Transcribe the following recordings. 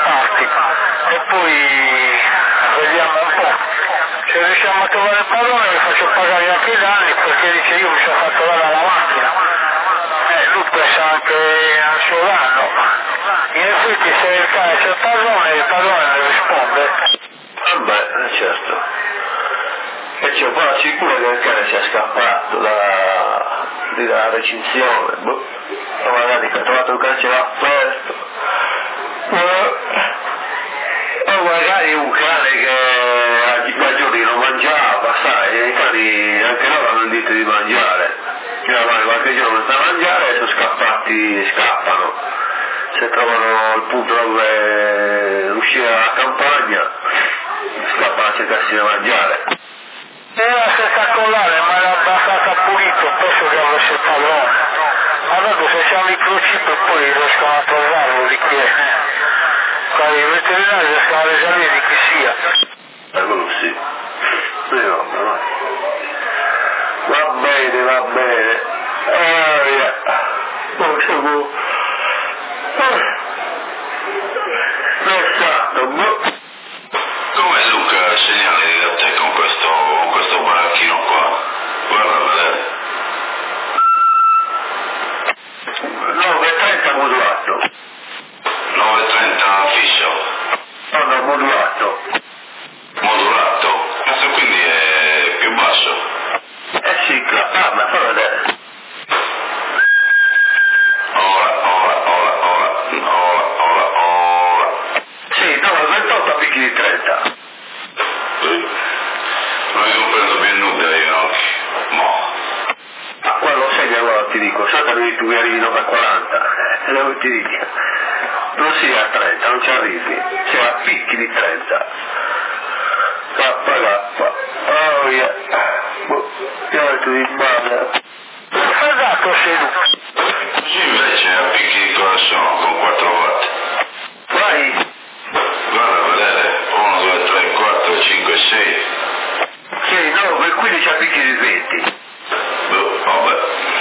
parti e poi vediamo un po'. Se riusciamo a trovare il padrone mi faccio pagare anche i danni perché dice io mi sono fatto dare la macchina. Lui pensa anche al suo danno. In effetti se il cane c'è il padrone ne risponde. Vabbè, certo. E c'è qua sicuro che il cane sia scappato dalla recinzione, o magari che ha trovato il cancello aperto, o magari un cane che a giorni non mangiava, sai, i cani anche loro hanno il diritto di mangiare, qualche giorno non sta a mangiare e sono scappano, se trovano il punto dove uscire dalla campagna, scappano a cercarsi da mangiare. Era senza collare, ma era abbastanza pulito, penso che avesse il padrone. Ma dopo se siamo incrociati poi riescono a trovarlo di chi è. Qua i veterinari riescono a risalire di chi sia. Quello sì. Va bene, va bene. Siamo... Come Luca segnali da te con questo baracchino qua? Guarda a vedere. 9.30 modulato. 9.30 fisso. No, modulato. Modulato. Questo quindi è più basso. Sì, ma fa vedere. Ora. Sì, no, 28 picchi di 30. Non mi comprendo più nulla io. Mo. Qua lo segno allora ti dico, so che lui tu arrivi 9.40, devo ti dico. Non si a 30, non ci arrivi, sei a picchi di 30. K. Oh yeah. Io ti dico male. Esatto, sì. Così invece a picchi di cosa sono con 4 watt. Vai. Guarda a vedere. 1, 2, 3, 4, 5, 6. Sì, no, per 15 a picchi di 20. Vabbè.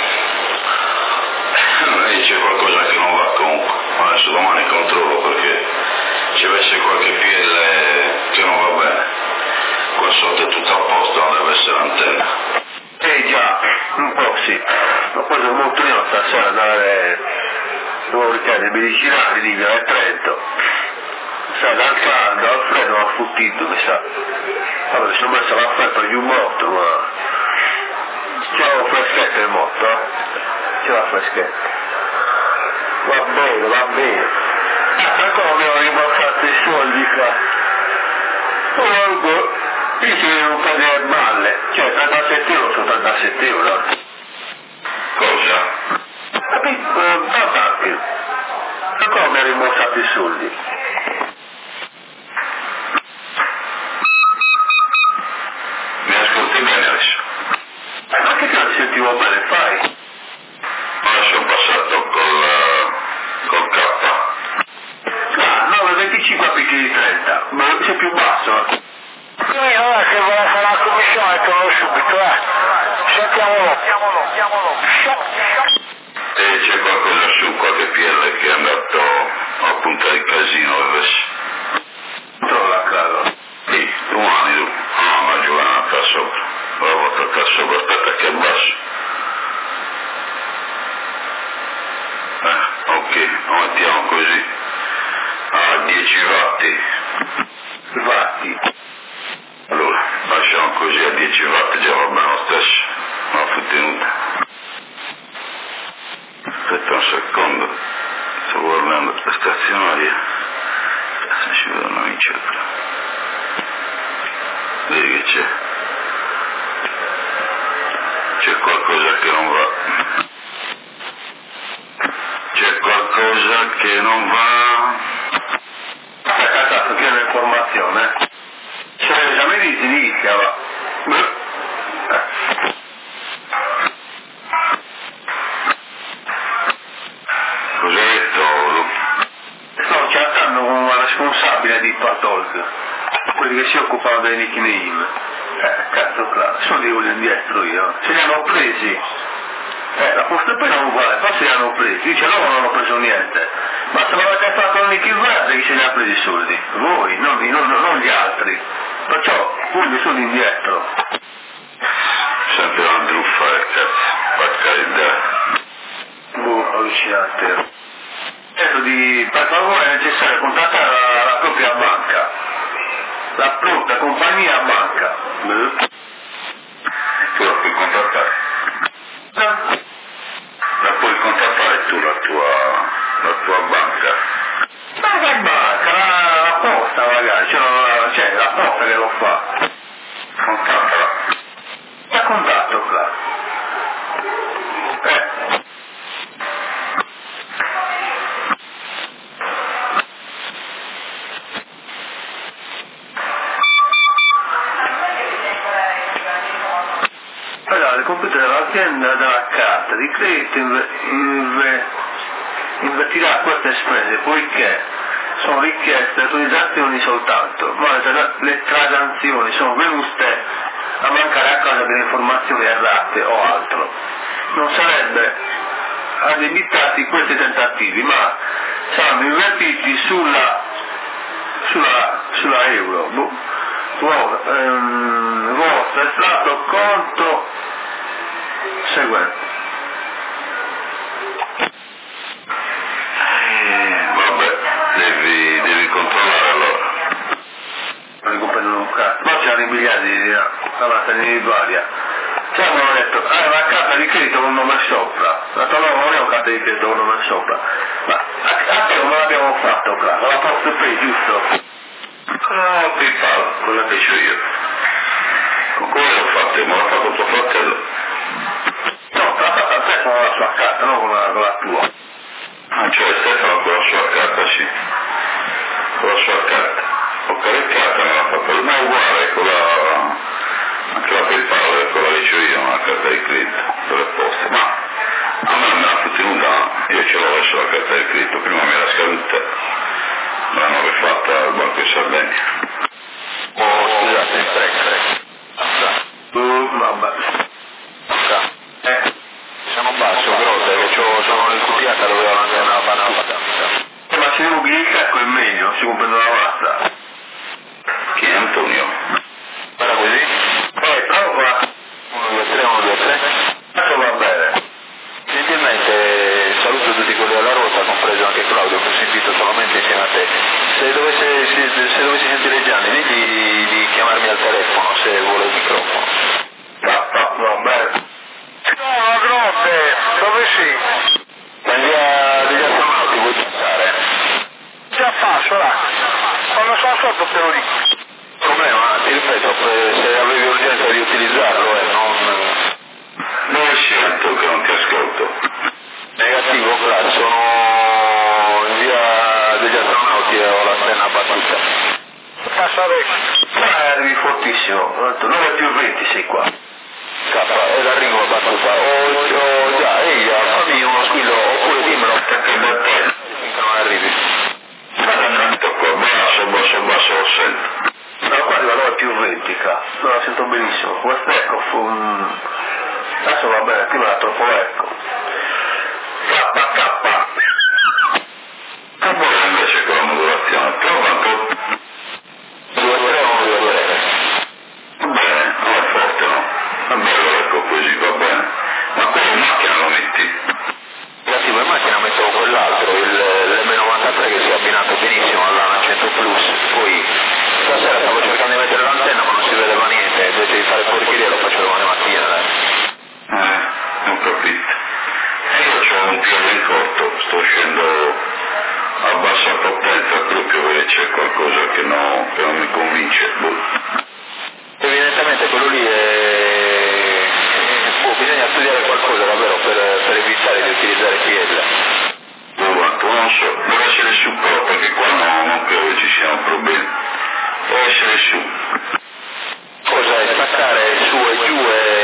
Lì c'è qualcosa che non va comunque. Adesso domani controllo perché ci avesse qualche PL che non va bene. Qua sotto è tutto a posto, non deve essere antenna. Già, un po' sì. Ma poi sono molto io stasera andare devo richiedere i medicinali di Via Trento. Sai, dal caldo, dal freddo ha futtito, mi sa. Allora, sono messo la felpa di un morto, ma c'è la freschetta il morto, c'è la freschetta. Va bene, va bene. Ancora mi ho rimborsato i soldi qua. Io ci devo pagare balle, cioè 37 euro sono 37 euro. Cosa? Papà, ancora mi ha rimborsato i soldi. Mi ascolti bene adesso? Ma che ti sentivo bene, fai? Adesso ho passato col K. 9,25 a picchi di 30, ma c'è più basso. Quindi allora se vuole fare la commissione torno subito, Sentiamolo. E c'è qualcosa su, qualche PL che è andato a puntare il casino, invece. Trova la casa. Sì, domani tu. No, ma Giovanna sta sopra. Provo a toccare sopra, aspetta che è basso. Ok, lo mettiamo così. A 10 watti. Vatti. Allora, lasciamo così a 10 watt, già va bene lo stesso. Non fu tenuta. Aspetta un secondo. Sto guardando la stazionaria. Se ci vedono in cifra. Vedi che c'è. C'è qualcosa che non va. C'è qualcosa che non va. Aspetta, che è un'informazione. C'è l'esame di sinistra, va. Cos'hai detto? Sto chattando con una responsabile di Patalk, quelli che si occupano dei nickname. Cazzo claro, sono li voglio indietro io. Ce li hanno presi. La posta poi non uguale, forse li hanno presi, dice no, non hanno preso niente, ma se avete fatto ogni chi guarda chi se ne ha presi i soldi, voi, non gli altri, perciò voi sono indietro. Sempre una truffa, cazzo, per carità. Allucinante. Per favore è necessario contattare la propria banca, la propria compagnia banca. Tu la puoi contattare? La puoi contattare tu la tua banca? Ma che banca? La posta magari, c'è la posta che lo fa. Contattala. Da contatto qua. Il computer dell'azienda della carta di credito invertirà queste spese poiché sono richieste autorizzazioni soltanto, ma le transazioni sono venute a mancare a causa delle informazioni errate o altro. Non sarebbe addebitati questi tentativi, ma saranno invertiti sulla euro. Vostro estratto conto seguente. Vabbè, devi controllare allora. Non li comprendono un cazzo. Ma c'erano i miliardi davanti all'individuaria. Ci hanno detto, la carta di credito con nome sopra. La tua non è una carta di credito con nome sopra. Ma a te non l'abbiamo fatto, claro. La posta pay, giusto? No, PayPal, quella che c'ho io. Con come l'ho fatto? Me l'ha fatto tuo fratello. No, l'ha fatta a te con la sua carta, non con la tua. Ah, cioè Stefano con la sua carta, sì. Con la sua carta. Ho caricato, me l'ha fatto. Ma è uguale, anche la PayPal, quella che c'ho io, una carta di credito, per le poste. Ma a me non me l'ha tenuta, io ce l'ho adesso la carta di credito, prima mi era scaduta. Me l'hanno rifatta al Banco di Sardegna. Oh, scusate, vabbè. Sono basso, grosso, che sono in cutiata dove ho anche una banana. Ma se devo dire il cacco è meglio, si comprende la mazza. Chi è Antonio? Guarda così. Prova. 1, 2, 3, 1, 2, 3. Adesso va bene. Gentilmente saluto tutti quelli della ruota, compreso anche Claudio, che ho sentito solamente insieme a te. Se dovessi sentire Gianni, digli di chiamarmi al telefono se vuole il microfono. Va bene. No, grotte, dove sei? In via degli astronauti, vuoi passare? Già passo, là. Quando sono sotto te lo dico. Il problema, ti ripeto, se avevi urgenza di utilizzarlo, non... Dove sei Antonio che non ti ascolto? Negativo, classe, sono in via degli astronauti e ho la sena battuta. Passa adesso. Arrivi fortissimo, ho detto 9 più 20 sei qua. K, è l'arrivo battuta. Già, ehi, fammi uno squillo, oppure dimmelo Che battaglia? finché non arrivi. Tanto qua, basso, lo sento. No, qua arriva 9 più 20 qua, non la sento benissimo. Questo ecco fu un... Adesso va bene, prima era troppo ecco. K. Che vuole invece con la modulazione? Prova un po'. 2, 3, 1, 2, 3. Va bene, non è forte, no? Va bene, ecco così, va bene. Ma quello in macchina lo metti? Negativo, in macchina metto quell'altro, l'M93 che si è abbinato benissimo all'Ana 100 Plus. Poi stasera stavo cercando di mettere l'antenna ma non si vedeva niente, invece di fare porcheria lo faccio domani mattina, dai. Ho capito. Io ho un piano in corto, sto scendendo a bassa potenza proprio perché c'è qualcosa che non mi convince. Evidentemente quello lì è... bisogna studiare qualcosa davvero per evitare di utilizzare PL. Non so, deve essere su però, perché qua non credo ci siano problemi. Deve essere su. Cosa è? Staccare su e giù e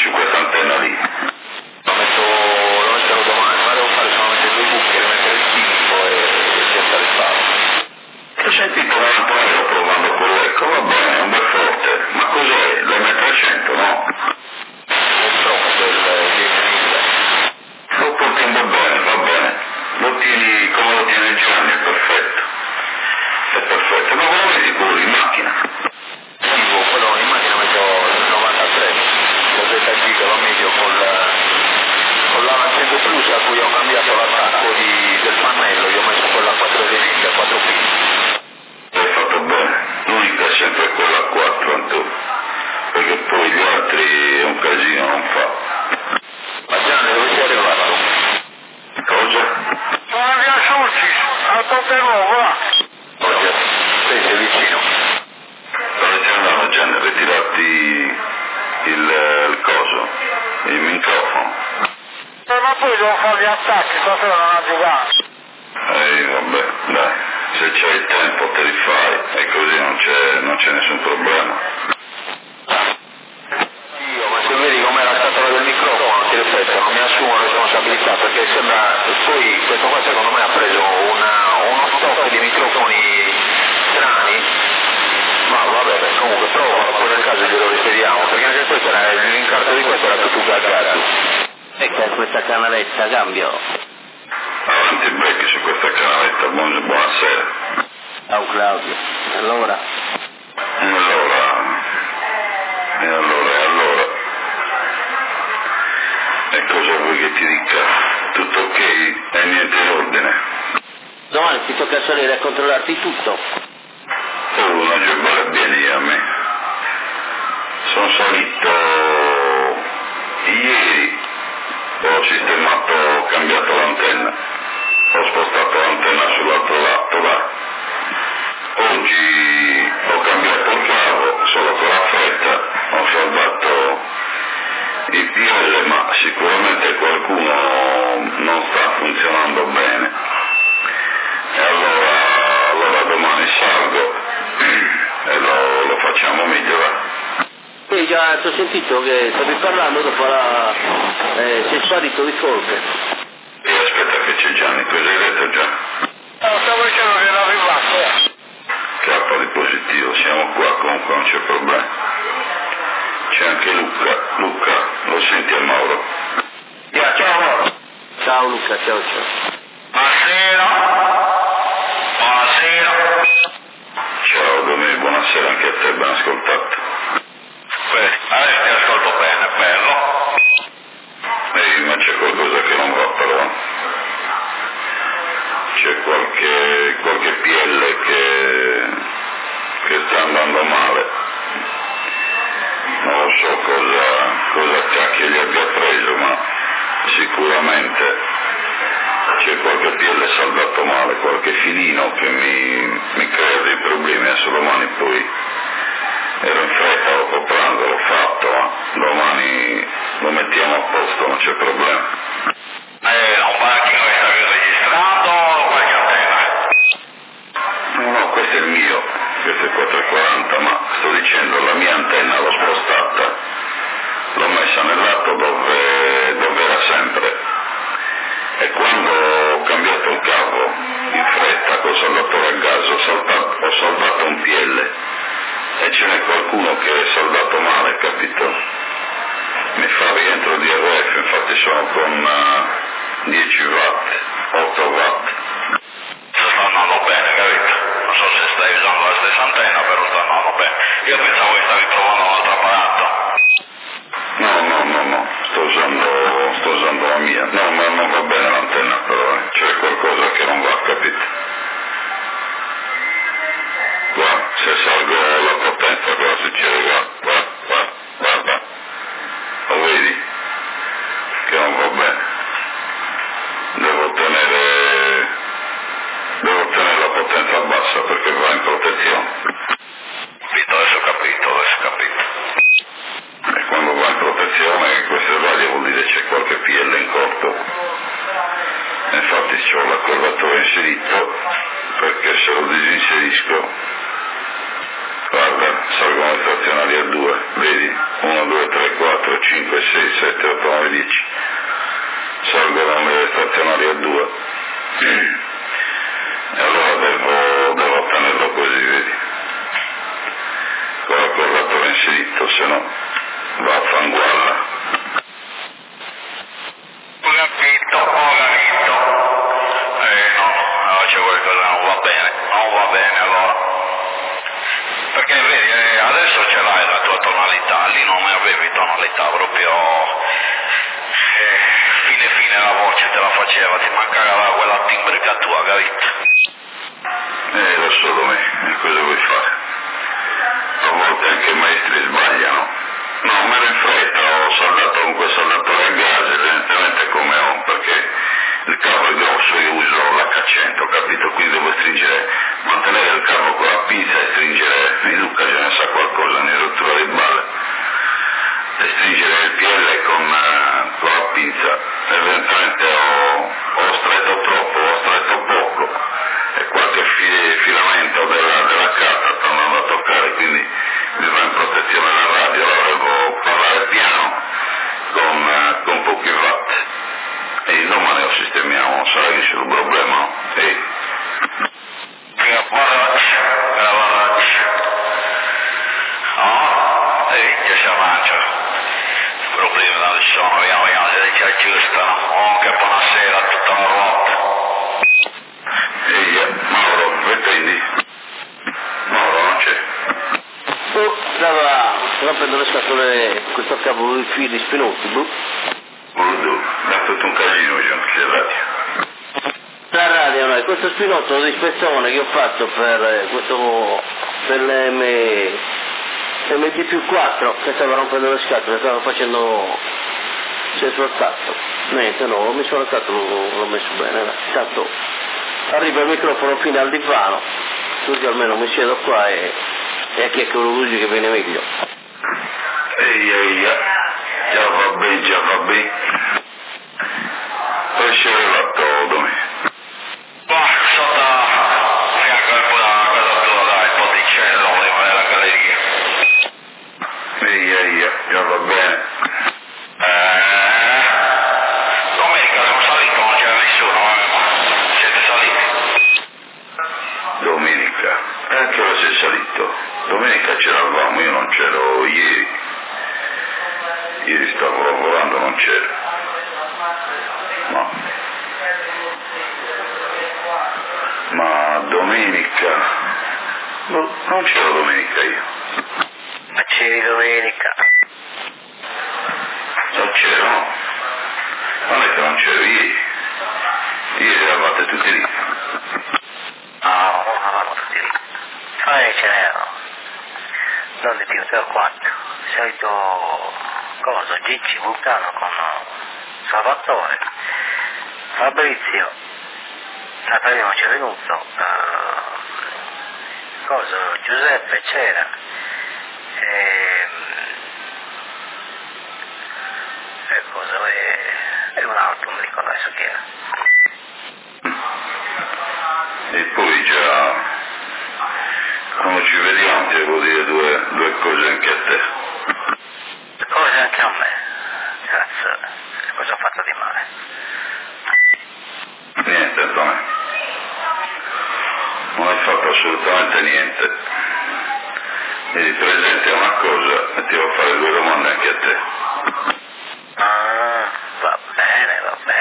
su questa antenna lì? Lo metterò domani, ma devo fare solamente 2 buchi, rimettere il chimico e piantare il faro. Ho sentito l'altro ero provando con l'Ecco, va bene, è un bel forte, ma cos'è? L'M300, no? È troppo del 10.000. Lo portiamo bene, va bene. Lo tieni come lo tiene Gianni, è perfetto. È perfetto, ma come lo metti quello in macchina? Tipo, quello in macchina metto il 93, lo ZG che lo medio con l'Ala 100 Plus a cui ho cambiato l'attacco del pannello, gli ho messo quella 4 cilindri, 4 pin. Hai fatto bene, l'unica è sempre quella a 4, Antonio, perché poi gli altri è un casino, non fa. Ma Gianni, dove sei arrivato? Cosa? Sono via Sulcis, a Pontenuovo, là. Sei vicino. Dove stai andando, Gianni, a ritirarti il coso, il microfono? Ma poi devo fare gli attacchi, stasera non ha giocato. Vabbè, dai, se c'hai il tempo te li fai e così non c'è nessun problema. Io, ma se vedi com'è la scatola del microfono, ti ripeto, non mi assumo responsabilità perché sembra, poi questo qua secondo me ha preso uno stock di microfoni strani, ma vabbè, comunque provalo, poi nel caso glielo rispediamo, perché anche questo l'incarto di questo era tutto gaggato. Ecco questa canaletta, cambio. Avanti break su questa canaletta, buonasera. Ciao Claudio, allora? E allora. E cosa vuoi che ti dica? Tutto ok e niente in ordine? Domani ti tocca salire a controllarti tutto. Non giocare bene a me. Sono salito ieri, ho cambiato l'antenna, ho spostato l'antenna sull'altro lato là. Oggi ho cambiato il cavo, solo con la fretta, ho salvato il PL, ma sicuramente qualcuno non sta funzionando bene. E allora domani salgo e lo facciamo migliorare. Poi già ti ho sentito che stavi parlando dopo sei sparito di forte. E aspetta che c'è Gianni, cosa hai detto già? Stavo dicendo che era arrivato. K di positivo, siamo qua, comunque non c'è problema. C'è anche Luca, lo senti a Mauro? Ciao Mauro. Ciao Luca, ciao. Buonasera. Ciao Domenico, buonasera anche a te, ben ascoltato. Adesso ti ascolto bene, bello. Ehi, ma c'è qualcosa che non va però? C'è qualche PL che sta andando male. Non lo so cosa cacchio gli abbia preso, ma sicuramente c'è qualche PL saldato male, qualche filino che mi crea dei problemi. Adesso domani poi ero in fretta, l'ho comprato, l'ho fatto, ma domani lo mettiamo a posto, non c'è problema. Un macchino che stavi registrando o qualche antenna? No, questo è il mio, questo è 440, ma sto dicendo la mia antenna l'ho spostata, l'ho messa nel lato dove era sempre, e quando ho cambiato il cavo in fretta col saldatore a gas ho salvato un PL e ce n'è qualcuno che è saldato male, capito? Mi fa rientro di RF, infatti sono con 10 watt, 8 watt. Sta andando bene, capito? Non so se stai usando la stessa antenna, però sta andando bene. Io pensavo che stavi provando un altro apparato. No, sto usando la mia. No, ma non va bene l'antenna però, c'è qualcosa che non va, capito? Guarda, se salgo la potenza cosa succede, guarda. Lo vedi? Che non va bene. Devo tenere la potenza bassa perché va in protezione. Adesso ho capito. E quando va in protezione queste varie vuol dire c'è qualche PL in corto. Infatti c'ho l'accordatore inserito, perché se lo disinserisco, guarda, salgono le stazionarie a 2, vedi? 1, 2, 3, 4, 5, 6, faceva, ti mancava quella timbrica tua, capito? Lo so come, cosa vuoi fare? A volte anche i maestri sbagliano. No, me ero in fretta, ho saldato con quel saldatore a gas, evidentemente come ho, perché il cavo è grosso, io uso l'H100, capito? Quindi devo mantenere il cavo con la pinza e stringere, in occasione sa qualcosa, ne rottura di balle, e stringere il PL con la pinza. Evidentemente ho stretto troppo, ho stretto poco, e qualche filamento della carta sta andando a toccare, quindi mi va in protezione della radio. Allora devo parlare piano con pochi watt e domani lo sistemiamo, sai che c'è un problema, no? Sì. Io ci avancio, il problema non ci sono, vediamo se ci aggiustano, che buonasera a tutta la ruota. Mauro, e quindi? Mauro non c'è. Stava rompendo le scatole, questo capo di fili spinosi, Da tutto un casino, c'è la radio. La radio, no, questo spinotto di ispezione che ho fatto per l'MD più 4 che stava rompendo le scatole, stava facendo, si è svoltato. Niente, no, mi sono alzato, l'ho messo bene, tanto arriva il microfono fino al divano, così almeno mi siedo qua e a chi è che lo usi che viene meglio. Già va bene. Poi c'è arrivato domenica. Sotto fianco a quella tua, dai, il ponticello prima della galleria. Già va bene. Domenica sono salito, non c'era nessuno, siete saliti? Domenica? A che ora sei salito? Domenica c'eravamo, io non c'ero ieri. Ieri stavo lavorando, non c'ero. No. Ma domenica? Non c'ero domenica io. Ma c'eri domenica? Non c'ero, no. Non è che non c'ero ieri. Ieri eravate tutti lì. No, non eravamo tutti lì. Ce n'erano. Non di più, 3 o 4. Il solito Gigi, Vulcano con Salvatore, Fabrizio, Natalino non c'è venuto, Giuseppe c'era, e un altro, non mi ricordo adesso chi era. E poi già, quando ci vediamo ti devo dire due cose anche a te. Cose anche a me, cazzo, cosa ho fatto di male? Niente, Antonio. Non hai fatto assolutamente niente. Eri presente a una cosa e ti devo fare 2 domande anche a te. Va bene.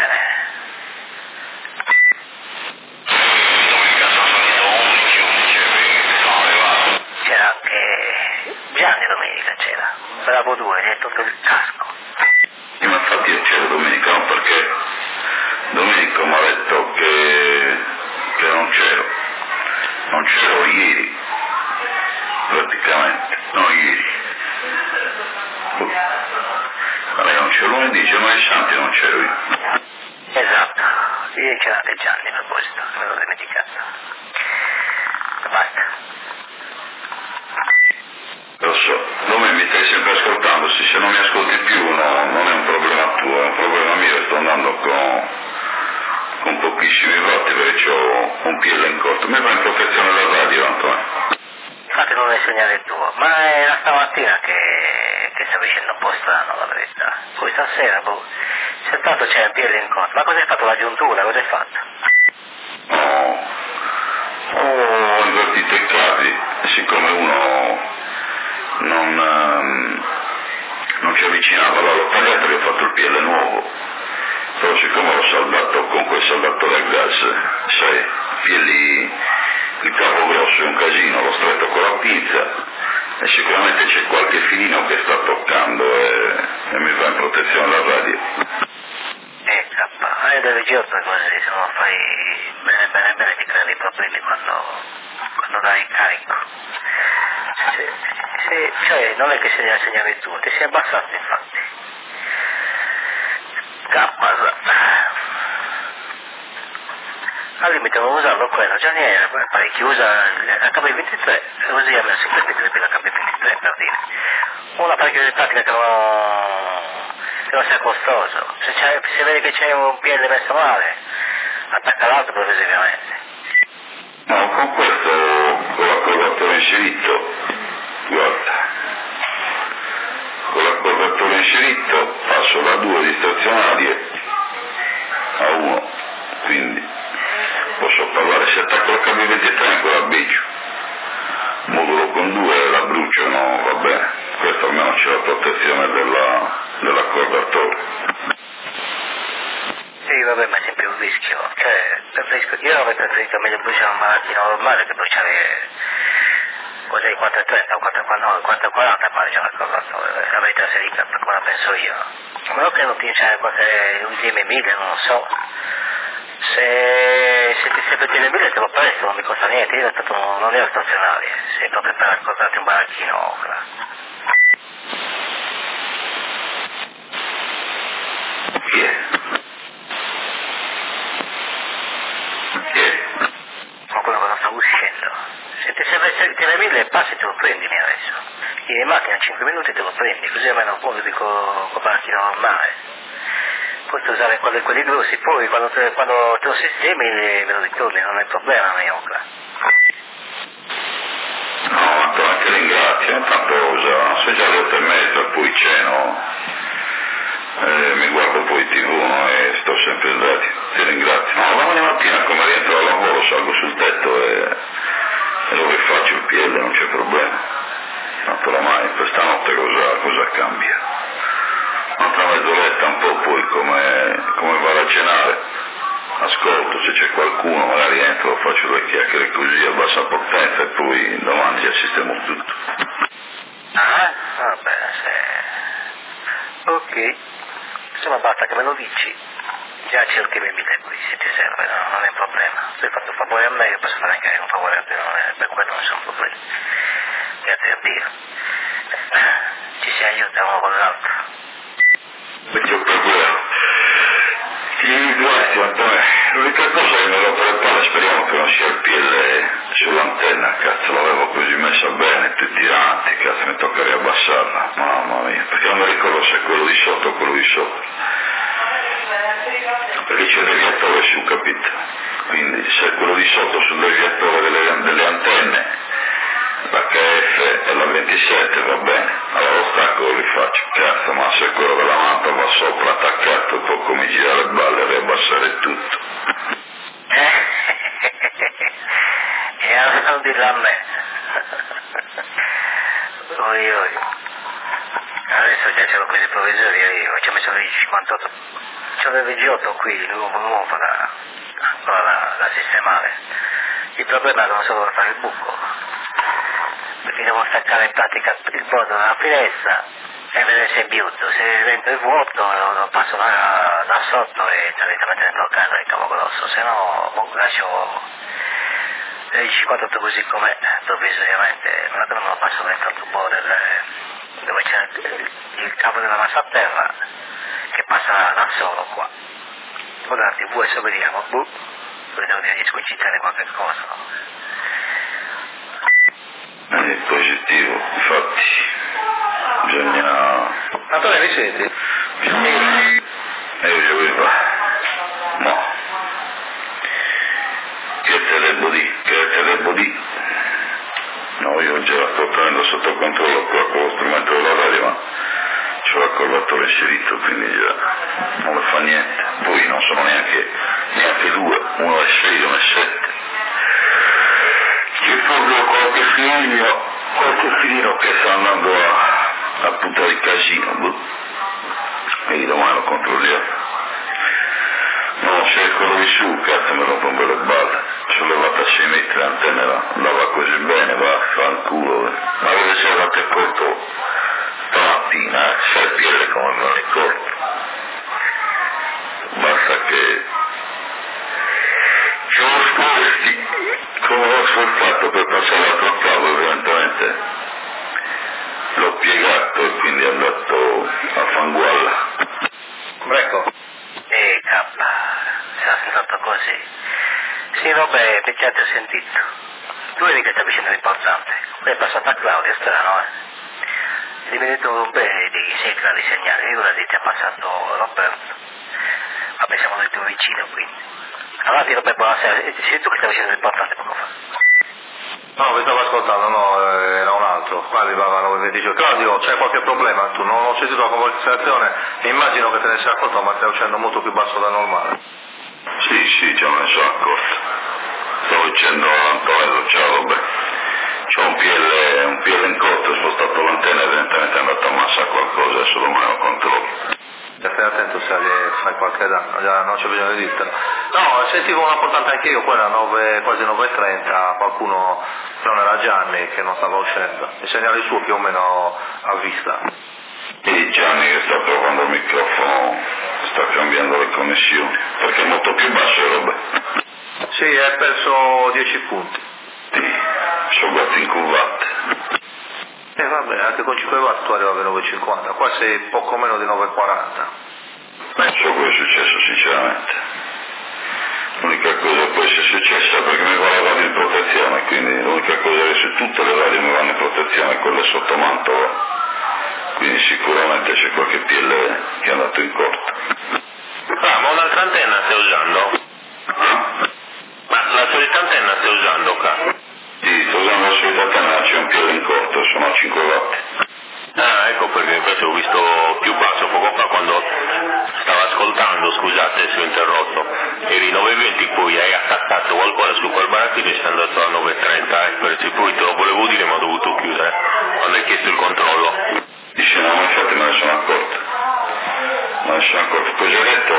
Domenica sono salito 11 sono arrivato. C'era anche Gianni domenica, c'era. Bravo 2, gli hai tolto il casco. Ma infatti io c'ero domenica, no, perché Domenico mi ha detto che non c'ero. Non c'ero ieri, praticamente, no ieri. Ma lei non c'ero lunedì, giorno santi non c'ero io. Esatto, ieri c'era anche Gianni a proposito, me l'ho dimenticato. Basta. Lo so, Dome mi stai sempre ascoltando, se non mi ascolti più non è un problema tuo, è un problema mio, sto andando con pochissimi voti perché ho un PL in corto. Mi va in protezione della radio, Antonio. Infatti non è segnale il tuo, ma era stamattina che stavo dicendo un po' strano la verità. Poi stasera, c'è stato c'è il PL in corto, ma cosa hai fatto la giuntura, cosa hai fatto? Ho invertito i cavi, siccome uno non ci avvicinava alla lottaglia, gli ho fatto il PL nuovo, però siccome l'ho saldato con quel saldatore a gas, sai, il cavo grosso è un casino, l'ho stretto con la pinza e sicuramente c'è qualche filino che sta toccando e mi va in protezione alla radio. Deve giorno così, se non lo fai bene ti crea dei problemi quando dai il carico. Cioè non è che se ne insegnare tu, ti sei abbassato infatti. Al limite non usarlo quello, già ne era, parecchi usa l'HB23, usiamo sempre l'HB23 per dire. Un apparecchio di pratica che non sia costoso, se vedi che c'è un piede messo male, attacca l'altro progressivamente. No, con questo, con l'accordatore inserito, guarda, con l'accordatore inserito passo da 2 distrazionarie a 1, quindi posso parlare, se attacco la HB23 ancora beggio, modulo con 2 la brucio, no, va bene, questo almeno c'è la protezione dell'accordatore. Sì, vabbè, ma è sempre un rischio, io avrei preferito meglio bruciare un malattino normale che bruciare cos'è 430 o 440 parecchio l'accordatore, la verità se dica, come la penso io. Ma non credo che c'è qualche ultime 1000, non lo so. Se ti sei per le 1000 te lo presto, non mi costa niente, io non ero stazionario, se proprio per accordarti un baracchino. Chi è? Ma quello che sta uscendo. Se ti sei per le 1000 passi te lo prendi adesso. In macchina in 5 minuti te lo prendi, così almeno puoi con baracchino normale. Puoi usare quelli grossi, poi quando te lo sistemi me lo ritorni, non è problema mio. No, Antonio, ti ringrazio, intanto sono già le 8:30, poi ceno, mi guardo poi TV, no, e sto sempre in radio, ti ringrazio. No, domani mattina come rientro dal lavoro salgo sul tetto e lo rifaccio il piede, non c'è problema. Tanto oramai questa notte cosa cambia? Un'altra mezz'oretta un po', poi come vado a cenare, ascolto se c'è qualcuno, magari entro, faccio 2 chiacchiere così a bassa potenza e poi domani già sistemo tutto. Ah, vabbè, ok, insomma basta che me lo dici, già cerchi le mille qui, se ti serve, no, non è un problema. Tu hai fatto un favore a me, io posso fare anche un favore a te, per quello non sono problemi. Grazie a Dio. Ci si aiuta uno con l'altro. Perché ho problema. Ti ringrazio Antonio, l'unica cosa è che mi rompo le palle, speriamo che non sia il piede sull'antenna, cazzo, l'avevo così messa bene, tutti tiranti, cazzo, mi tocca riabbassarla, mamma mia, perché non mi ricordo se è quello di sotto o quello di sopra, perché c'è il deviatore su, capito? Quindi se è quello di sotto sul deviatore delle antenne, l'HF e la 27 va bene, allora lo stacco lo rifaccio, cazzo, ma se quello della lampada va sopra attaccato può come girare le balle e riabbassare tutto. E allora non dirlo a me. Oi. Adesso già c'è questi provvisori, io ci ho messo il 58, c'ho il VG8 qui, nuovo da sistemare. Il problema è che non so dove fare il buco, perché devo staccare in pratica il bordo della finestra e vedere se è biuto, se dentro è vuoto lo passo da sotto e direttamente dentro il carro, il cavo grosso, se no lascio il 58 così com'è provvisoriamente, ma non me lo passo dentro il tubo dove c'è il cavo della massa a terra che passa da solo qua. Può darti, adesso vediamo, poi devo dire di squicitare qualche cosa. È positivo, infatti bisogna... Antonio, mi senti? Io avevo... no. Che te devo dire? No, io già sto tenendo sotto controllo qua con lo strumento della radio, ma c'ho l'accordatore inserito, quindi già non mi fa niente. Poi non sono neanche 2, uno è 6, uno è 7. C'è proprio qualche filino che sta andando a puntare il casino, quindi domani lo controlliamo. No, c'è quello di su, cazzo, mi rompo un bel balle, ci ho levato a 6 metri l'antenna, la va così bene, va a fanculo, ma vede se l'avete accorto stamattina, sai il piede come me lo ricordo, basta che Sì, vabbè, perché ti ho sentito. Tu vedi che sta vicenda importante. Poi è passata Claudia, strano, È venuto dei 6 gradi segnali, figurati, ti ha passato Roberto. Vabbè, siamo tutti vicino, quindi. Avanti, Roberto, buonasera. Sei tu che stai facendo importante poco fa? No, vi stavo ascoltando, no, era un altro. Qua arrivava 9:25. Claudio, c'è qualche problema tu? Non ho sentito la conversazione, immagino che te ne sia accorto, ma stai uscendo molto più basso da normale. Sì, già me ne sono accorto. Stavo dicendo a Antonello, ciao Robert. C'ho un PL in corto, ho spostato l'antenna, evidentemente è andato a massa qualcosa, adesso domani lo controllo. Stai attento se fai qualche danno, già non c'è bisogno di dirtelo. No, sentivo una importante anche io, qua era quasi 9:30, qualcuno, se non era Gianni, che non stava uscendo. Il segnale suo più o meno a vista. E Gianni che sta provando il microfono, sta cambiando le connessioni, perché è molto più basso, Robert. Sì, hai perso 10 punti. Sì, sono guardi incurvate. Vabbè, anche con 5 watt tu arrivavi a 9,50, qua sei poco meno di 9,40. Non so cosa è successo sinceramente. L'unica cosa può essere successa perché mi va la radio in protezione, quindi l'unica cosa è che su tutte le radio mi vanno in protezione, quelle sotto Mantova. Quindi sicuramente c'è qualche PL che è andato in corto. Ma un'altra antenna stai usando? Ma la solita antenna stai usando qua? Sì, sto usando la solita antenna, c'è un PL in corto, sono a 5 watt. Ah, ecco perché invece ho visto più basso poco fa quando stavo ascoltando, scusate se ho interrotto, eri 9:20, poi hai attaccato qualcosa su quel barattino e sei andato a 9:30, perché poi te lo volevo dire ma ho dovuto chiudere quando hai chiesto il controllo. Dice no, infatti me ne sono accorto. Cosa hai detto,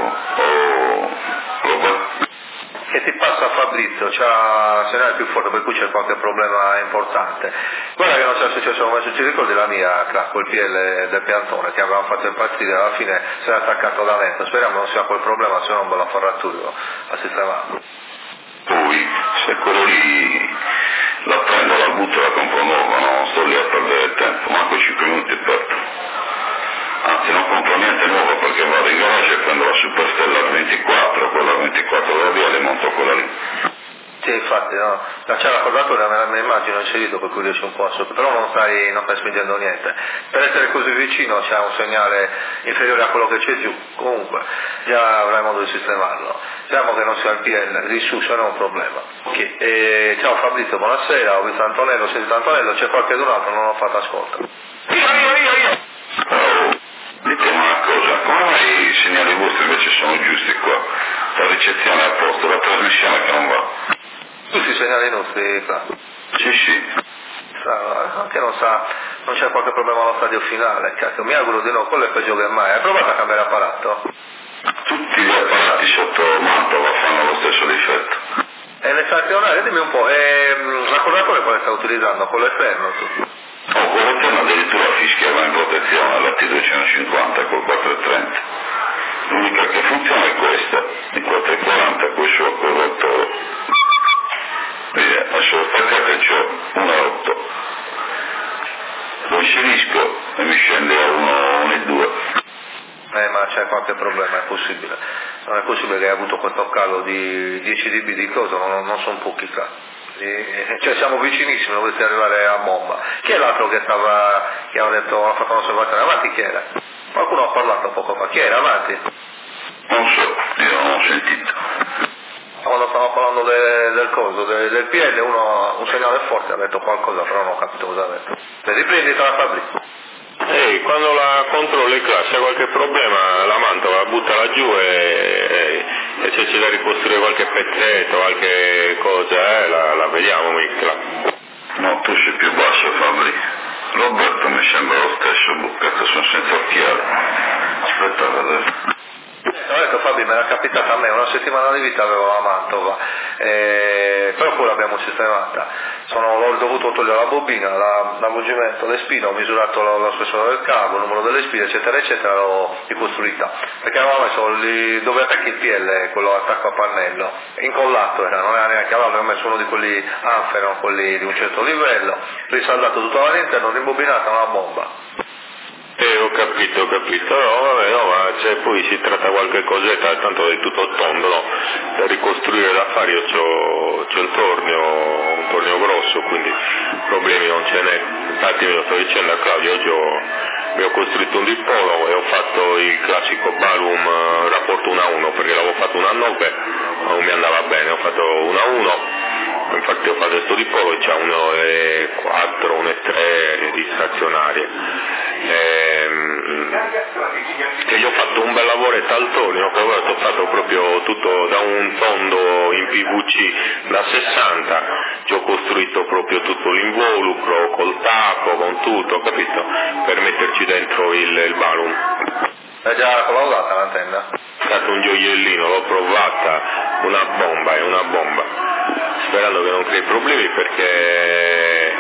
Robert? Che ti passa Fabrizio, c'ha segnale più forte per cui c'è qualche problema importante. Guarda che non sia successo come se ti ricordi la mia quel PL del piantone che avevamo fatto impazzire, alla fine si è attaccato da vento, speriamo non sia quel problema, se no me la farà Tullio a sistemare. Poi, se quello lì la prendo, la butto, la compro nuova, non sto lì a perdere tempo, manco 5 minuti perdo. Anzi, non compro niente nuovo perché vado in garage e prendo la Superstella 24, quella 24 della via e monto quella lì. Sì, infatti, no. C'è l'accordatore, me la immagino inserito per cui riesci un po' a sopra, però non stai spingendo niente. Per essere così vicino c'è un segnale inferiore a quello che c'è giù, comunque già avrai modo di sistemarlo. Speriamo che non sia il PL, lì su c'è un problema. Okay. Ciao Fabrizio, buonasera, ho visto Antonello, ho sentito Antonello, c'è qualche altro, non ho fatto ascolto. Io. Ditemi una cosa, come mai i segnali vostri invece sono giusti qua? La ricezione è a posto, la trasmissione che non va? Tutti i segnali nostri, qua. Sì. Anche non c'è qualche problema allo stadio finale, cazzo, mi auguro di no, quello è peggio che mai. Hai provato a cambiare apparato? Tutti gli apparati sotto Mantova fanno lo stesso difetto. E ne sai, dimmi un po', l'accordatore quale stai utilizzando? Quello esterno tu? Quello esterno addirittura fischiava in protezione, la T250 col 430. L'unica che funziona è questa, il 440, poi su corretto. Vedi, adesso lo staccate c'ho 1,8. Lo inserisco e mi scende a 1,2. Ma c'è qualche problema, è possibile. Non è possibile che hai avuto questo calo di 10 dB di cosa, non sono pochi cali. Cioè siamo vicinissimi, dovresti arrivare a bomba. Chi è l'altro che aveva detto, ha fatto un'osservazione, avanti chi era? Qualcuno ha parlato poco fa, chi era, avanti? Non so, io non ho sentito. Quando stavamo parlando del coso, del PL, un segnale forte ha detto qualcosa, però non ho capito cosa ha detto. Riprendita la Fabrizio. Quando la controlli qua, se c'è qualche problema, la Mantova buttala giù e se c'è da ricostruire qualche pezzetto, qualche cosa, la vediamo mica. No, tu sei più basso, Fabri. Roberto mi sembra lo stesso, buccato, sono senza occhiali. Aspetta a vedere. Ho detto Fabio, me l'ha capitata a me, una settimana di vita avevo la Mantova, però poi l'abbiamo sistemata. Ho dovuto togliere la bobina, l'avvolgimento, le spine, ho misurato lo spessore del cavo, il numero delle spine, eccetera, eccetera, l'ho ricostruita. Perché avevamo messo lì dove attacchi il PL, quello attacco a pannello, incollato era, non era neanche, avevo messo uno di quelli Anferon, quelli di un certo livello, risaldato tutto all'interno, rimbobinata una bomba. Ho capito, no, vabbè, no, ma se poi si tratta di qualche cosetta, tanto del tutto tondo, no? Per ricostruire l'affare io c'ho un tornio grosso, quindi problemi non ce n'è. Infatti me lo sto dicendo a Claudio, oggi mi ho costruito un dipolo e ho fatto il classico balloon rapporto 1-1, perché l'avevo fatto 1-9, ma non mi andava bene, ho fatto 1-1, infatti ho fatto questo dipolo e c'ha 1,4, 1,3 di stazionarie. Che gli ho fatto un bel lavoretto al tornio, che ho fatto proprio tutto da un tondo in PVC da 60, ci ho costruito proprio tutto l'involucro, col tappo, con tutto, capito? Per metterci dentro il balloon. È già collaudata l'antenna? È stato un gioiellino, l'ho provata, una bomba, sperando che non crei problemi perché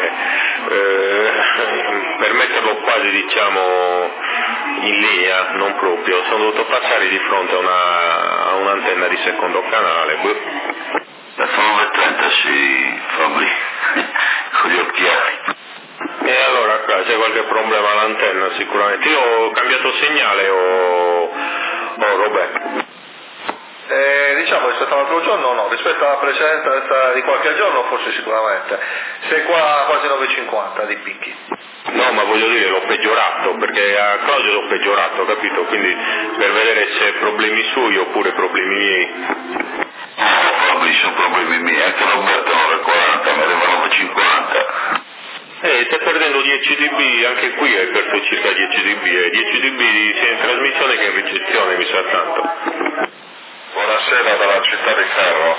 per metterlo quasi diciamo in linea, non proprio, sono dovuto passare di fronte a un'antenna di secondo canale. Da 9.30 si Fabri, con gli occhiali. E allora c'è qualche problema all'antenna sicuramente. Io ho cambiato segnale o Roberto? Diciamo rispetto all'altro giorno no, rispetto alla precedenza di qualche giorno forse sicuramente. Sei qua quasi 9,50 di picchi. No, ma voglio dire, l'ho peggiorato, perché a Claudio l'ho peggiorato, capito? Quindi per vedere se problemi suoi oppure problemi miei. No, sono problemi miei, anche Roberto 9,40, mi arrivano 9,50. Stai perdendo 10 dB, anche qui hai perso circa 10 dB, 10 dB sia in trasmissione che in ricezione, mi sa tanto. Buonasera dalla Città di Ferro.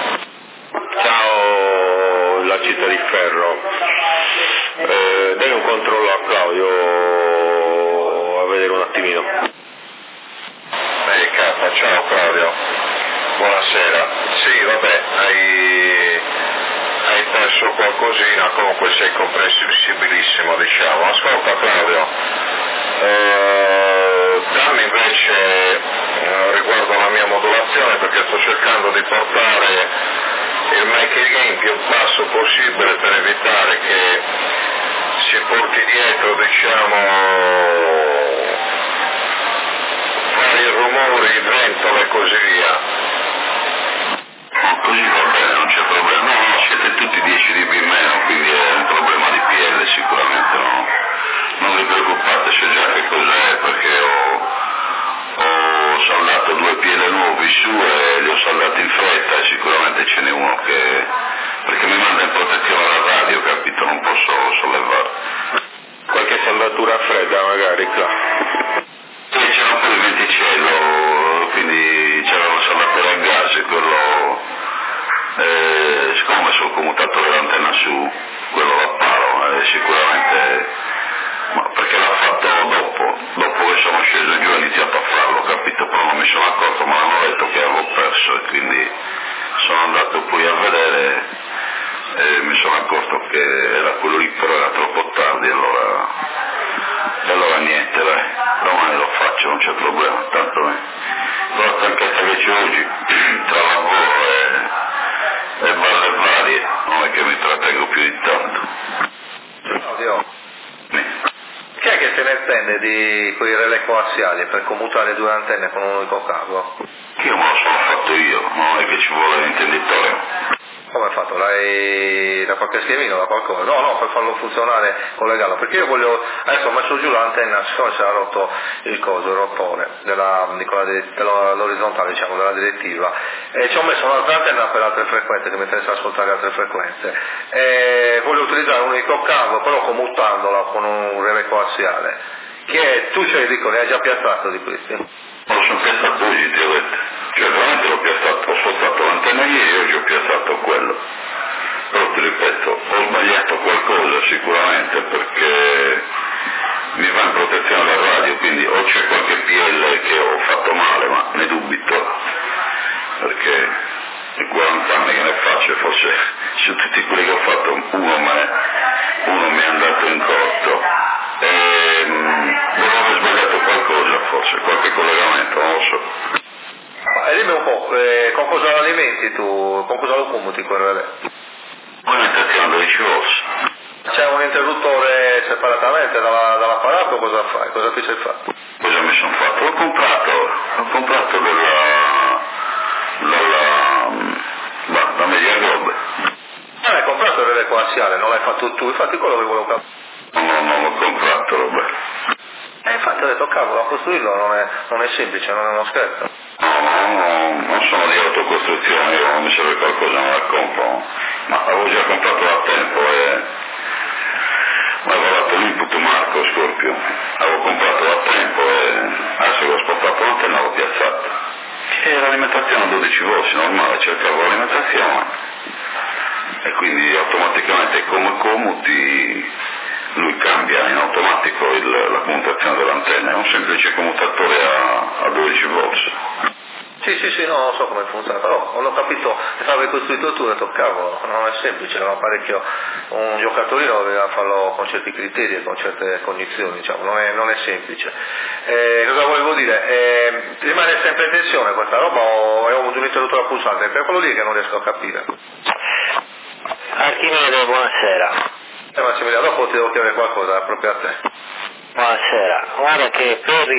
Ciao, la Città di Ferro. Dai un controllo a Claudio, a vedere un attimino. Ehi K, ciao Claudio. Buonasera. Sì, vabbè, hai perso qualcosina, comunque sei comprensibilissimo, diciamo. Ascolta Claudio, dammi invece riguardo alla mia modulazione, perché sto cercando di portare il make gain più basso possibile per evitare che si porti dietro, diciamo, vari rumori, ventole e così via. Così va bene, non c'è problema. No, siete tutti 10 dB in meno, quindi è un problema di PL sicuramente, no? Non vi preoccupate, so già che cos'è, perché ho saldato 2 PL nuovi su e li ho saldati in fretta e sicuramente ce n'è uno che... perché mi manda in protezione alla radio, capito? Non posso sollevare. Qualche saldatura fredda magari, qua. Sì, c'era un po' di venticello, quindi c'era un saldatore a gas e quello... siccome sono commutato dell'antenna su, quello da palo, sicuramente... ma perché l'ha fatto dopo che sono sceso giù ho iniziato a farlo, capito? Però non mi sono accorto, ma hanno detto che avevo perso e quindi sono andato poi a vedere e mi sono accorto che era quello lì, però era troppo tardi, allora niente, dai, domani lo faccio, non c'è problema, tanto però anche se invece oggi tra lavoro e balle varie non è che mi trattengo più di tanto. Claudio, chi è che se ne intende di quei relè coassiali per commutare 2 antenne con un unico cavo? Io me lo sono fatto io, non è che ci vuole l'intenditore. Come hai fatto? L'hai da qualche schemino, da qualcosa? No, per farlo funzionare, collegarlo, perché io voglio, adesso ho messo giù l'antenna, siccome si era rotto il rotore dell'orizzontale, diciamo, della direttiva, e ci ho messo un'altra antenna per altre frequenze, che mi interessa ascoltare altre frequenze, e voglio utilizzare un unico cavo, però commutandola con un relè coassiale, che tu dico, ne hai già piazzato di questi? Non sono piazzato oggi, ti ho detto. Cioè veramente l'ho piazzato, ho spostato l'antenna ieri e oggi ho piazzato quello. Però ti ripeto, ho sbagliato qualcosa sicuramente perché mi va in protezione alla radio, quindi o c'è qualche PL che ho fatto male, ma ne dubito, perché in 40 anni che ne faccio, forse su tutti quelli che ho fatto uno mi è andato in corto. Devo aver sbagliato qualcosa, forse qualche collegamento, non lo so. E dimmi un po', con cosa lo alimenti tu, con cosa lo commuti quel relè? Alimentazione 12 volts. C'è un interruttore separatamente dall'apparato, cosa fai? Cosa ti sei fatto? Cosa mi sono fatto? L'ho comprato fatto tu, infatti quello che volevo capire. Non l'ho comprato, Roberto. Infatti ho detto, cavolo, a costruirlo non è semplice, non è uno scherzo. No, non sono di autocostruzione, io mi serve qualcosa, non la compro, ma avevo già comprato da tempo e mi avevo dato l'input Marco Scorpio, avevo comprato da tempo e adesso che ho spostato l'antenna l'ho piazzata. E l'alimentazione a 12 volts normale, cercavo l'alimentazione e quindi automaticamente come comodi lui cambia in automatico la commutazione dell'antenna, è un semplice commutatore a 12 volts. Sì, no, non so come funziona, però quando ho capito che l'avevi costruito tu ho detto, cavolo, non è semplice, era parecchio, un giocatorino doveva farlo con certi criteri e con certe cognizioni, diciamo, non è semplice. Cosa volevo dire? Rimane sempre in tensione questa roba o è un interruttore pulsante? Per quello lì che non riesco a capire. Archimede, buonasera. Massimiliano, dopo ti devo chiedere qualcosa proprio a te. Buonasera, guarda che per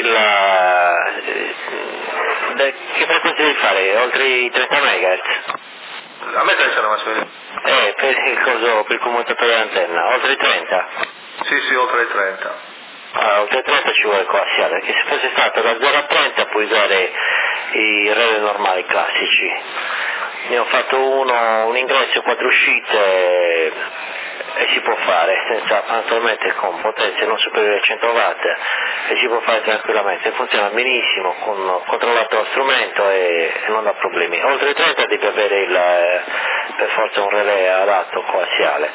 che frequenza devi fare? Oltre i 30 MHz? A me interessa Massimiliano. Per il commutatore dell'antenna, oltre i 30? Sì, oltre i 30. Oltre i 30 ci vuole coassiale, perché se fosse stato da 0 a 30 puoi usare i relay normali classici. Ne ho fatto un ingresso e 4 uscite e si può fare senza, naturalmente con potenze non superiori a 100 watt e si può fare tranquillamente, funziona benissimo, controllato lo strumento e non dà problemi. Oltre i 30 devi avere per forza un relay adatto coassiale.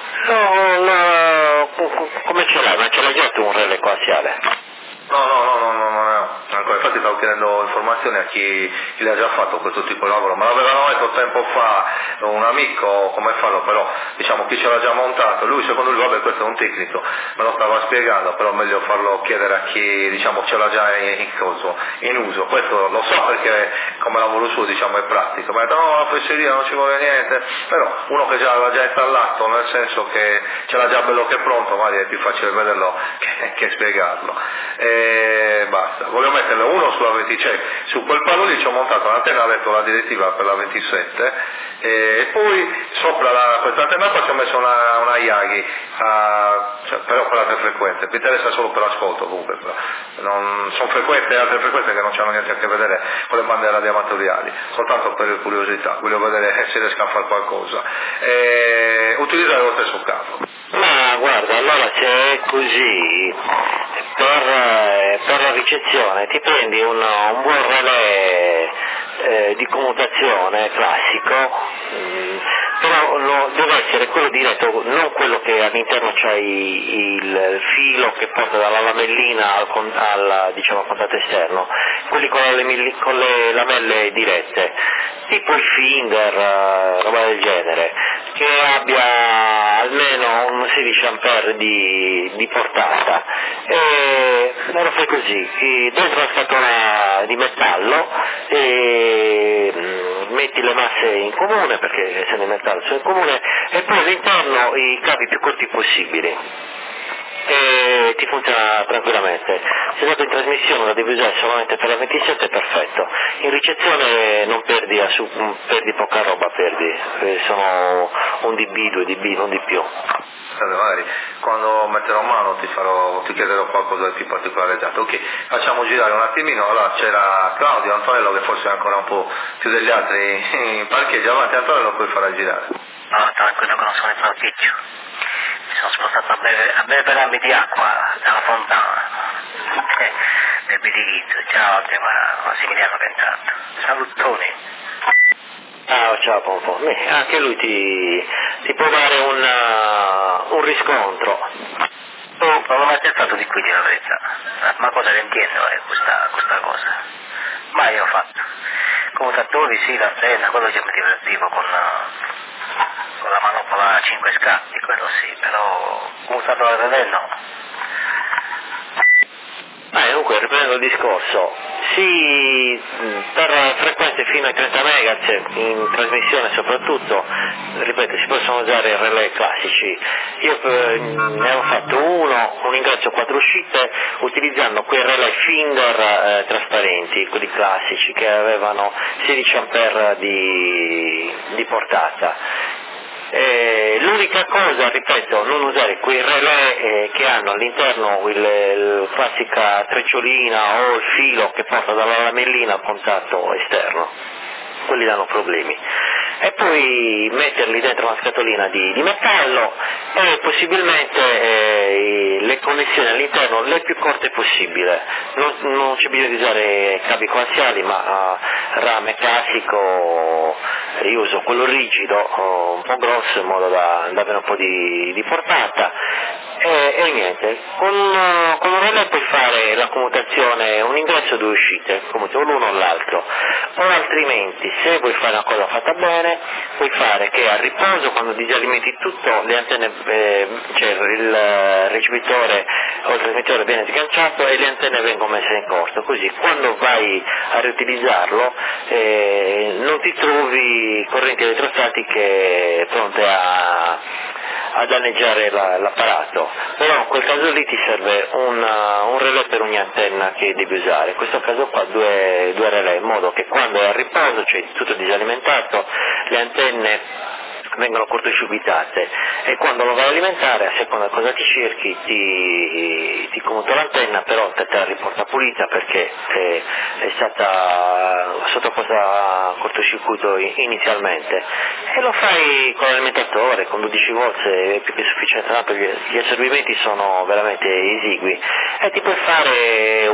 Come ce l'hai? Ma ce l'hai già tu un relay coassiale? No, ancora, infatti stavo chiedendo informazioni a chi l'ha già fatto questo tipo di lavoro, ma l'avevano detto tempo fa un amico come farlo, però diciamo chi ce l'ha già montato, lui secondo lui, vabbè questo è un tecnico, me lo stava spiegando, però meglio farlo chiedere a chi diciamo ce l'ha già in uso, questo lo so perché come lavoro suo diciamo è pratico, ma no, la fesseria non ci vuole niente, però uno che già l'ha già installato, nel senso che ce l'ha già bello che è pronto, magari è più facile vederlo che spiegarlo. Basta, voglio metterlo uno sulla 26, su quel palo lì ci ho montato un'antenna, ha detto la direttiva per la 27 e poi sopra questa antenna qua ci ho messo una Yagi però per altre frequenze, mi interessa solo per l'ascolto comunque, non sono altre frequenze che non hanno niente a che vedere con le bande radioamatoriali, soltanto per curiosità, voglio vedere se riesco a fare qualcosa utilizzare lo stesso cavo. Ma guarda, allora se è così, per la ricezione ti prendi un buon relè di commutazione classico, però deve essere quello diretto, non quello che all'interno c'è il filo che porta dalla lamellina al contatto esterno, quelli con le lamelle dirette, tipo il Finder, roba del genere, che abbia almeno un 16 A di portata, e lo fai così, dentro la scatola di metallo metti le masse in comune, perché essendo in metallo sono in comune, e poi all'interno i cavi più corti possibili e ti funziona tranquillamente. Se dato in trasmissione la devi usare solamente per la 27 è perfetto, in ricezione non perdi poca roba, sono 1 dB, 2 dB, non di più. Magari quando metterò mano ti chiederò qualcosa di più particolarizzato. Ok, facciamo girare un attimino. Allora c'era Claudio Antonello che forse è ancora un po' più degli altri in parcheggio. Avanti Antonello, poi farà girare. No, tranquillo che non sono in parcheggio, mi sono spostato a bere lampi di acqua dalla fontana. Bevi di litro. Ciao Massimiliano Pentanto, salutoni. Ciao Pompo, anche lui ti può dare un riscontro. Non l'ho mai tentato di qui, di la verità, ma cosa ne intendo questa cosa? Ma io ho fatto commutatori, sì, l'antenna, quello che mi divertivo con la manopola a 5 scatti, quello sì, però commutatore al relè no. Comunque riprendo il discorso, sì, per frequenze fino ai 30 MHz in trasmissione soprattutto, ripeto, si possono usare i relè classici. Io ne ho fatto un ingresso 4 uscite utilizzando quei relè Finder trasparenti, quelli classici che avevano 16 A di portata. L'unica cosa, ripeto, non usare quei relè che hanno all'interno il classica trecciolina o il filo che porta dalla lamellina al contatto esterno, quelli danno problemi. E poi metterli dentro una scatolina di metallo e possibilmente le connessioni all'interno le più corte possibile, non c'è bisogno di usare cavi coassiali, ma rame classico, io uso quello rigido, un po' grosso in modo da avere un po' di portata. E niente, con un relè puoi fare la commutazione, un ingresso e due uscite, come o l'uno o l'altro, o altrimenti se vuoi fare una cosa fatta bene, puoi fare che a riposo, quando disalimenti tutto, le antenne, cioè il ricevitore o il trasmettitore viene sganciato e le antenne vengono messe in corto, così quando vai a riutilizzarlo non ti trovi correnti elettrostatiche pronte a danneggiare l'apparato, però in quel caso lì ti serve un relè per ogni antenna che devi usare, in questo caso qua due relè, in modo che quando è a riposo, cioè tutto disalimentato, le antenne vengono cortocircuitate e quando lo vai a alimentare, a seconda cosa ti cerchi, ti commuta l'antenna, però te la riporta pulita perché è stata sottoposta a cortocircuito inizialmente, e lo fai con l'alimentatore, con 12 volt è più che sufficiente, no? Perché gli assorbimenti sono veramente esigui, e ti puoi fare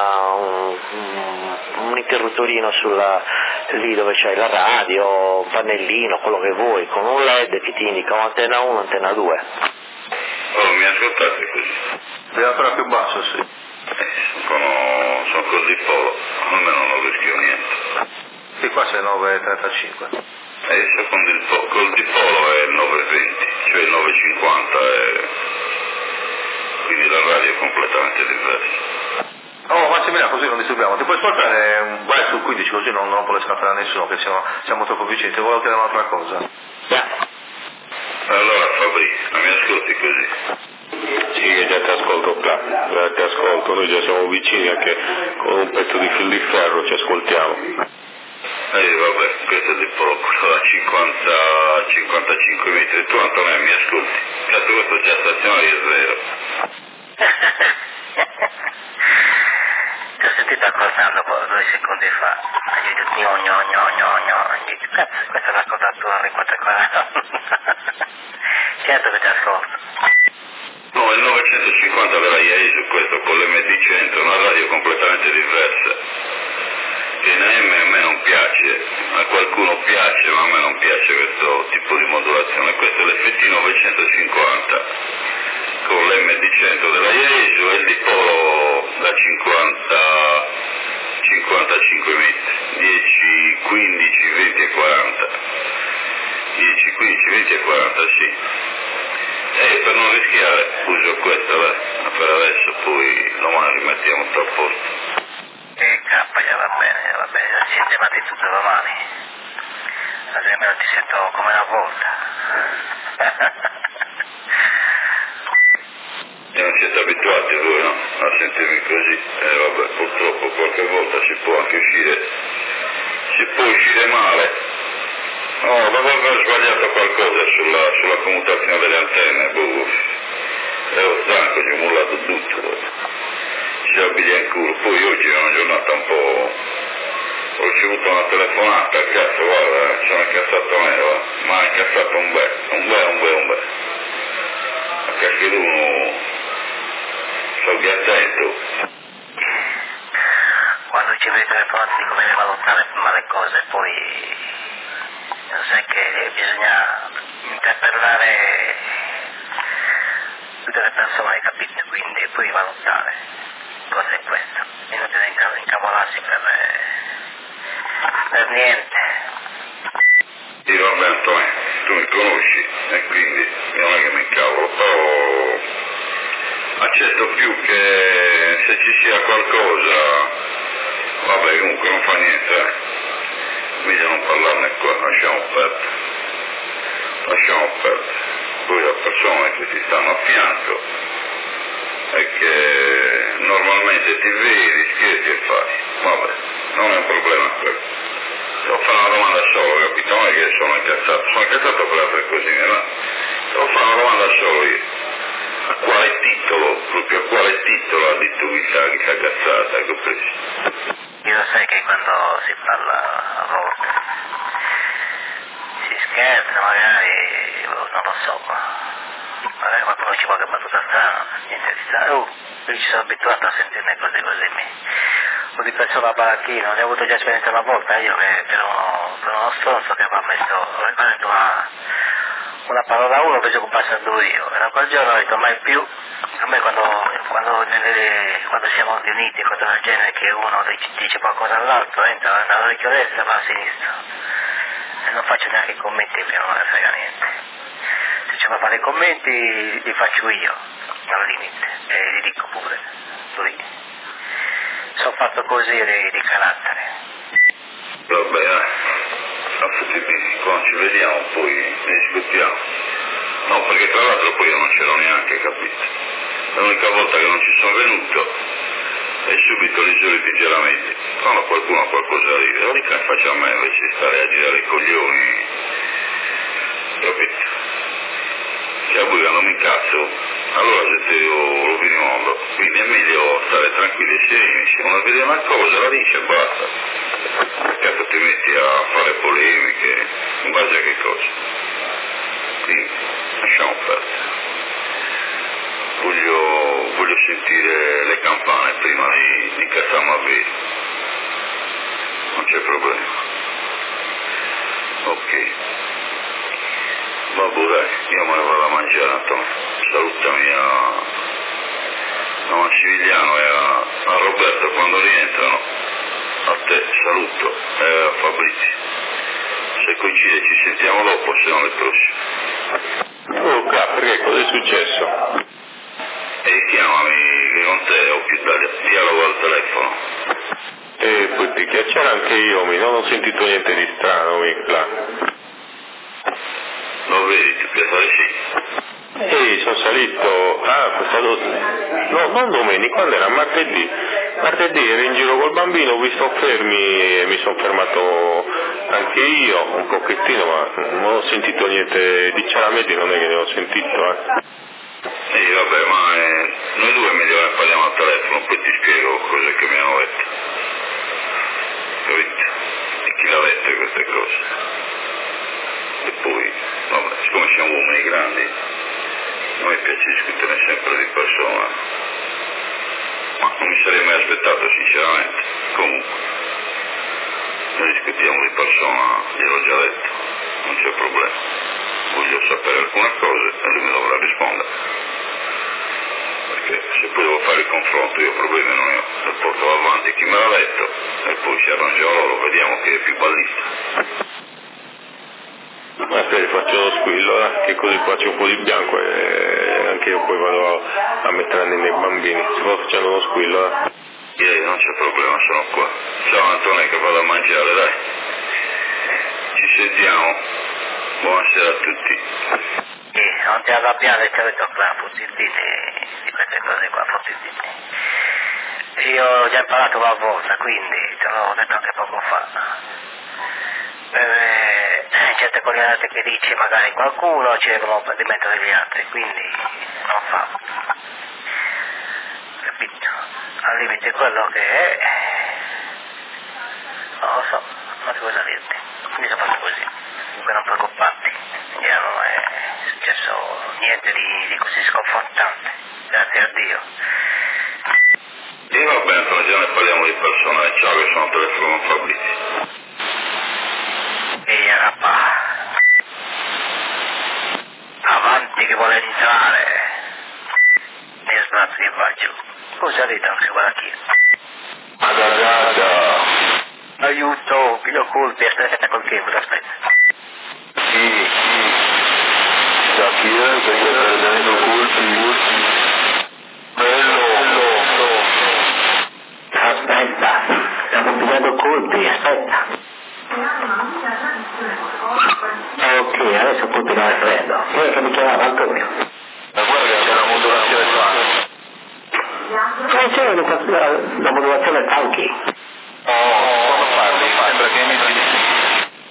un interruttorino lì dove c'hai la radio, un pannellino, quello che vuoi, con un LED che ti indica un'antenna 1, antenna 2. Oh, mi ascoltate così? Devi ancora più basso, sì. Sono col dipolo, almeno non rischio niente. Sì, qua c'è 9,35. Adesso col dipolo è il 9,20, cioè il 9,50 quindi la radio è completamente diversa. Oh, Massimiliano, così non disturbiamo. Ti puoi ascoltare, vai sul 15 così non rompo le scatole a nessuno, che siamo troppo vicini. Ti volevo chiedere un'altra cosa. Allora Fabri, mi ascolti così? Sì, che già ti ascolto qua, già ti ascolto, noi già siamo vicini anche con un pezzo di fil di ferro, ci ascoltiamo. Vabbè, questo è di poco, da 55 metri. Tu Antonio mi ascolti? Certo, questo già stazionario è zero. Ti ho sentito ascoltando 2 secondi fa, cazzo, questa è la cosa tua, riporta qua. Certo che ti ascolto. No, il 950 della IAI su questo con l'MD100, una radio completamente diversa. Che in AM a me non piace, a qualcuno piace, ma a me non piace questo tipo di modulazione. Questo è l'FT 950 con l'MD100 della IAESO e il dipolo da 55 metri, 10, 15, 20 e 40. 10, 15, 20 e 40, sì. E per non rischiare uso questo, per adesso, poi domani rimettiamo tutto a posto. Va bene, sistemati tutto domani, almeno ti sento come una volta. E non siete abituati voi, no? A sentirmi così, vabbè, purtroppo qualche volta si può anche uscire male. No, dopo aver sbagliato qualcosa sulla commutazione delle antenne, ero stanco, ci ho mollato tutto, ci abbilia in culo. Poi oggi è una giornata un po'... ho ricevuto una telefonata, cazzo, guarda, ci hanno incazzato me, va. Ma ha incazzato un bel. Perché anche uno sto attento. Quando ricevi le telefonate di come valutare prima le cose, poi sai che bisogna interpellare tutte le persone, capite? Quindi puoi valutare cosa è questo. Inutile incavolarsi per niente. Sì, vabbè Antonio, tu mi conosci e quindi non è che mi incavolo, però accetto più che se ci sia qualcosa, vabbè comunque non fa niente, meglio non parlarne qua, lasciamo perdere. Poi le persone che ti stanno a fianco e che normalmente ti vedi, scherzi e fai, vabbè, non è un problema quello. Devo fare una domanda solo, capito? Non è che sono incazzato per altre cosine, ma devo fare una domanda solo io. A quale titolo ha detto chissà cazzata, compreso? Io sai che quando si parla a volte si scherza magari, non lo so, magari qualcuno ci qualche battuta strana, niente di strano. Io ci sono abituato a sentirne così, o di persona baracchino, ne ho avuto già esperienza una volta io che per uno stronzo che mi ha detto una parola a uno invece che passando io, e da quel giorno ho detto mai più. A me quando siamo riuniti, cose del genere, che uno dice qualcosa all'altro, entra nell'orecchio destro e va a sinistra, e non faccio neanche i commenti perché non me ne frega niente. Se c'è da fare i commenti li faccio io al limite e li dico pure lui. Sono fatto così di carattere. Vabbè, quando ci vediamo poi ne discutiamo. No, perché tra l'altro poi io non c'ero neanche, capito? L'unica volta che non ci sono venuto è subito i soliti giramenti. Quando qualcuno ha qualcosa da dire, lo dica faccio a me invece di stare a girare i coglioni, capito? Se a voi non mi incazzo, allora siete io rovinoso, quindi è meglio stare tranquilli e sereni. Se uno vede una cosa la dice e basta. Perché ti metti a fare polemiche, in base a che cosa? Quindi lasciamo perdere. Voglio sentire le campane prima di cazzarmi a vedi. Non c'è problema. Ok. Vabbè dai, io me ne vado a mangiare, Antonio. Salutami a Massimiliano e a Roberto quando rientrano. A te saluto e a Fabrizio. Se coincide ci sentiamo dopo, se non le prossime. Ok, perché cosa è successo? E chiamami che con te ho più dialogo al telefono. E poi ti chiacchiera anche io, non ho sentito niente di strano, Micla. Lo vedi, ti piace sì? Ehi, sono salito, no, non domenica, quando era martedì ero in giro col bambino, ho visto fermi e mi sono fermato anche io, un pochettino, ma non ho sentito niente, sinceramente non è che ne ho sentito, Sì, vabbè, ma noi due meglio ne parliamo al telefono, poi ti spiego cose che mi hanno detto. Capito? E chi l'ha dette queste cose? E poi, vabbè, siccome siamo uomini grandi, a me piace discutere sempre di persona, ma non mi sarei mai aspettato sinceramente. Comunque, noi discutiamo di persona, gliel'ho già detto, non c'è problema. Voglio sapere alcune cose e lui mi dovrà rispondere. Perché se poi devo fare il confronto io problemi non ne ho, lo porto avanti chi me l'ha detto e poi si arrangia loro, vediamo chi è più ballista. Ma se faccio lo squillo, che così faccio un po' di bianco e anche io poi vado a metterli nei bambini, si va facendo lo squillo. Non c'è problema, sono qua. Ciao Antonio che vado a mangiare, dai. Ci sentiamo. Buonasera a tutti. Non ti arrabbiare, ti ho detto qua, fottitini di queste cose qua, fottitini. Io ho già imparato una volta, quindi te l'ho detto anche poco fa. Certe coordinate che dici magari qualcuno ci devono dimettere gli altri, quindi non fa. Capito? Al limite quello che è, non lo so, non so cosa dirti. Quindi sono fatto così. Comunque non preoccuparti, ya non è successo niente di così sconfortante, grazie a Dio. E va bene, Antonio, già ne parliamo di persone, ciao che sono al telefono con Fabrizio. E rapà, avanti che vuole entrare, mi sbrazzo di qua giù, cosa dite anche guarda chi? Aiuto, piglio colpi, aspetta col tempo, aspetta. Sì, da chi è che sta perdendo colpi? Bello. Aspetta, stiamo pigliando colpi, aspetta. Ok, adesso colpi non è freddo. Chi è che mi chiamava Antonio? Ma guarda che c'è una modulazione qua. C'è la modulazione tanchi. Quando parli sembra che emitti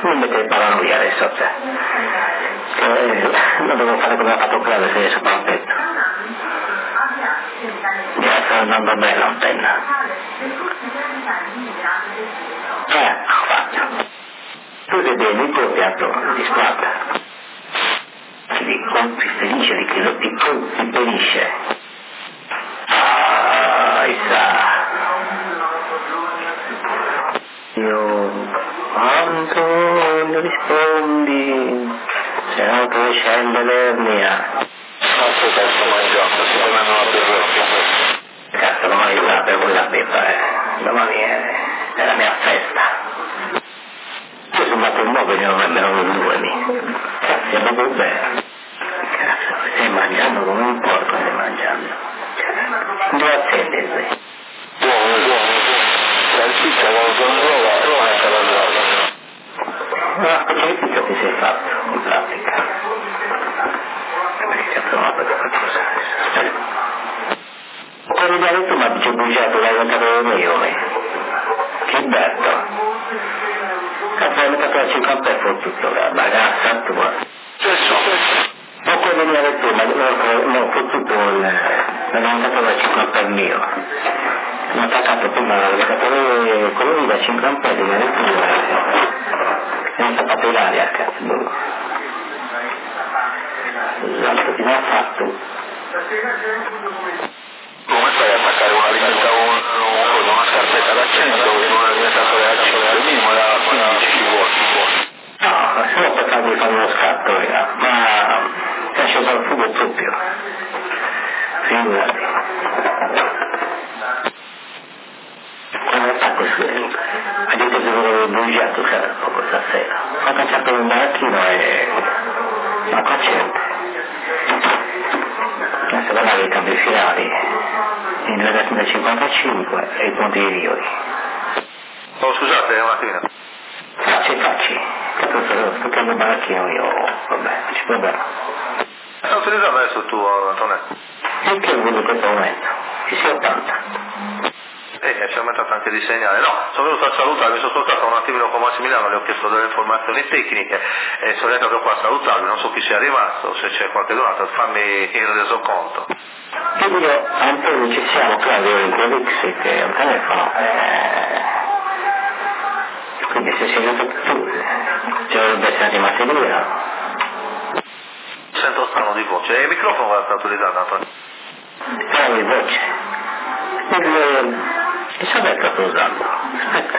non mettete paranoia adesso a te, non devo fare come ha fatto Claudio se sopra il petto, mi sta andando bene l'antenna, ho fatto, tu vedi il doppiato di squadra, ti felice di chi lo ti impedisce, quanto non rispondi, se no tu scende l'ernia. Cazzo sto mangiando, si come non la berretta. Cazzo domani la bevo la beffa, domani è la mia festa. Io sono andato in modo che non avrebbero due mi. Cazzo, è proprio bene. Cazzo, stai mangiando come un porco, stai mangiando. Dove accendi qui? Salsiccia con consola, anche la droga. Che pizza ti sei fatto in pratica? Perché cazzo non ho fatto qualcosa adesso? Quando mi ha detto ma ti ho bruciato, l'hai mandato io, che bello. Cazzo hai mettato la 50 e fottuto, la ragazza tua. Ma quando mi ha detto, ma no, fottuto l'hai mandato la 50 al mio. Mi ha attaccato prima quello lì da 50 e mi ha detto mi ha tappato l'aria, cazzo. L'altro ti l'ha fatto. Come fai a attaccare una limetta una scarpetta da 100 che non è diventato da 100, al minimo da 15 ci vuole. No, solo per farmi fare uno scatto, ma lascio fare il fumo proprio. Figurati. Ha detto che avevo bruciato poco stasera. Ho cacciato un baracchino e ma qua c'è. Adesso guardare i cambi finali, il 1955 e i punti di Rioli. Oh, scusate, un attimino. Facci. Sto toccando il baracchino io, vabbè, non c'è problema. Sto utilizzando adesso tu, Antonello. E che vuole in questo momento? Ci si 80. Ci ha messo anche di segnale. No, sono venuto a salutare, mi sono ascoltato un attimino con Massimiliano, le ho chiesto delle informazioni tecniche e sono entrato qua a salutarvi, non so chi sia rimasto, se c'è qualche donato, fammi il resoconto. Io dico, Antonio, ci siamo, Claudio, in Quelix, che è un telefono, quindi se sei venuto tu, ci dovrebbe essere rimasto lui, no? Sento strano di voce, e il microfono va stato utilizzato, Antonio? Di voce. Che sarebbe stato usando? Aspetta.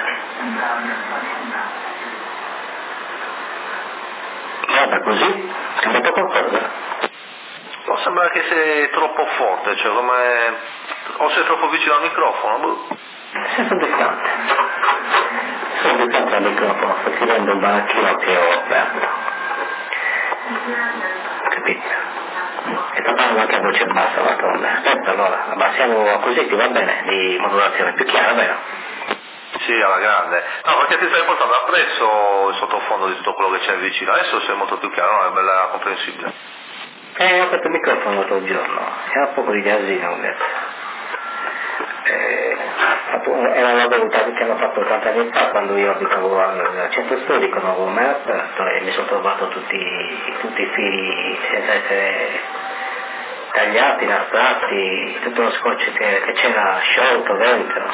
Guarda così, ti metto qualcosa? No, sembra che sei troppo forte, cioè come... o sei troppo vicino al microfono. Sono distante. Sono distante al microfono, sto chiudendo un baracchino che ho aperto. Capito? E parlando anche a voce bassa la torna. Aspetta allora, abbassiamo così, ti va bene, di modulazione più chiara, vero? Sì, alla grande. No, perché ti stai portando appresso il sottofondo di tutto quello che c'è vicino. Adesso sei molto più chiaro, no? È bella comprensibile. Ho aperto il microfono l'altro giorno, era un po' di casino, ho detto. Era una venuta che hanno fatto 80 anni fa quando io abitavo al centro storico, non avevo mai aperto e mi sono trovato tutti i fili senza essere tagliati, nastratti, tutto lo scotch che c'era sciolto dentro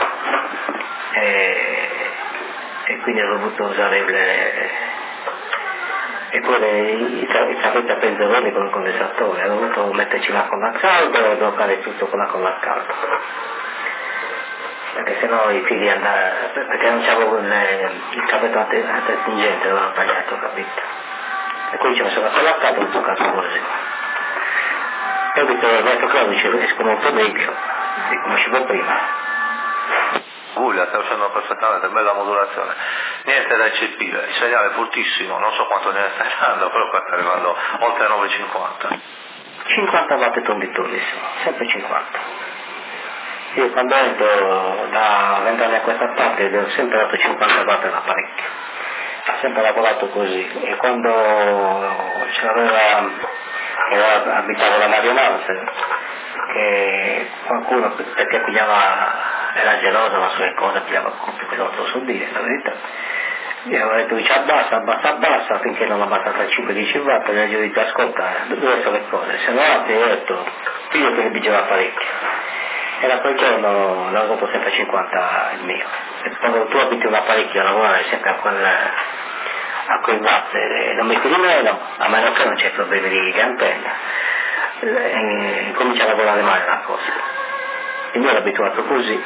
e quindi ho dovuto usare e poi i tappeti a penzoloni con il condensatore, ho dovuto metterci l'acqua a caldo e bloccare tutto con l'acqua a caldo. Perché sennò i figli andavano, perché non c'avevo il cavetto antistingente, l'ho tagliato, capito? E quindi ci ho messo la collaccato e ho toccato così. E ho visto che questo Claudio escono un po' meglio, come uscivo prima. Guglia, stai usando perfettamente, bella modulazione. Niente da eccepire, il segnale è fortissimo, non so quanto ne stai dando, però qua sta arrivando oltre 9,50. 50 watt tondissimo, sempre 50. Io quando entro da 20 anni a questa parte ho sempre dato 50 watt all'apparecchio, ha sempre lavorato così e quando abitavo la Marionanza, che qualcuno perché pigliava, era geloso la sua cosa, pigliava più che non lo so dire, la verità, Io ho detto dice abbassa finché non abbassa tra 5 e 10 watt, mi ha detto ascolta, dove sono le cose, se no ti ho detto, figlio che mi diceva parecchio. E da quel giorno l'ho avuto sempre 50 il mio. E quando tu abiti un apparecchio a lavorare sempre a quei watt, non metti di meno, a meno che non c'è problemi di antenna, e comincia a lavorare male la cosa. Il mio è abituato così.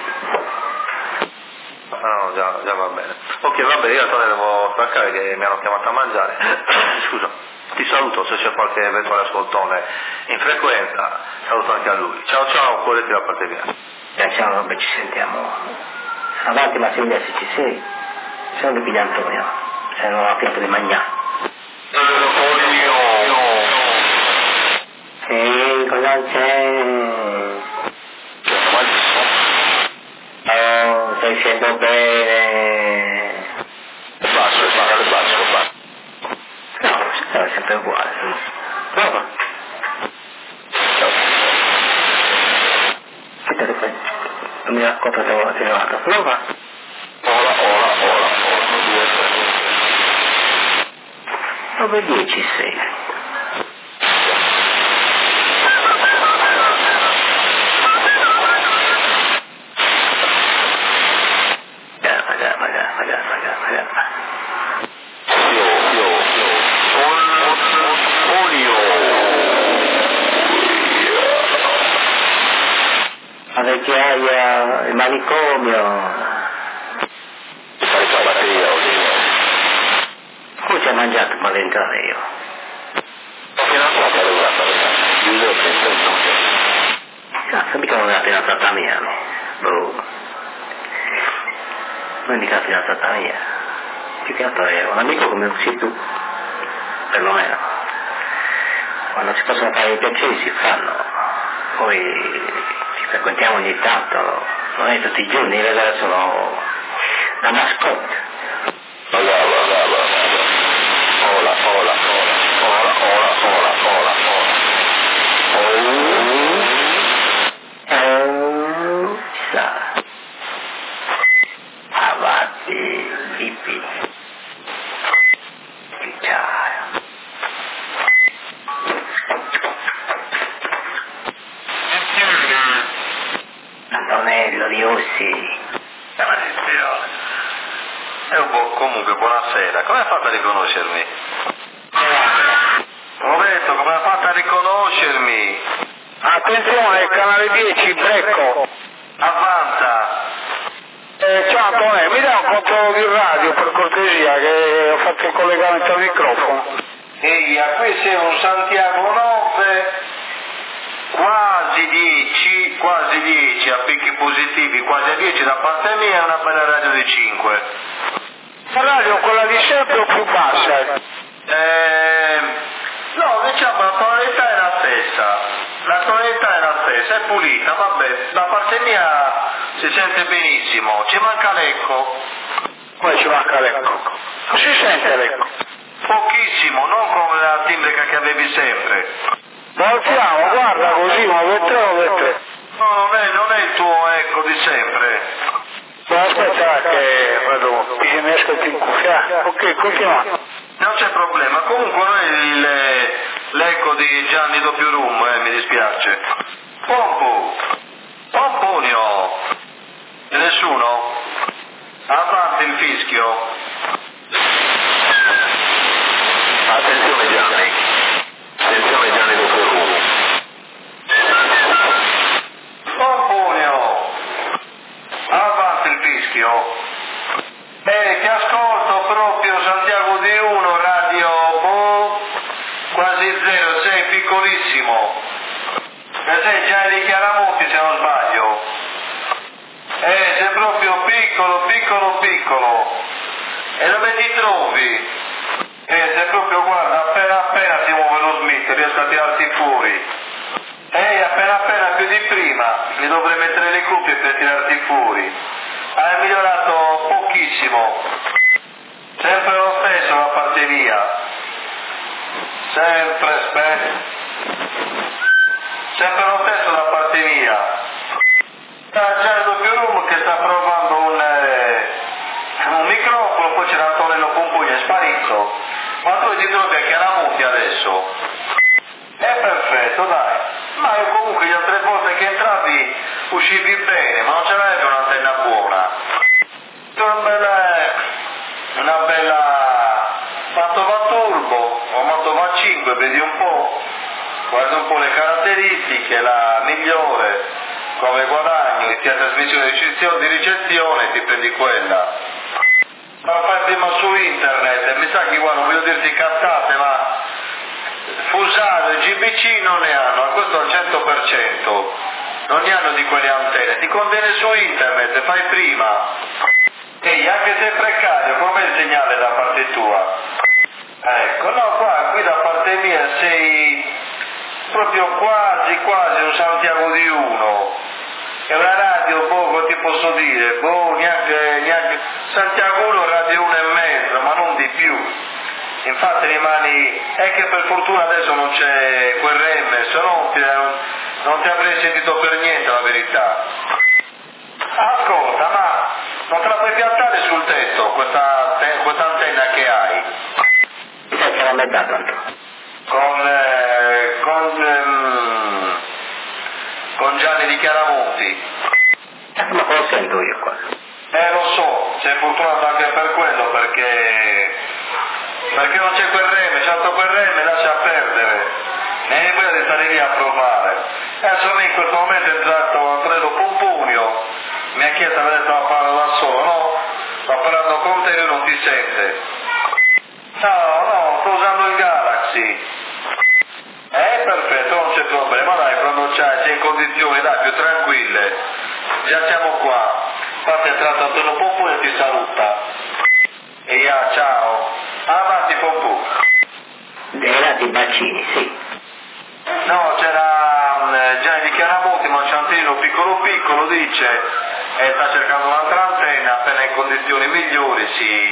No, già va bene. Ok, vabbè, io adesso devo staccare che mi hanno chiamato a mangiare. Scusa, ti saluto, se c'è qualche eventuale ascoltone in frequenza, saluto anche a lui. Ciao, cuore da parte mia. Ciao, vabbè, ci sentiamo. Avanti Massimiliano se ci sei, se non mi piglia Antonio, se non ho tempo di mangiare. Sì, cosa c'è? Oh, stai scendo bene. Basso. No, è sempre uguale. Prova. Aspetta che non mi racconto se ho tirato. Prova. Ora. 9:10 sei. La vecchiaia, il manicomio. Come ci ha mangiato per entrare io? Cazzo, mica non è la fidanzata mia. Boh. Non è mica la fidanzata mia. Più che altro è un amico come sei tu. Perlomeno. Quando si possono fare i piaceri si fanno. Poi ci frequentiamo ogni tanto. Non è tutti i giorni, vedere solo la mascotte. Avanti, Pippi. Ciao. Antonello di Ossi. Comunque, buonasera. Come hai fatto a riconoscermi? Ho detto, come hai fatto a riconoscermi? Attenzione, canale 10, Brecco. Avanza. Ciao Antonello, mi dai un controllo di radio per cortesia che ho fatto il collegamento al microfono. Ehi, qui sei un Santiago 9, quasi 10 a picchi positivi, quasi a 10 da parte mia e una bella radio di 5. La radio quella di sempre o più bassa? No, diciamo la tonalità è la stessa, è pulita, vabbè, da parte mia si sente benissimo, ci manca l'eco. Come ci manca l'eco? Non si sente l'eco? Pochissimo, non come la timbrica che avevi sempre. Voltiamo, guarda così, muovete. No, non è il tuo eco di sempre. Ma aspetta che vado, mi riesco in cuffia. Ok, continua. Non c'è problema, comunque non è l'eco di Gianni doppio rum, mi dispiace. Pomponio. E nessuno? Avanti il fischio. Attenzione Gianni doppio rum. Pomponio. Avanti il fischio. Ti ascolto proprio Santiago di 1, radio quasi 0, sei piccolissimo. E sei già di Chiaramonti se non sbaglio. Sei proprio piccolo. E dove ti trovi? Se proprio guarda, appena si muove lo Smith, riesco a tirarti fuori. Appena più di prima, mi dovrei mettere le cuffie per tirarti fuori. Hai migliorato pochissimo. Sempre lo stesso la parte via. Sempre lo stesso la parte via. C'è il doppio room che sta provando un microfono, poi c'è Antonello Ma tu ti trovi a Chiaramonti adesso? È perfetto, dai. Ma io comunque le altre volte che entravi uscivi bene, ma non ce l'avevi un'antenna buona. Una bella Mantova Turbo o Mantova 5, vedi un po', guarda un po' le caratteristiche, la migliore, come guadagno, e ti ha trasmissione di ricezione, ti prendi quella. Ma fai prima su internet, e mi sa che guarda, non voglio dirti cattate, ma Fusaro e GBC non ne hanno, questo al 100%, non ne hanno di quelle antenne, ti conviene su internet, fai prima. Ehi, anche se è precario, com'è il segnale da parte tua? Ecco, no, qui da parte mia sei proprio quasi un Santiago di uno. È una radio, poco ti posso dire, neanche Santiago 1 radio 1,5, ma non di più. Infatti rimani, è che per fortuna adesso non c'è quel RM, se no non ti avrei sentito per niente la verità. Ascolta, ma non te la puoi piantare sul tetto questa antenna che hai? Mi sa che la metà tanto. Con Gianni di Chiaramonti. Ma lo sento io qua. Lo so, sei fortunato anche per quello, perché non c'è quel reme, certo quel reme lascia perdere. Ne è voglia di stare lì a provare. Adesso a me in questo momento è entrato Alfredo Pompunio, mi ha chiesto, mi ha detto a parlare da solo, no? Sto parlando con te e lui non ti sente. No, sto usando il Galaxy. Perfetto, non c'è problema, dai, quando sei in condizioni, dai, più tranquille. Già siamo qua. Infatti è entrato Antonio Pompu e ti saluta. E ciao. Avanti Pompu. Dei bacini, sì. No, c'era Gianni di Chiaramonti, ma un ciantino piccolo dice, e sta cercando un'altra antenna, appena in condizioni migliori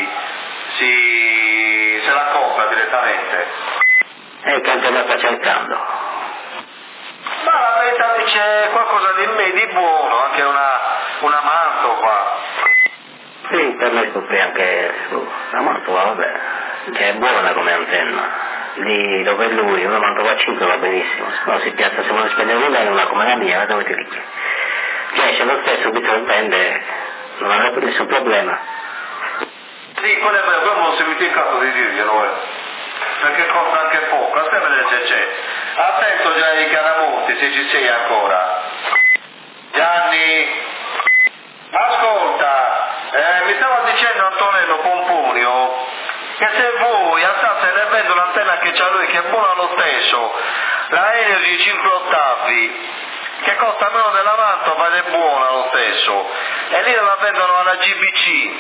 se la compra direttamente. Che antenna sta cercando? Ma la verità dice qualcosa di buono, anche una Mantova. Sì, per me scopri anche la Mantova, vabbè, che è buona come antenna. Lì dove lui, una Mantova 5 va benissimo, se no si piazza, se vuole spendere una come la mia, dove ti ricchi. Cioè, se lo stesso subito lo prende, non avrebbe nessun problema. Sì, quello è vero, non ho dimenticato di dirglielo, perché costa anche poco, a te vedere se c'è. Attento Gianni di Chiaramonti, se ci sei ancora. Gianni, ascolta, mi stava dicendo Antonello Pompunio che se voi andate ne vendo l'antenna che c'ha lui, che è buona lo stesso, la Energy 5 ottavi, che costa meno della Mantova ed è buona lo stesso, e lì la vendono alla GBC,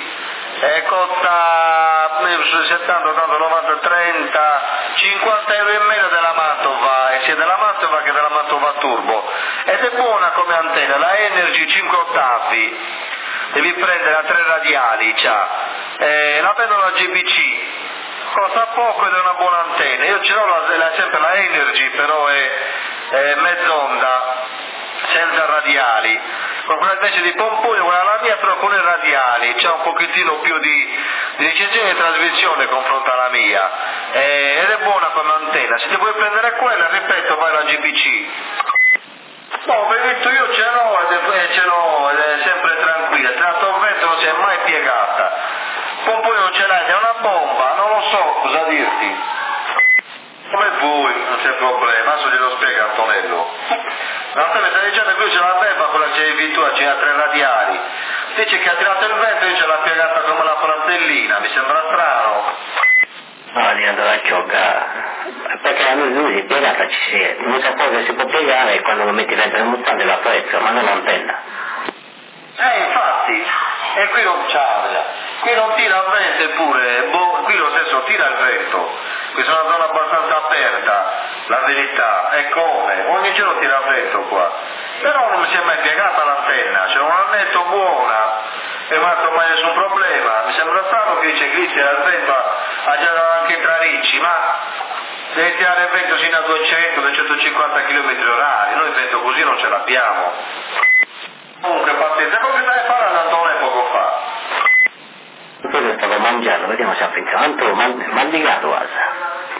costa 70, 80, 90, 30, 50 euro in meno della Mantova, sia della Mantova che della Mantova Turbo, ed è buona come antenna, la Energy 5 ottavi, devi prendere a 3 radiali, la vendono alla GBC, costa poco ed è una buona antenna. Io ce l'ho sempre la Energy, però è mezz'onda, senza radiali, con quella invece di Pompunio, quella la mia però con i radiali, c'è un pochettino più di ricezione e trasmissione confronto alla mia, ed è buona come antenna. Se ti vuoi prendere quella, ripeto, vai alla GBC. No, vi ho detto, io ce l'ho ed è sempre tranquilla, tratto il vento non si è mai piegata. Pompunio non ce l'hai, è una bomba, non lo so cosa dirti. Come vuoi, non c'è problema, adesso glielo spiega Antonello. No, te mi stai dicendo che lui ce la beffa, quella che c'è tu, c'è a 3 radiali. Dice che ha tirato il vento e io ce l'ha piegata come una fratellina, mi sembra strano. No, diventa la ciocca, perché lui si piegata ci si è, l'unica cosa che si può piegare è quando lo metti dentro il mutante la prezzo, ma non l'antenna. Infatti, e qui non qui non tira il vento eppure, qui lo stesso tira il vento, qui sono una zona abbastanza aperta, la verità, è come, ogni giorno tira il vento qua, però non mi si è mai piegata l'antenna, c'è un annetto buona, e non ha mai nessun problema, mi sembra strano che dice che tira il vento a già anche tra ricci, ma deve tirare il vento fino a 200-250 km/h, noi il vento così non ce l'abbiamo. Comunque pazienza, come stai parlando Antonio poco fa? Poi stavo mangiando, vediamo se ha pensato, tanto mandicato asa.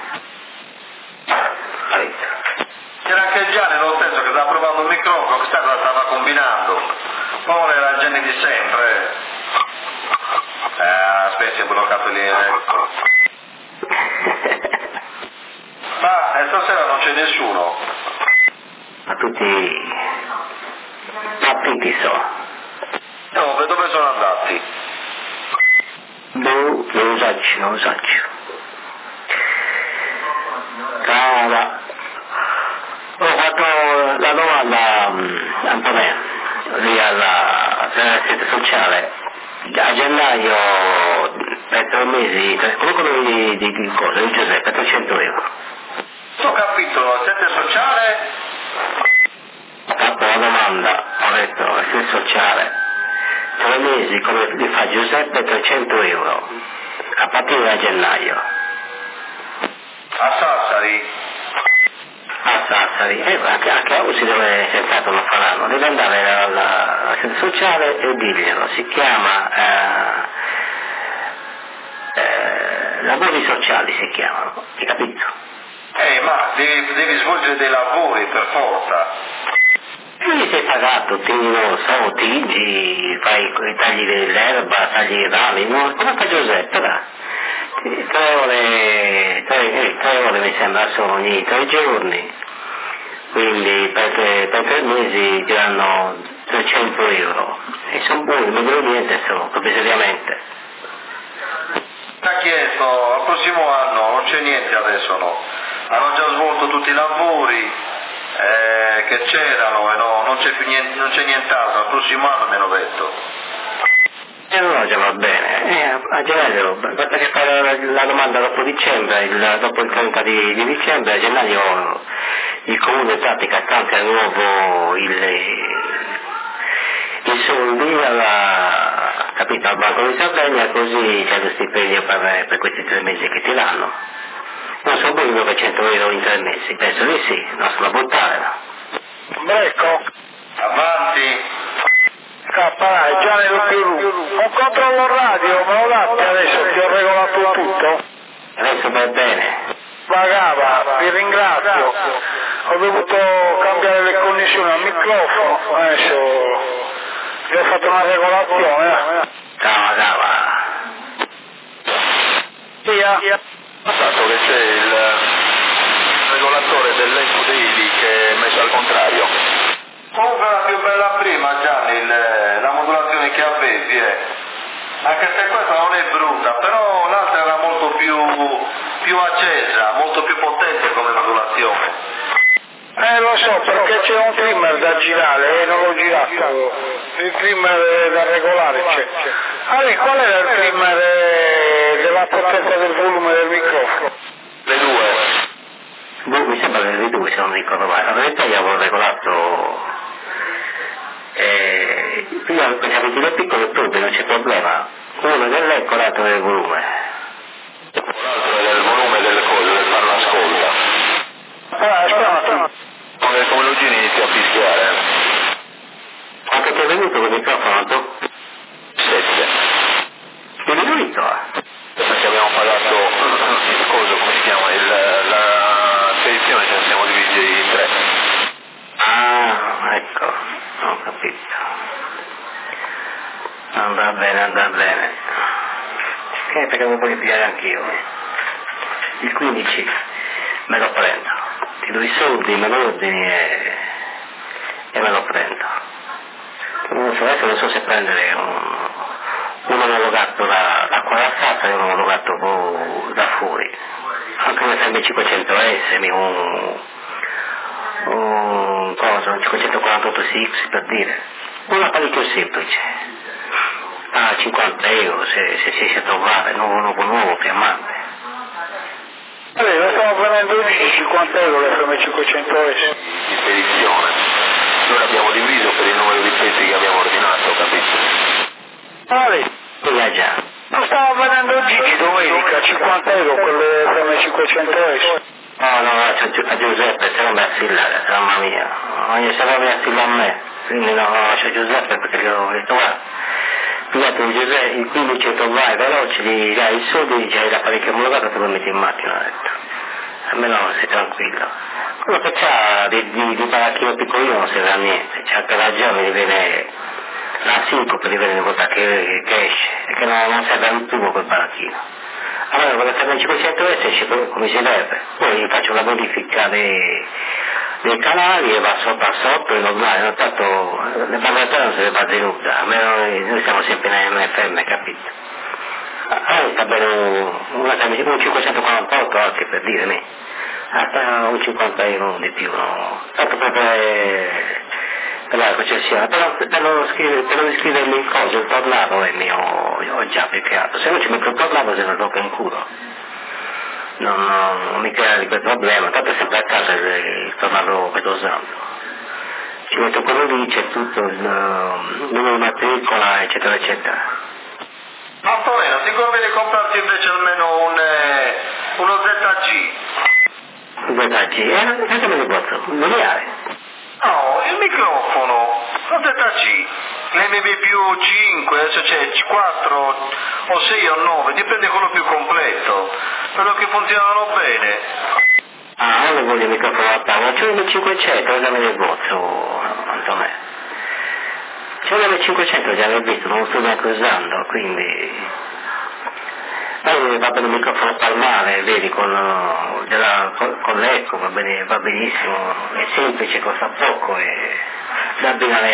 C'era anche Gianni lo stesso che stava provando il microfono, che stava combinando. Poi era Gianni di sempre. Specie bloccato lì. Ma stasera non c'è nessuno. Ma tutti partiti so. No, dove sono andati? Non lo so. Cara, ho fatto la domanda a Antonio, lì alla sede sociale. A gennaio, per 3 mesi, quello di cosa? Di Giuseppe, 300 euro. Sto capitolo, sede sociale? Ho fatto la domanda, ho detto, la sede sociale. 3 mesi, come li fa Giuseppe, 300 euro. A partire da gennaio. A Sassari? A Sassari, anche oggi dove senz'altro lo faranno, deve andare alla sede sociale e dirglielo, si chiama lavori sociali si chiamano, hai capito? Ma devi svolgere dei lavori per forza. E sei pagato, non lo so, tingi, tagli dell'erba, tagli i rami, no? Come fa Giuseppe, là? 3 ore mi sembra sono ogni 3 giorni, quindi per 3 mesi ti danno 300 euro e sono buoni, non vedo niente solo, proprio seriamente. Mi ha chiesto, al prossimo anno non c'è niente adesso, no? Hanno già svolto tutti i lavori che c'erano e non c'è più niente, non c'è nient'altro, al prossimo anno mi hanno detto. E allora già va bene, a gennaio, basta che fare la domanda dopo dicembre, dopo il 30 di dicembre, a gennaio il comune in pratica stanzia di nuovo i soldi capito, al Banco di Sardegna, così c'è lo stipendio per questi 3 mesi che ti danno. Non so poi 900 euro in 3 mesi, penso di sì, non sulla buttare. Brecco, Avanti! Capparai, già nello più. Un controllo radio, me lo date adesso, ti ho regolato tutto? Adesso va bene. Pagava, vi ringrazio. Ho dovuto cambiare le connessioni al microfono, adesso vi ho fatto una regolazione. Cava. Via. Dato che c'è il regolatore dell'FDI che è messo al contrario. Comunque era più bella prima Gianni, la modulazione che avevi, anche se questa non è brutta, però l'altra era molto più accesa, molto più potente come modulazione. Lo so, perché c'è un trimmer da girare e non l'ho girato. Il trimmer da regolare c'è. Allora, qual era il trimmer della potenza del volume del microfono? Le 2. Mi sembra le 2 se non ricordo male. La verità io avevo regolato prima pensavo di due piccole turbe, non c'è problema. Uno dell'eco, l'altro del volume. L'altro è del volume delle cose, del farlo ascolta. Aspetta. Come Lugini inizia a fischiare. Quanto ti è venuto quel microfono tu? 7. Ti è venuto? Perché abbiamo pagato il coso, come si chiama, la spedizione, ce ne siamo divisi in 3. Ah, ecco, ho capito. Andrà bene. Perché lo voglio pigliare anch'io. Il 15 me lo prendo. Ti do i soldi, me lo ordini e me lo prendo. Adesso non so se prendere un omologato da qua da casa e un omologato da fuori. Anche un SM500S, un 548CX per dire. Un apparecchio semplice. A 50 euro se si riesce a trovare, nuovo, fiammante. Allora, lo stiamo prendendo di 50 euro l'FM500S. Di spedizione. Noi l'abbiamo diviso per il numero di pezzi che abbiamo ordinato, capito? Allora, Già. lo stavo prendendo Gigi domenica, 50 euro con l'FM500S. No, a Giuseppe, se non mi assillare, mamma mia. Se non mi assilla a me. Quindi no, c'è Giuseppe perché gli ho detto, guarda, pigliato il 1500 vai veloce, gli dai i soldi, c'hai la parecchia omologata, te lo metti in macchina, ha detto. Almeno sei tranquillo. Quello che c'ha di baracchino piccolino non serve a niente, c'ha che la giorno gli viene la sincope, gli viene una volta che esce, e che non serve a un tubo quel baracchino. Allora quando serve il 500 esce come si deve, poi faccio la modifica dei canali e va sotto, è normale, non tanto le barriere non se le fa nulla, almeno noi siamo sempre in FM, capito? Allora sta bene un 548 anche per dire me, un 50 euro di più, no? Tanto per la concessione, però per non iscrivermi in cosa, il tornado è mio, ho già peccato, se non ci metto il tornado se non tocca in culo. Non mi crea di quel problema, tanto è sempre a casa il tornado vedo santo. Ci metto quello lì, c'è tutto il numero di matricola, eccetera, eccetera. Antonino, ti conviene comprarti invece almeno uno ZG? Un ZG? Anche me lo posso, non li hai? No, il microfono, lo ZG, l'MB+5, adesso c'è 4 o 6 o 9, dipende quello più completo, quello che funzionano bene. Ah, non voglio il microfono a tavola, c'è un M500, già me ne bozzo, Antonio. C'è un M500, già l'ho visto, non lo sto neanche usando, quindi... Poi va bene il microfono palmare, vedi, con l'eco, va benissimo, è semplice, costa poco e da abbinare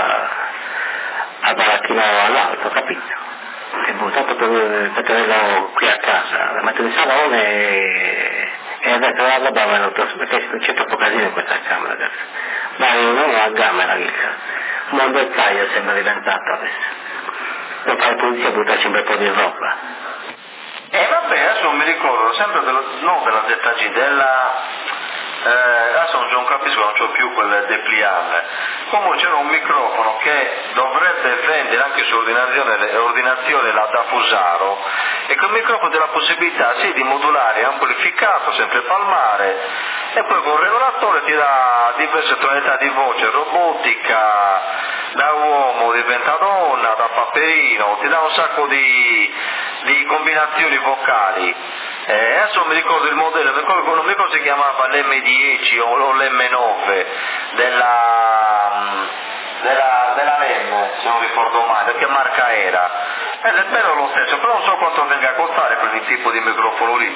al baracchino all'alto, capito? È buttato per tenerlo qui a casa, la metto in salone e adesso la roba perché c'è troppo casino in questa camera adesso. Ma non la camera, un buon dettaglio sembra diventato adesso. Non fare polizia e buttarci un bel po' di roba. Vabbè, adesso non mi ricordo, sempre non della ZG, adesso non capisco, non c'ho più quel depliant. Comunque c'era un microfono che dovrebbe vendere anche su ordinazione la da Fusaro, e quel microfono dà la possibilità sì di modulare amplificato, sempre palmare, e poi con il regolatore ti dà diverse tonalità di voce, robotica, da uomo diventa donna, da paperino, ti dà un sacco di combinazioni vocali. Adesso non mi ricordo il modello, non mi ricordo si chiamava l'M10 o l'M9 della NEM, se non ricordo male, che marca era. È bello lo stesso, però non so quanto venga a costare quel tipo di microfono lì.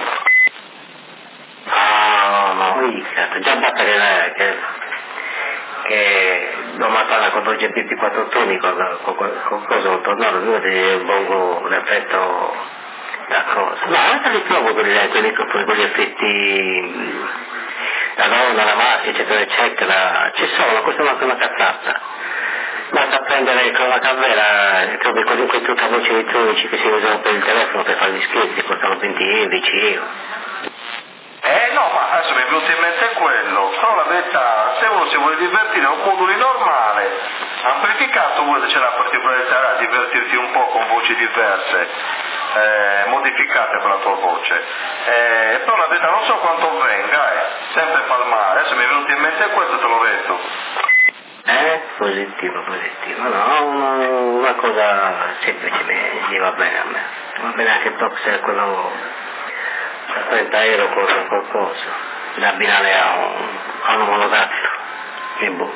No, già basta che domani parla con 2GP4 toni con cosa ho tornato, vedete il bongo l'effetto da cosa. No, anche li trovo quelli microfoni con gli effetti, la donna, la maschera, eccetera, eccetera, ci sono, questa è una cazzata. Basta prendere con la cavera, trovi qualunque tutta voce elettronici che si usano per il telefono per fare gli scherzi, costano 20 euro, 10 euro. No, ma adesso mi è venuto in mente quello, però la verità, se uno si vuole divertire con moduli normale, amplificato c'è la particolarità di divertirti un po' con voci diverse, modificate per la tua voce, però la verità non so quanto venga, sempre palmare, adesso mi è venuto in mente questo, te l'ho detto. Positivo, no, una cosa semplice mi va bene a me, va bene anche il top se quello a 30 euro costa qualcosa, da abbinare a un omologato, e boh,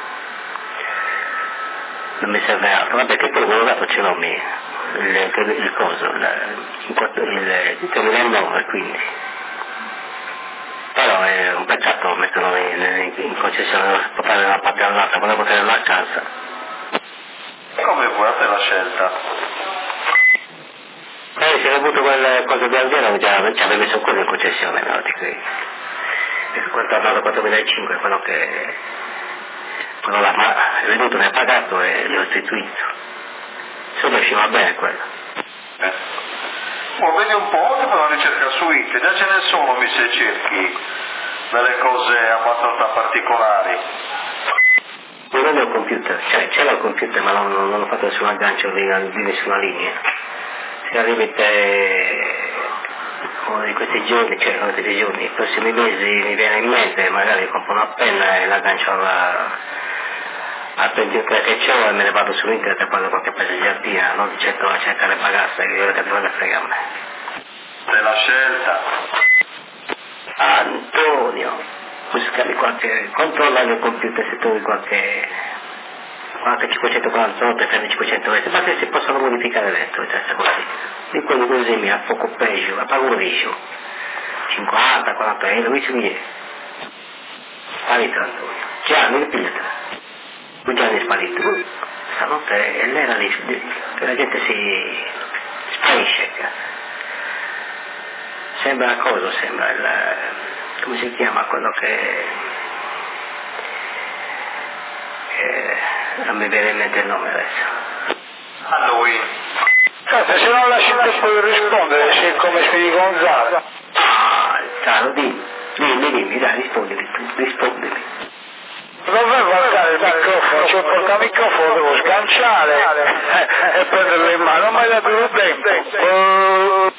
non mi serve altro, vabbè che poi l'omologato ce l'ho mio, il coso, il 2009 quindi, però è un peccato metterlo in concessione, portare da una parte all'altra, volevo tenerlo a casa. Come vuoi, a te la scelta? Se avevo avuto quelle cose di Alghero ci avevo messo quello in concessione, no? Quando è andato 4.500, quello là, è venuto, ne ha pagato e gli ho restituito. Insomma usciva bene quello. Vedi un po', oggi per una ricerca su internet, già ce ne sono se cerchi delle cose abbastanza particolari. Non ho il computer, c'era il computer ma non ho fatto nessun aggancio di nessuna linea. Se arrivate uno di questi giorni, i prossimi mesi mi viene in mente, magari compro una penna e l'aggancio al 23 che c'ho e me ne vado su internet e guardo qualche passeggiatina, non certo a cercare pagasse, che io che devo fregare a me. Della scelta. Antonio, buscami qualche, controlla nel computer se trovi qualche 548 fm 520, ma se si possono modificare dentro, senza così. Di quelli così mi ha poco peggio, ma pago un riscio. 50, 40 euro, mi ci viene. Sparito Antonio. Gianni, ripigliatela. Tu Gianni è sparito. Stanotte è l'era che la gente si sparisce. Sembra cosa? Sembra il... come si chiama quello che... non mi viene in mente il nome adesso. Halloween. Se non lasci il tempo di rispondere, sei come Spiri Gonzaga. Caro, dimmi, dai, rispondimi. Non vai a guardare il microfono, c'è il portamicrofono, devo sganciare e prenderlo in mano, ma è da più tempo.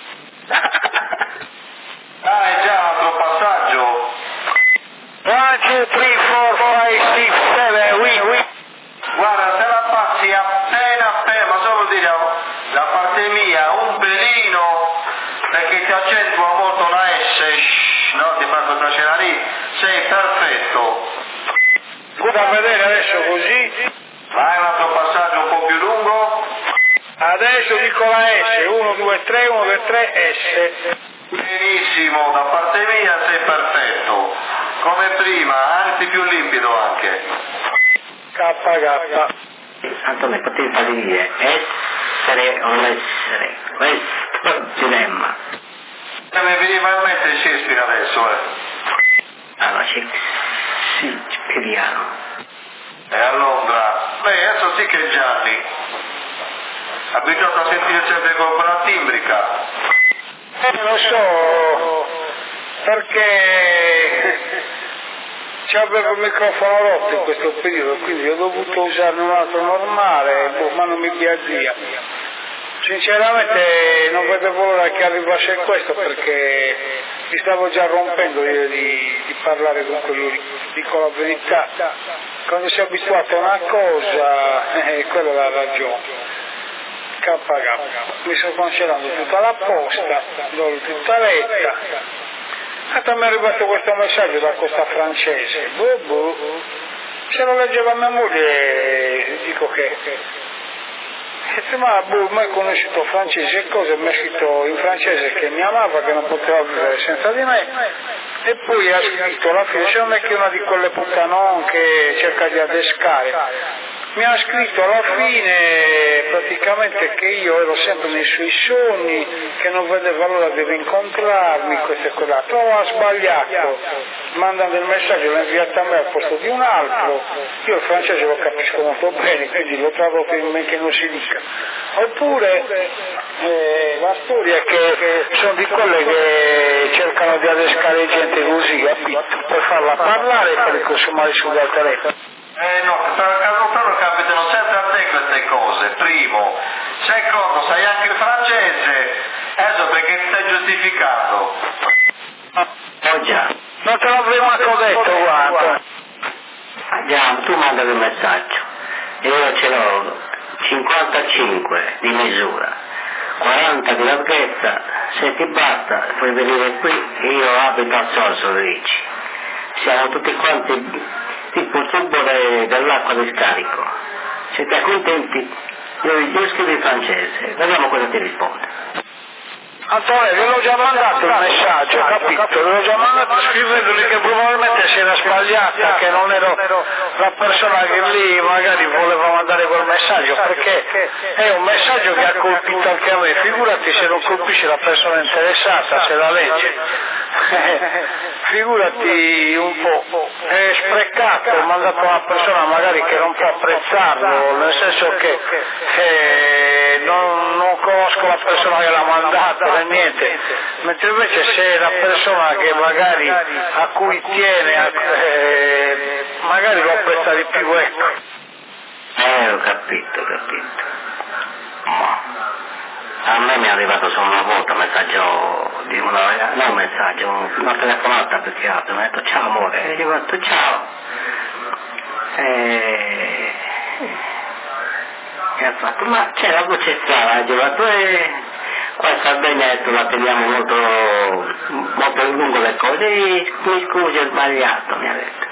Dai, già, altro passaggio. 1, 2, 3, 4, 5, 6, 7, oui. Guarda, se la passi appena, ma solo dire da parte mia un pelino, perché ti accentua molto la S, no? Ti fa tracciare lì, sei perfetto. Guarda a vedere adesso così. Vai un altro passaggio un po' più lungo. Adesso dico la S, 1, 2, 3, 1, 2, 3, S. Benissimo, da parte mia sei perfetto. Come prima, anzi più limpido anche. KK. Antonio, potevi fare dire essere o non essere, questo è il dilemma. Mi veniva in mente Shakespeare adesso, Allora, sì, speriamo. E a Londra? Beh, adesso sì che è Gianni. Abituato a sentire sempre con quella timbrica. Lo so, perché c'avevo il microfono rotto in questo periodo, quindi ho dovuto usarne un altro normale, ma non mi biazzia. Sinceramente non vedevo l'ora che arrivasse questo, perché mi stavo già rompendo di parlare con quello, dico la verità. Quando si è abituato a una cosa, quella è la ragione. KK, mi sto cancellando tutta la posta, l'ho tutta letta. E mi è arrivato questo messaggio da questa francese. Se lo leggeva mia moglie, dico che ma mai conosciuto francese e cosa, mi ha scritto in francese che mi amava, che non poteva vivere senza di me, e poi ha scritto alla fine, se non è che una di quelle puttanon che cerca di adescare, mi ha scritto alla fine praticamente che io ero sempre nei suoi sogni, che non vedeva l'ora di rincontrarmi, questo e quell'altro. Ha sbagliato, mandando il messaggio, l'ha inviato a me al posto di un altro. Io il francese lo capisco molto bene, quindi l'ho tradotto in men che non si dica. Oppure la storia è che sono di quelle che cercano di adescare gente così, capito? Per farla parlare e farli consumare sul telefono. No, per capitano sempre a te queste cose, primo. Secondo, sai anche il francese, adesso perché ti stai giustificando. Oh già. Non te l'avrei mai detto, guarda. Andiamo, tu manda il messaggio. Io ce l'ho 55 di misura, 40 di larghezza, se ti basta puoi venire qui, io abito al Sorso, dici. Siamo tutti quanti tipo il tubo dell'acqua di scarico. Siete contenti? Io scrivo in francese, vediamo cosa ti risponde. Antonio, ve l'ho già mandato il messaggio, capito? Ve l'ho già mandato scrivendogli che probabilmente si era sbagliata, che non ero la persona che lì magari voleva mandare quel messaggio, perché è un messaggio che ha colpito anche a me, figurati se non colpisce la persona interessata, se la legge. Figurati un po', è sprecato, ho mandato a una persona magari che non può apprezzarlo, nel senso che non conosco la persona che l'ha mandato né niente, mentre invece se è la persona che magari a cui tiene magari lo apprezza di più, ecco. Ho capito. Ma a me mi è arrivato solo una volta un messaggio di una telefonata più che altro, mi ha detto ciao amore, e gli ho detto ciao. E ha fatto, ma c'è la voce strana, e qua a Sardegna la teniamo molto a lungo le cose, e mi scusi, ho sbagliato, mi ha detto.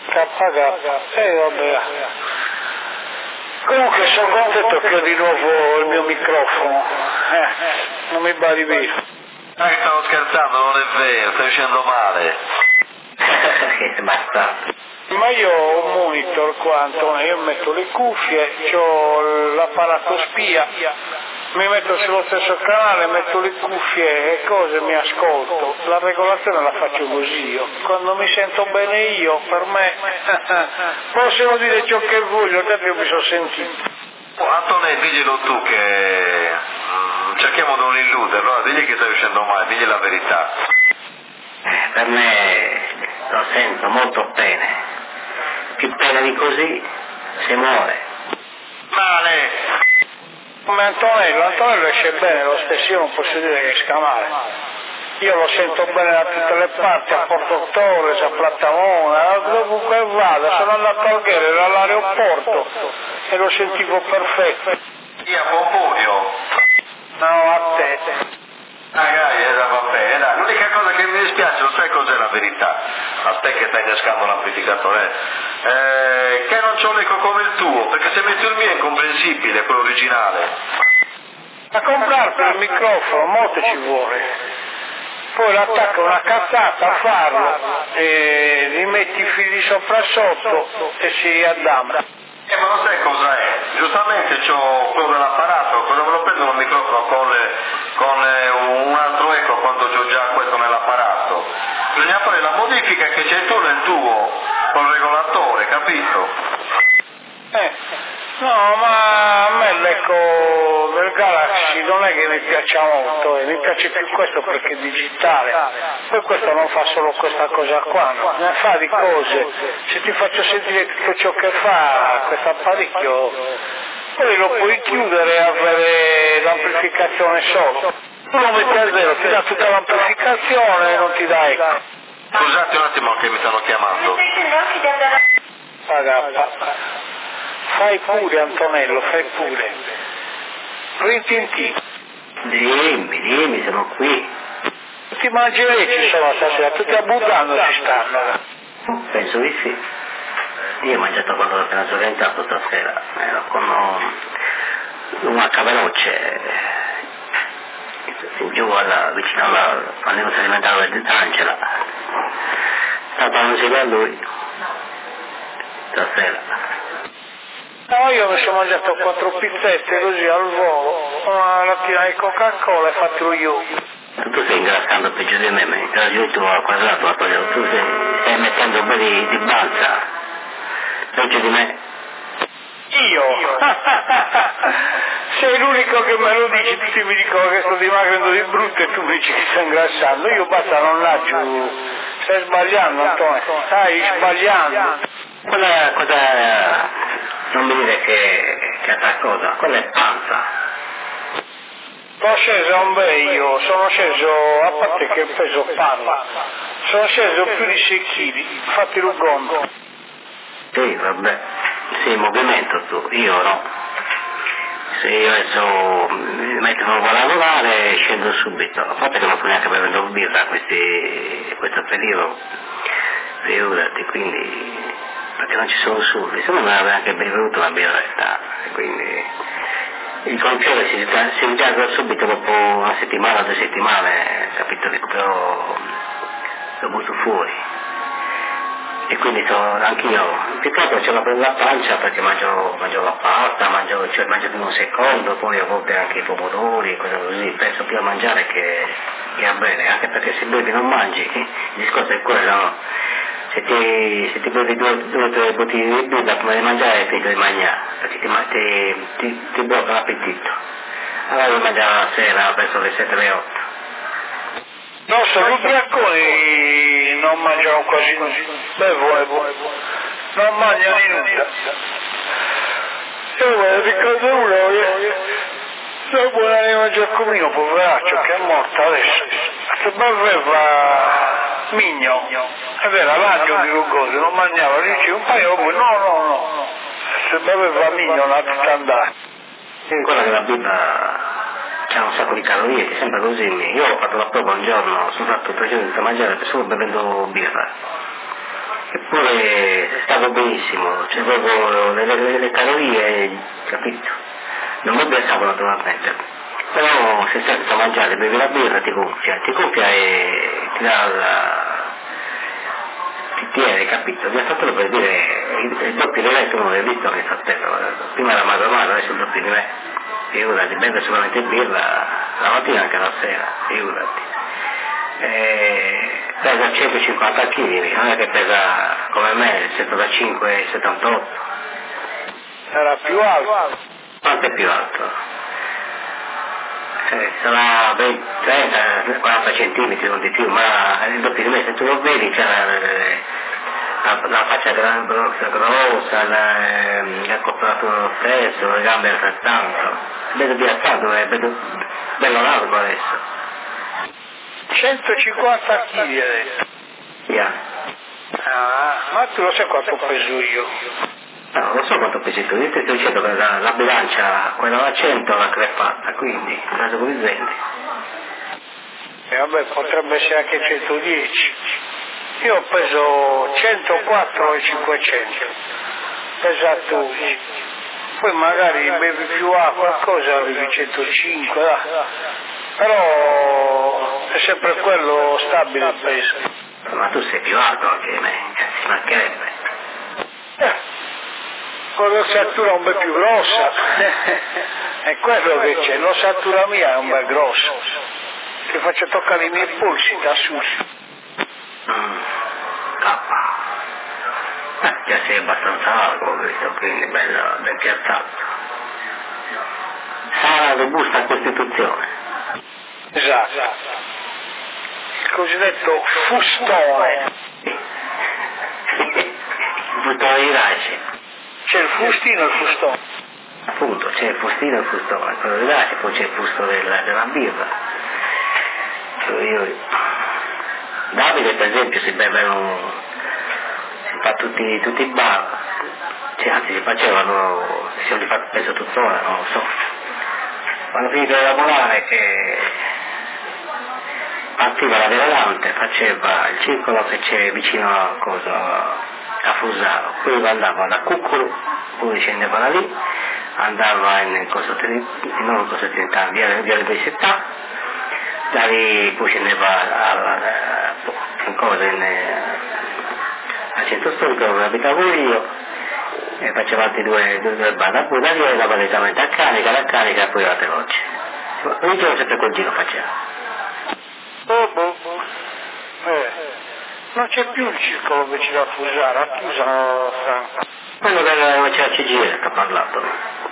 Vabbè. Comunque sono contento che ho di nuovo il mio microfono, non mi badi via. Che stavo scherzando, non è vero, stai uscendo male. Basta. Ma io ho un monitor qua, Antonio, io metto le cuffie, ho l'apparato spia, mi metto sullo stesso canale, metto le cuffie e cose, mi ascolto. La regolazione la faccio così io. Quando mi sento bene io, per me, posso dire ciò che voglio, tanto io mi sono sentito. Antonio, diglielo tu che cerchiamo di non illuderlo, allora digli che stai uscendo male, digli la verità. Per me lo sento molto bene. Più pena di così si muore. Male! Come Antonello esce bene lo stesso, io non posso dire che esca male. Io lo sento bene da tutte le parti, a Porto Torres, a Plattamona, dovunque vada. Sono andato a Alghero, ero all'aeroporto e lo sentivo perfetto. Chi a Pomponio? No, a te. Va bene, dai. L'unica cosa che mi dispiace, lo sai cos'è la verità? A te che stai innescando un amplificatore, che non c'ho l'eco come il tuo, perché se metti il mio è incomprensibile, quello originale. A comprarti il microfono, molto ci vuole. Poi l'attacca una cazzata a farlo, e gli metti i fili sopra sotto e si addama. Ma lo sai cosa è? Giustamente c'ho quello dell'apparato, cosa me lo prendo un microfono con un altro eco quando c'ho già questo nell'apparato. Bisogna fare la modifica che c'è tu nel tuo, col regolatore, capito? No, ma a me l'eco del Galaxy non è che mi piaccia molto, mi piace più questo perché è digitale. Poi questo non fa solo questa cosa qua, no? Ne fa di cose. Se ti faccio sentire tutto ciò che fa questo apparecchio, poi lo puoi chiudere e avere l'amplificazione solo. Tu lo metti a zero, ti dà tutta l'amplificazione e non ti dà eco. Scusate un attimo che mi stanno chiamando. Fai pure Antonello, fai pure. Rintinti. Dimmi, sono qui. Tutti i mangieri ci sono stasera, tutti a Budano ci stanno. Penso di sì. Io ho mangiato quando ero appena orientato stasera, ero con un H veloce giù vicino al negozio alimentare di Angela. Stava insieme a lui stasera. No, io mi sono mangiato 4 pizzette così al volo, una lattina di Coca-Cola e fatto io. Tu stai ingrassando peggio di me, mentre giù tu al quadrato, tu stai mettendo un po' di balza, peggio di me. Io? Sei l'unico che me lo dici, tutti mi dicono che sto dimagrendo di brutto e tu mi dici che sto ingrassando. Io basta non laggiù, stai sbagliando Antonio, stai sbagliando. Quella cosa, non mi dire che altra cosa, quella è panza. Sono sceso un io, sono sceso, a parte che il peso parla, sono sceso più di 6 kg, fatti il conto. Sì, vabbè, sei in movimento tu, io no. Se io adesso mi metto a lavorare scendo subito, a parte che non sto neanche bevendo birra questo periodo, figurati, quindi, perché non ci sono soldi, se no non avrei anche bevuto una birretta, quindi il controllo si ritarda subito dopo una settimana, 2 settimane, capito, lo butto fuori. E quindi anch'io, più che altro c'ho la pancia perché mangio la pasta, mangio in un secondo, poi a volte anche i pomodori, cose così, penso più a mangiare che a bere, anche perché se bevi non mangi, il discorso è quello, no? Se ti bevi 2 o 3 bottiglie di birra prima di mangiare è finito di mangiare, perché ti blocca l'appetito. Allora devo mangiare la sera verso le 7 le 8. No, sono ubriaconi, non mangiano quasi nulla, bevo, non mangiano nulla. Io me ne ricordo uno, dopo l'anima Giacomino, poveraccio, che è morto adesso, che beveva Migno, è vero, l'agno di Rugoso, non mangiava, dice un paio di no, se beve famiglia non ha tutto andare. Guarda che la birra c'ha un sacco di calorie, che sembra così. Io ho fatto la prova un giorno, sono fatto 300 da mangiare solo bevendo birra. Eppure è stato benissimo, c'è proprio le calorie, capito? Non mi pensavo naturalmente. Però se senza mangiare bevi la birra ti gonfia e ti dà ti tiene, capito? Mi ha fatto per dire il doppio di me tu non l'hai visto che fratello, prima era magro, adesso il doppio di me, figurati, beve solamente birra la mattina anche la sera, figurati. Pesa 150 kg, non è che pesa come me, 75, 78. Era più alto? Quanto è più alto? Sarà 30, 40 centimetri, non di più, ma il doppio di me, se tu lo vedi, c'è la faccia grossa, il corporato stesso, le gambe altrettanto. Vedo piazzato, vedo bello largo adesso. 150 kg adesso. Yeah. Ma tu lo sai quanto peso io? No, non so quanto pesi tu, io ti sto dicendo che la bilancia, quella da 100 l'ha crepata, quindi la sufficiente. E vabbè, potrebbe essere anche 110. Io peso 104 e 500, pesato. Poi magari bevi più acqua, qualcosa arrivi 105, però è sempre quello stabile il peso. Ma tu sei più alto anche di me, ci mancherebbe. Con l'ossatura un bel più grossa, è quello che c'è, l'ossatura mia è un bel grosso, ti faccio toccare i miei polsi da su. Già sei abbastanza largo, visto, quindi bello, ben piazzato. Sarà robusta Costituzione. Esatto. Il cosiddetto fustone. Il fustone di Raci. C'è il fustino e il fustone. Appunto, c'è il fustino e il fustone, quello di Raci, poi c'è il fusto della birra. Davide per esempio si fa tutti i bar, cioè, anzi si facevano, si sono rifatti penso tuttora, non lo so. Quando finito di lavorare che partiva la Veralante, faceva il circolo che c'è vicino a Fusaro, poi andava da Cuccolo, poi scendeva da lì, andava in via l'Università, da lì poi scendeva al centro storico dove abitavo io e faceva altri due bar, poi da lì andava direttamente a Canica e poi alla Veloce. Ogni giorno sempre quel giro faceva. Non c'è più il circolo vicino a Fusaro, ha chiuso Franco. Quello che c'era CGR che ha parlato.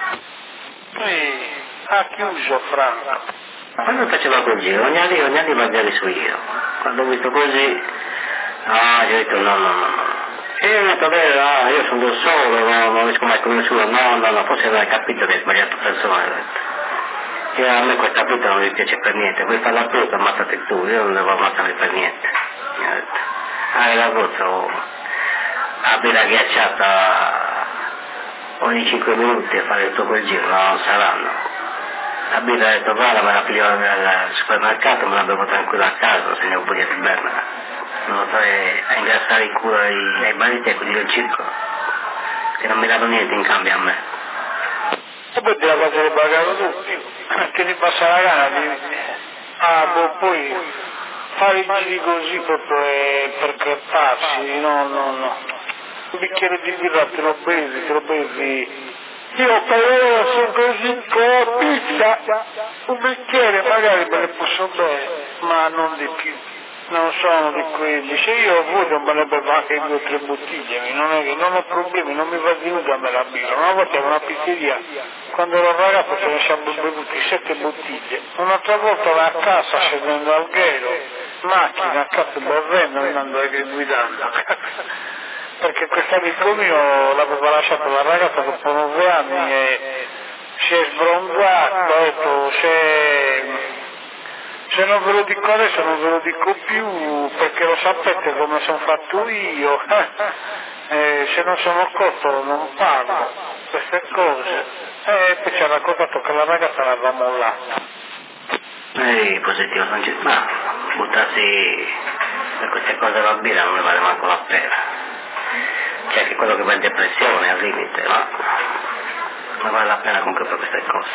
Ha chiuso Franco. Quando faceva quel giro, ogni anno magari su io. Quando ho visto così, io ho detto no. E io ho detto, io sono da solo, non riesco mai con nessuno, no, forse non hai capito che hai sbagliato persone. E a me questa frutta non mi piace per niente, vuoi fare la frutta, ammazzati tu, io non devo ammazzare per niente. Mi ha detto, la frutta la birra ghiacciata ogni 5 minuti a fare tutto quel giro, no, non saranno. La birra ha detto, guarda, me la piglio al supermercato, me la bevo tranquilla a casa, se ne ho voglia di bermela. Non lo fare a ingrassare il culo ai bariti e quelli del circolo, che non mi danno niente in cambio a me. E poi te la faccio pagare tutti, che ti passa la gana di... poi fare i giri così proprio per crepparsi, no. Un bicchiere di birra te lo bevi. Io però sono così con la pizza, un bicchiere magari me ne posso bere, ma non di più. Non sono di quelli, se io voglio me ne bevo anche 2 o 3 bottiglie, non è che non ho problemi, non mi va di nudo a me la birra. Una volta in una pizzeria, quando ero ragazzo ce ne siamo bevuti 7 bottiglie, un'altra volta ero a casa scendendo al ghero, macchina, a cazzo bevendo, andando guidando. Perché questo amico mio l'aveva lasciato la ragazza dopo 9 anni e si è sbronzato, ha detto se non ve lo dico adesso non ve lo dico più perché lo sapete come sono fatto io, se non sono cotto non parlo. queste cose. E poi ci ha raccontato che la ragazza l'aveva mollata. Positivo, non c'è, ma buttarsi per queste cose la birra non ne vale manco la pena. C'è che quello che va in depressione al limite, ma non vale la pena comunque per queste cose.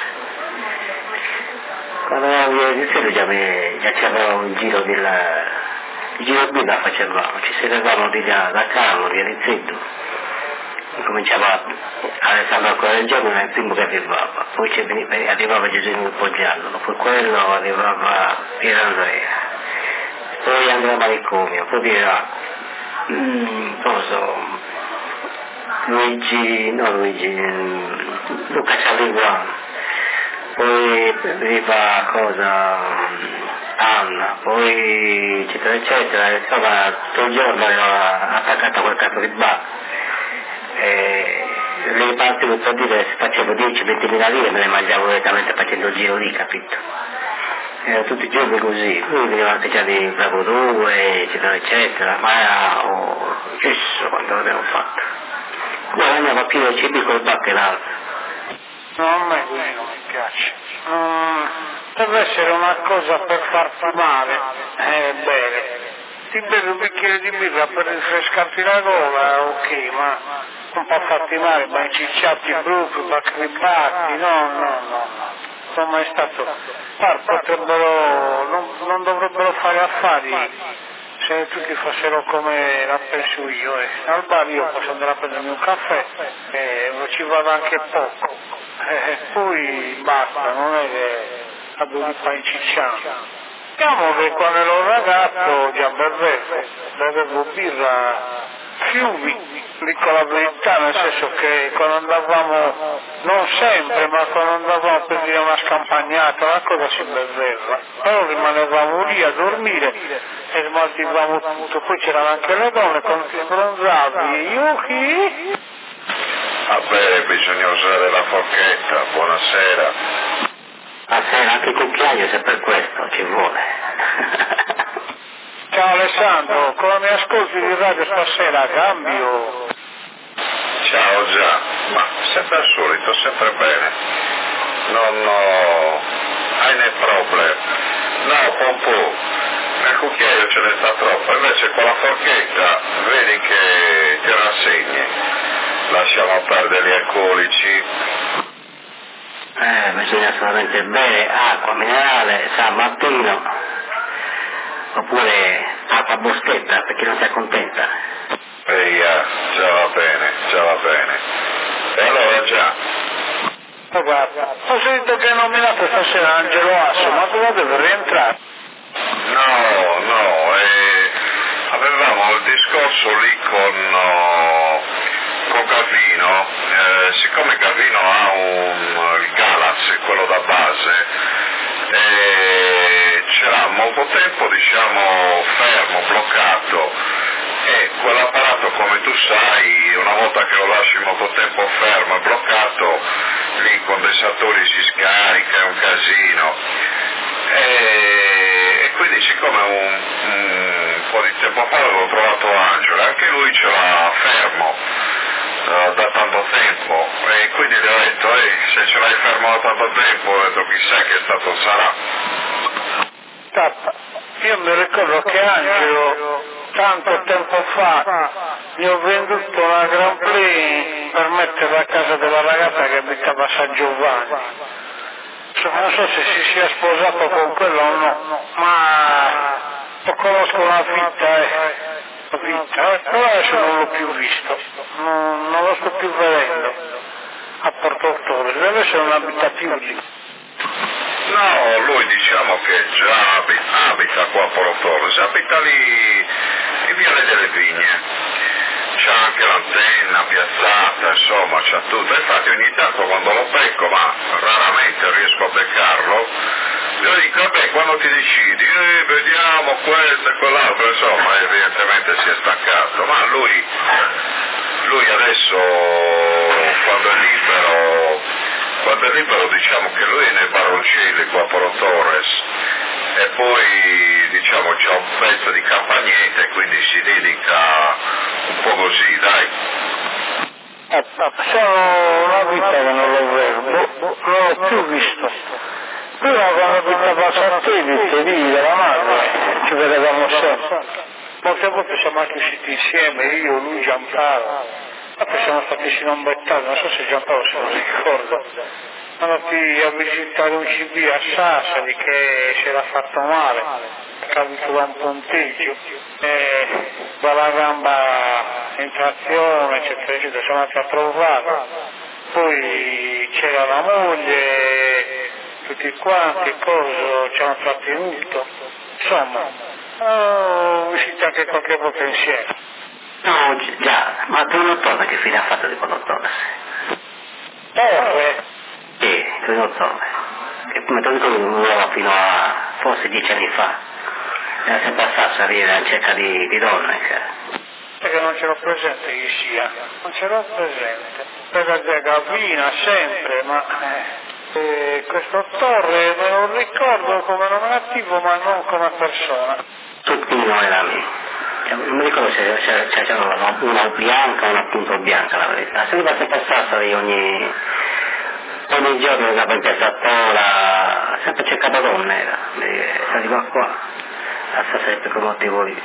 Quando eravamo di sera già c'era un giro di birra facevamo, ci sedevamo di là da Carlo, via di Zitto. Cominciava Alessandro ancora del giorno, era il primo che arrivava, poi arrivava Gesù in un Poggiallo, poi quello arrivava Pier Andrea, poi Andrea Manicomio, poi via Luca Ciaviguan, poi arriva Anna, poi eccetera eccetera, insomma tutto il giorno era attaccata a quel cazzo di bar. Le parti per dire se facevo 10-20 mila lire me le mangiavo direttamente facendo il giro lì, capito? Era tutti i giorni così, poi venivano già di Bravo 2 eccetera eccetera, ma era giusto quando l'abbiamo fatto. Guadagnava più il cibi col bar che l'altro. No, a me così non mi piace. Deve essere una cosa per farti male, bene. Ti bevi un bicchiere di birra per rinfrescarti la gola, ok, ma non può farti male, ma incicciati brutti, bacribati, no. Non mai stato. Non dovrebbero fare affari se tutti fossero come la penso io. Al bar io posso andare a prendermi un caffè, ci vado anche poco, poi basta, non è che a due fare incicciando. Diciamo che quando ero un ragazzo già bevevo birra fiumi, dico la verità, nel senso che quando andavamo, non sempre, ma quando andavamo per dire una scampagnata, una cosa si beveva, però rimanevamo lì a dormire e smaltivamo tutto, poi c'erano anche le donne, quando ti sbronzavi, io chi? A bere bisogna usare la forchetta, buonasera. Stasera anche il cucchiaio se per questo ci vuole. Ciao Alessandro, come mi ascolti di radio stasera, cambio? Ciao già, ma sempre al solito, sempre bene. Non hai né problem. No, Pompò, nel cucchiaio ce ne sta troppo, invece con la forchetta vedi che ti rassegni. Lasciamo perdere gli alcolici. Bisogna solamente bere acqua minerale San Martino, oppure acqua boschetta per chi non si accontenta. Già va bene. E allora già? Guarda, ho sentito che hai nominato stasera Angelo Asso, ma dove deve rientrare? No, avevamo il discorso lì con Gavino, siccome Gavino ha il Galaxy, quello da base, c'era molto tempo fermo, bloccato, e quell'apparato, come tu sai, una volta che lo lasci molto tempo fermo e bloccato, lì i condensatori si scarica, è un casino, e quindi siccome un po' di tempo fa avevo trovato Angelo, anche lui ce l'ha fermo da tanto tempo, e quindi gli ho detto, se ce l'hai fermo da tanto tempo, ho detto chissà che stato sarà. Io mi ricordo che Angelo tanto tempo fa gli ho venduto una Grand Prix per metterla a casa della ragazza che abitava a San Giovanni. Non so se si sia sposato con quello o no, ma lo conosco una vita, però adesso non l'ho più visto, non lo sto più vedendo a Porto Ottore, deve essere non abita più lì. No, lui diciamo che già abita qua a Porto Ottore, abita lì in Viale delle Vigne. C'ha anche l'antenna piazzata, insomma c'ha tutto, infatti ogni tanto quando lo becco, ma raramente riesco a beccarlo, io dico vabbè quando ti decidi, vediamo questo e quell'altro, insomma evidentemente si è staccato, ma lui adesso quando è libero diciamo che lui è nei baroncelli qua a Porto Torres, e poi diciamo c'ha un pezzo di campagnetta e quindi si dedica un po' così, dai. Sono una vita che non lo vedo, non l'ho più visto. Prima quando abitavo a Satellite, lì dalla madre, ci vedevamo sempre. Molte volte siamo anche usciti insieme, io, lui, Giampaolo. Poi siamo stati sinombettati, non so se Giampaolo se lo ricorda. Siamo andati a visitare un CB a Sassari che si era fatto male, caduto da un ponteggio, dalla gamba in trazione, eccetera, eccetera, siamo andati a trovarlo. Poi c'era la moglie, tutti quanti, ci hanno trattenuto. Insomma, ho visitato anche qualche volta insieme. No, già, ma Bruno Torre che fine ha fatto di Bruno Torre? Torre? Sì, Bruno Torre. Che come te lo ricordo non era fino a forse 10 anni fa. Era sempre a Sassari, era in cerca di donne. Perché non ce l'ho presente chi sia, non ce l'ho presente. Per Gavina sempre, ma questo Torre me lo ricordo come nome attivo ma non come persona. Tutti noi erano. Non mi ricordo se c'era una bianca o una punto bianca, la verità. Se arriva sempre a Sassari ogni giorno andava in piazzatura, sempre cercava donne era. Si arriva qua, a Sassari per quel motivo lì.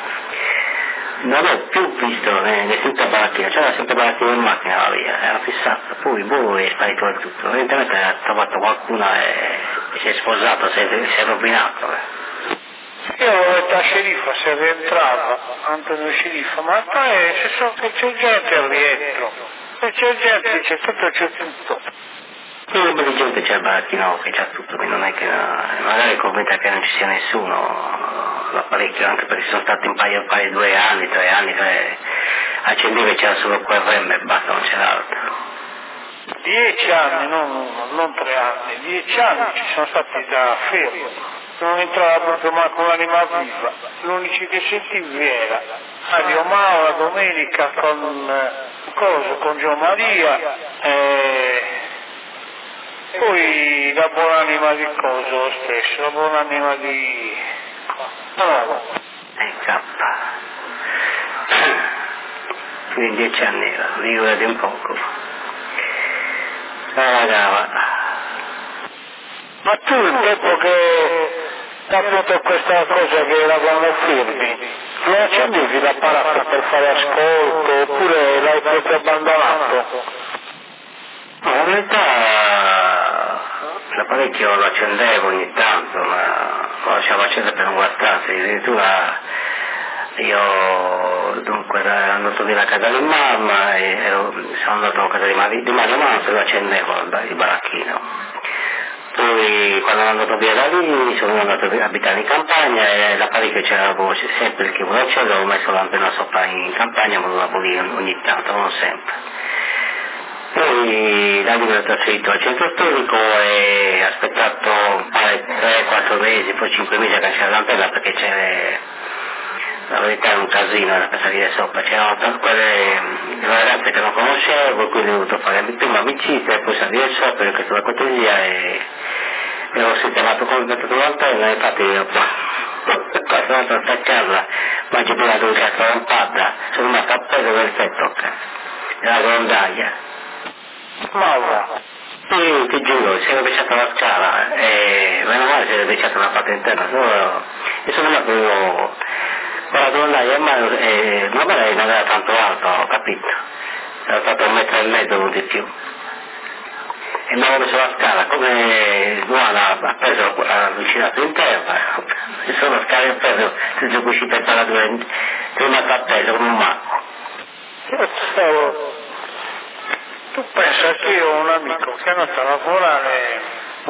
Non ho più visto nessuna baracchina, c'era sempre baracchina in macchina la via, era fissata, poi è sparito del tutto. Evidentemente ha trovato qualcuna e si è sposato, si è rovinato. Io ho detto a Sceriffa se rientrava, Antonio Sceriffa, ma se so che c'è gente al rientro, se c'è gente c'è tutto. Un po' di gente c'è al baracchino che c'ha tutto, quindi non è che magari convinta che non ci sia nessuno, l'apparecchio, anche perché sono stati un paio 2 anni, 3 anni, accendeva e c'era solo quel rem e basta, non c'era altro. 10 anni, non 3 anni, 10 anni ci sono stati da fermo. Non entrava proprio manco un'anima viva, l'unico che sentivi era Mario Mao la domenica con Gio Maria, poi la buonanima di Coso stesso, la buonanima di... No. Cappa. Quindi 10 anni era, vivo di un poco. Ma tu il tempo che ha fatto questa cosa che eravamo fermi, non accendevi l'apparato per fare ascolto oppure l'hai proprio abbandonato? No, in realtà l'apparecchio lo accendevo ogni tanto, ma lo lasciavo acceso per non guardarsi, addirittura io dunque ero andato via a casa di mamma e sono andato a casa di Mario Manzo e lo accendevo il baracchino. Poi quando sono andato via da lì sono andato a abitare in campagna e l'apparecchio c'era sempre il chiuso acceso, avevo messo l'antenna sopra in campagna ma lo lì ogni tanto, non sempre. Poi da lì mi ho trasferito al centro storico e ho aspettato 3-4 mesi, poi 5 mesi a cancellare l'antenna perché c'era, la verità era un casino per salire sopra, c'erano quelle ragazze che non conoscevo, quindi ho dovuto fare prima amicizia e poi salire sopra, ho chiesto la cortesia e mi ero sistemato completamente l'antenna e infatti io quando sono andato a staccarla, ma c'è prima dove cazzo la lampada, sono rimasto appeso perfetto, nella grondaia. Ma va. Sì, ti giuro, si è rovesciata la scala e meno male si è rovesciata la parte interna, e sono andato con la grondaia in mano e ma lei non era tanto alto, ho capito, era stato 1,5 metri o di più. E mi avevo messo la scala, come Luana ha preso, ha avvicinato in terra, e sono scale e preso, se sono uscito in terra sono rimasto appeso come un matto. Tu pensa che io ho un amico che è andato a lavorare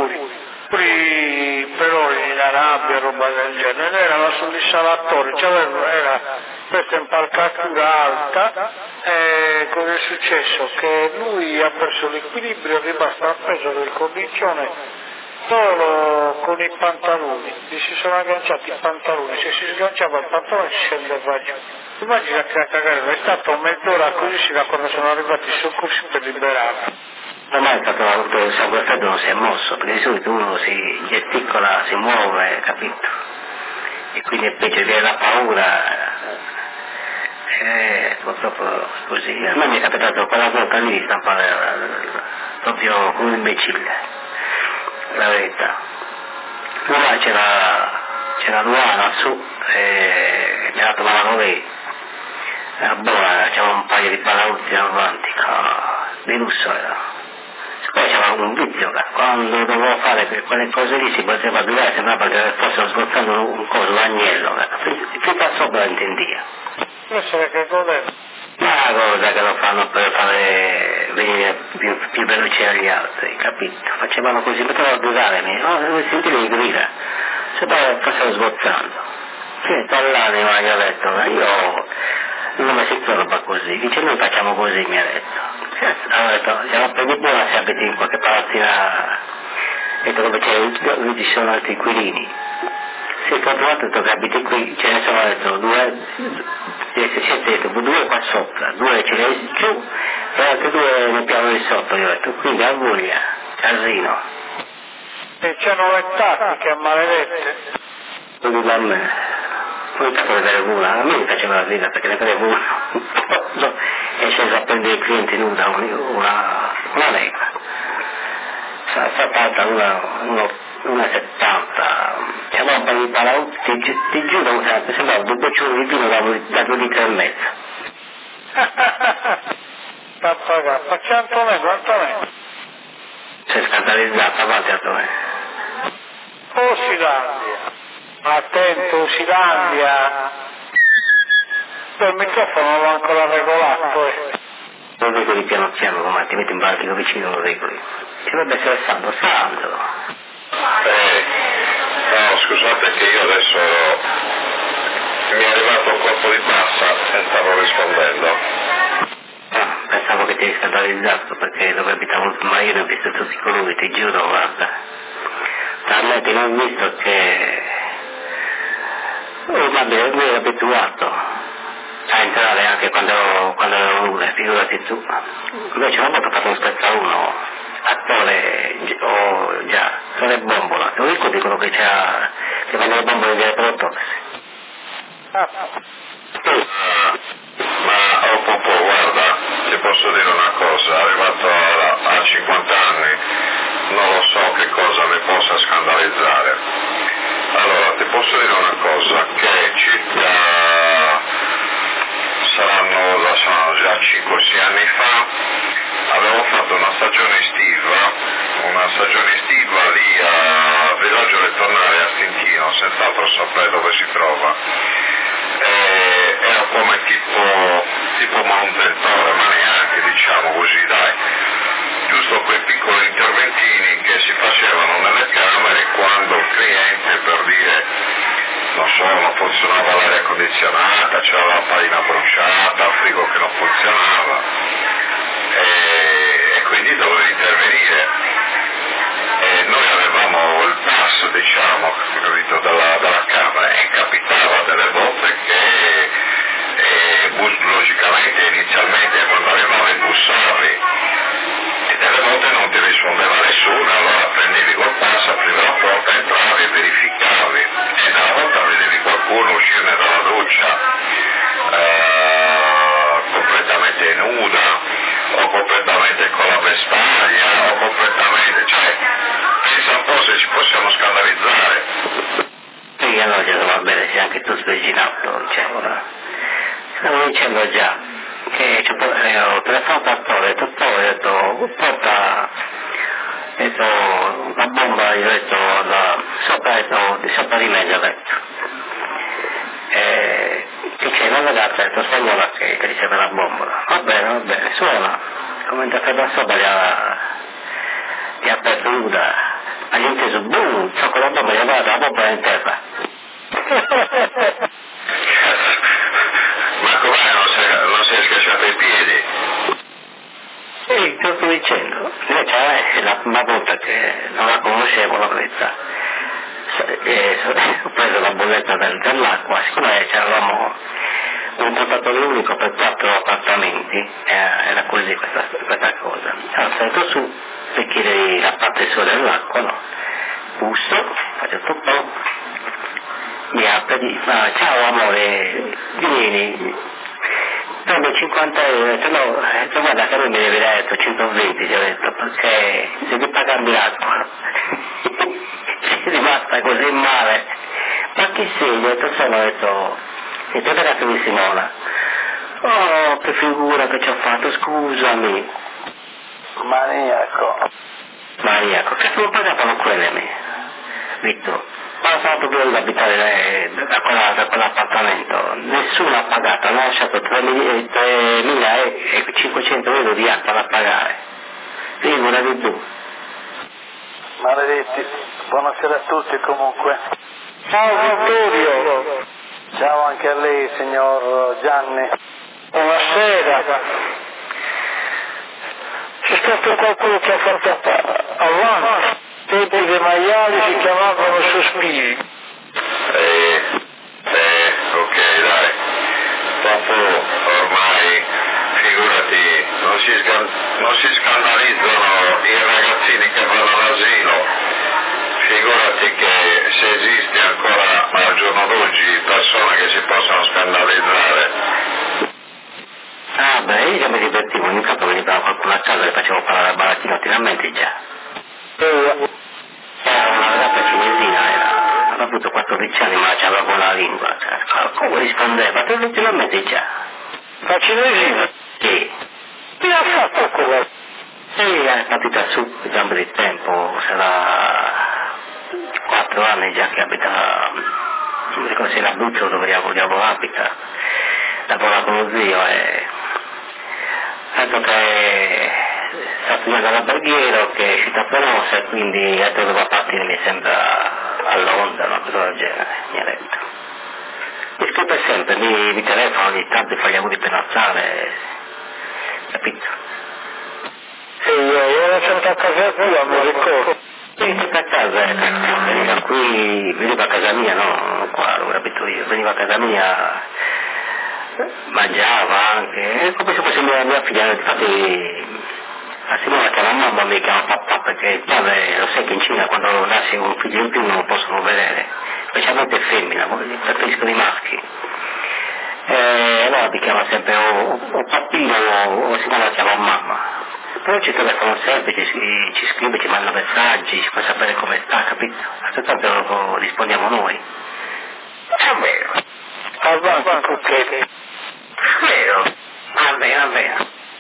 pure però in Arabia, roba del genere, era sul risalatore, era questa impalcatura alta e cosa è successo? Che lui ha perso l'equilibrio, è rimasto appeso del cornicione solo con i pantaloni, gli si sono agganciati i pantaloni, se si sganciava il pantalone si scendeva giù. Immagina che a cagare, è stato mezz'ora così sino a quando sono arrivati i soccorsi per liberarlo. Ormai è stato avuto il sangue freddo, non si è mosso, perché di solito uno si gesticola, si muove, capito? E quindi invece viene la paura. purtroppo così. A me mi è capitato quella volta lì di stampare proprio come un imbecille, la verità. Là c'era Luana su e mi ha dato la mano lei, era buona, c'era un paio di palauti avanti, di lusso era. Poi c'era un vizio, quando dovevo fare quelle cose lì si poteva durare, sembrava che fossero sgozzando un coso, l'agnello, finché a sopra intendia. Questo perché cos'è? Ma è una cosa che lo fanno per fare venire più veloci agli altri, capito? Facevano così, potevano durare, no? Sentire di grida, sembrava che fossero sgozzando. Sì, dall'anima gli ho detto, ma io non mi sento roba così, dice noi facciamo così, mi ha detto. Allora ho detto, siamo per di buona se abiti in qualche palazzina dove ci sono altri inquilini. Se ho trovato che abiti qui, ce ne sono detto due qua sopra, due ce ne giù e altri due nel piano di sotto, io ho detto, quindi a voglia, casino. E c'hanno le tattiche maledette. Lo dico a me, poi tanto vedere una, a me mi faceva la vita perché ne vedevo uno, e sceso a prendere il cliente nuda, una negra, fatta una 70, c'era un paio di palauti, ti giuro, sembrava un boccione di vino da 2,5 litri. Facciamo quanto me? Sei scandalizzata, avanti a te. Oh Silandia, attento Silandia, il microfono non l'ho ancora regolato. Lo regoli piano piano domani, ti metti in baltico vicino, lo regoli. Ci dovrebbe essere Sandro. No, scusate che io adesso mi è arrivato un colpo di passa e stavo rispondendo. Pensavo che ti eri scandalizzato perché dove abitavo, ma io ne ho visto tutti colori, ti giuro, guarda. Talmente non ho visto che vabbè, lui è abituato a entrare anche quando ero nulla, figurati tu. Invece una volta ho fatto un spezzo a uno, attore attore bombola, te lo ricordi quello che c'era, che fanno le bombole di Elettrottox? Ma Popò, guarda, ti posso dire una cosa, arrivato a 50 anni non lo so che cosa mi possa scandalizzare. Allora, ti posso dire una cosa, che circa saranno già 5-6 anni fa avevo fatto una stagione estiva lì a Villaggio del Tornare a Stintino, senz'altro saprei dove si trova. Era come tipo Montentore, ma neanche, diciamo così, dai, giusto quei piccoli interventini che si facevano nelle camere quando il cliente, per dire, non so, non funzionava l'aria condizionata, c'era la padina bruciata, il frigo che non funzionava, e quindi dovevo intervenire. E noi avevamo il pass, diciamo, capito, dalla Camera, e capitava delle volte che logicamente inizialmente quando arrivavi bussavi e delle volte non ti rispondeva nessuno, allora prendevi col pass, aprivi la porta, entravi e verificavi, e una volta vedevi qualcuno uscire dalla doccia completamente nuda o completamente con la vestaglia o completamente, cioè pensa un po' se ci possiamo scandalizzare. Sì, allora va bene, se anche tu sei in auto, stavo dicendo già che ho telefonato al Tore, ho detto porta la bomba, io ho detto sopra di me, ho detto. Che c'è una ragazza, ho detto spagnola che riceve la bombola. Va bene, suona. Come entrata da sopra gli ha aperto nuda. Ha inteso, boom, so con la bomba, gli ha dato la bombola in terra. Ma com'è, non si è schiacciato i piedi? Sì, te lo sto dicendo. Invece è la volta che non la conoscevo, la verità. Ho preso la bolletta dell'acqua, siccome c'eravamo un contatore unico per 4 appartamenti, era così questa cosa. Allora salto su per chiedere la parte sola dell'acqua, no? Busso, faccio tutto, mi apre e dice, ciao amore, vieni, per cambio 50 euro, ho detto no, guarda che lui mi deve dare 120, ti ho detto, perché devi pagarmi l'acqua. Sei rimasta così male. Ma chi sei? Ho detto sono, ho detto, sei il ragazzo di Simona. Oh, che figura che ci ho fatto, scusami. Maniaco, che non pagavano quelle a me, Vittor. Quando sono proprio ad abitare da quell'appartamento, nessuno ha pagato, hanno lasciato 3.500 euro di acqua da pagare. Figura di tu. maledetti, buonasera a tutti comunque. Ciao Vittorio. Ciao anche a lei signor Gianni. Buonasera. C'è stato qualcuno che ha fatto avanti, tempi dei maiali si chiamavano sospiri. Ok, dai. Dopo ormai, figurati, non si scandalizzano i ragazzini che vanno all'asilo. Figurati che se esiste ancora al giorno d'oggi persone che si possono scandalizzare. Ah beh, io già mi divertivo, ogni tanto veniva qualcuno a casa e facevo parlare al barattino, ti rammenti già? Era una ragazza cinesina, aveva avuto 14 anni ma c'aveva con la lingua, come rispondeva, ti rammenti già? La cinesina? Sì. Che ha fatto quella? Sì, è partita su, il gambo di tempo, sarà 4 anni già che abita, non mi ricordo se in Abruzzo dove diavolo abita, lavora con lo zio e tanto che è stato studiando all'alberghiero che è uscita famosa e quindi ha doveva partire mi sembra a Londra, una cosa del genere, mi ha detto. Mi scrive sempre, mi telefona ogni tanto e fa gli auguri per Natale, capito? Sì, io ero sempre a casa tua, mi ricordo. Sì, sempre a casa, veniva qui, veniva a casa mia, no, qua dove abito io, veniva a casa mia, mangiava anche, è come se fosse mia figlia, infatti la signora chiama mamma, mi chiama papà, perché il padre, lo sai che in Cina quando nasce un figlio in più non lo possono vedere, specialmente femmina, preferiscono i maschi. Allora mi chiama sempre o pappino o si chiama mamma. Poi ci telefono sempre, ci scrive, ci manda messaggi, ci fa sapere come sta, capito? Soltanto lo rispondiamo noi. È vero. Avanti, Cucchetti. Vero. Va bene.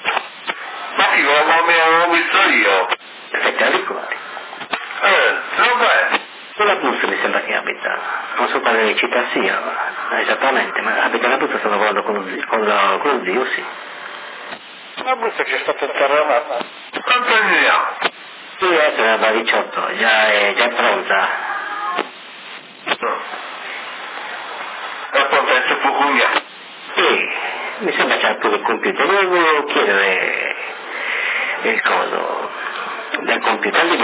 Ma chi l'ho visto io? Te la ricordi? Dov'è? Sulla Abruzzo mi sembra che abita, non so quale città sia, esattamente, ma abita in Abruzzo, sto lavorando con lo zio, sì. Abruzzo c'è stato il terremoto. Quanto anni ha? Sì, adesso ne va 18, già è pronta. No. È contento Pugugna? Sì, mi sembra c'è pure il computer, volevo chiedere il coso del computer, lì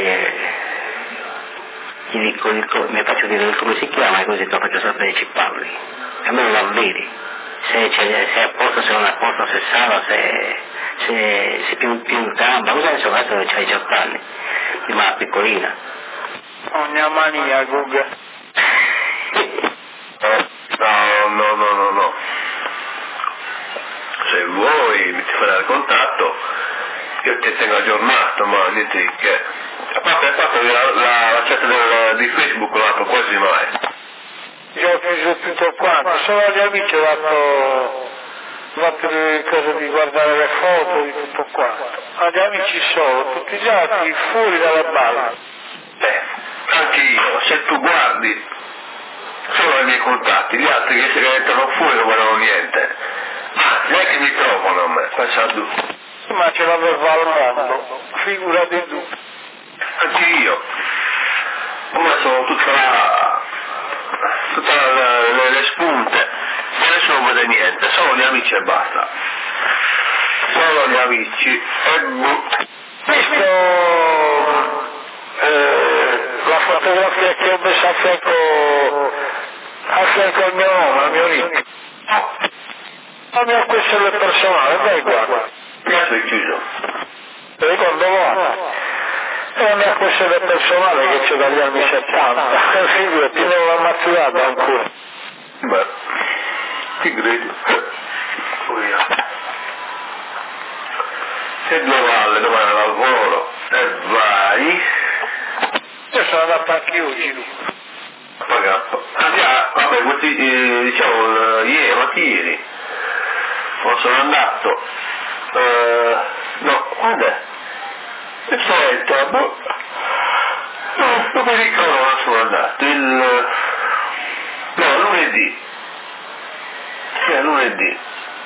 ti dico, mi faccio dire come si chiama e così te lo faccio sapere e ci parli. A me non la vedi, se è a posto, se non è a posto, se sala, se più in gamba, cosa ne so, adesso c'hai 18 anni, prima piccolina. Ogni mania, Google. No. Se vuoi mi ti farai il contatto, io ti tengo aggiornato, ma niente di che. A parte il fatto che la chat di Facebook non apro quasi mai. Io ho chiuso tutto quanto, solo agli amici ho fatto le cose di guardare le foto di tutto quanto. Agli amici solo, tutti gli altri fuori dalla balla. Anche io, se tu guardi solo i miei contatti, gli altri che si entrano fuori non guardano niente. Ma neanche mi trovano a me, pensa tu. Ma ce l'avevo al mondo, figurati tu. Anche io. Come sono tutte le spunte, nessuno non vede niente, solo gli amici e basta. Solo gli amici Visto la fotografia che ho messo a fianco al mio nome, al mio nick. La mia questo è il personale, dai guarda. Adesso è chiuso. E quando va? E a me questo è il personale che c'è dagli anni 70. Figurati, non l'ho maturato ancora. Beh, ti credo. sono andato anche oggi. Vabbè, questi, diciamo, ieri sono andato, no, quando è? Aspetta, non mi ricordo quando sono andato, no, lunedì, sì, è lunedì,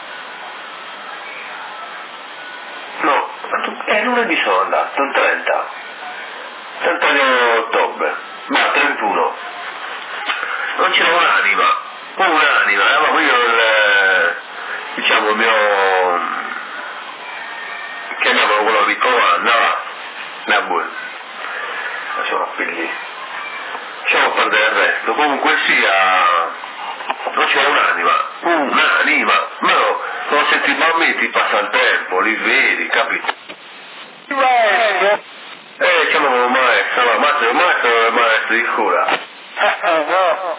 no, lunedì sono andato, il 30 di ottobre, ma 31, non c'era un'anima, avevamo io diciamo il mio, chiamiamolo quello di comando, va buono, sono appelli, lasciamo perdere il resto, comunque sia, non c'era un'anima, ma no, non senti i bambini, ti passa il tempo, li vedi, capito? Chiamano un maestro, il maestro è il maestro di cura. No,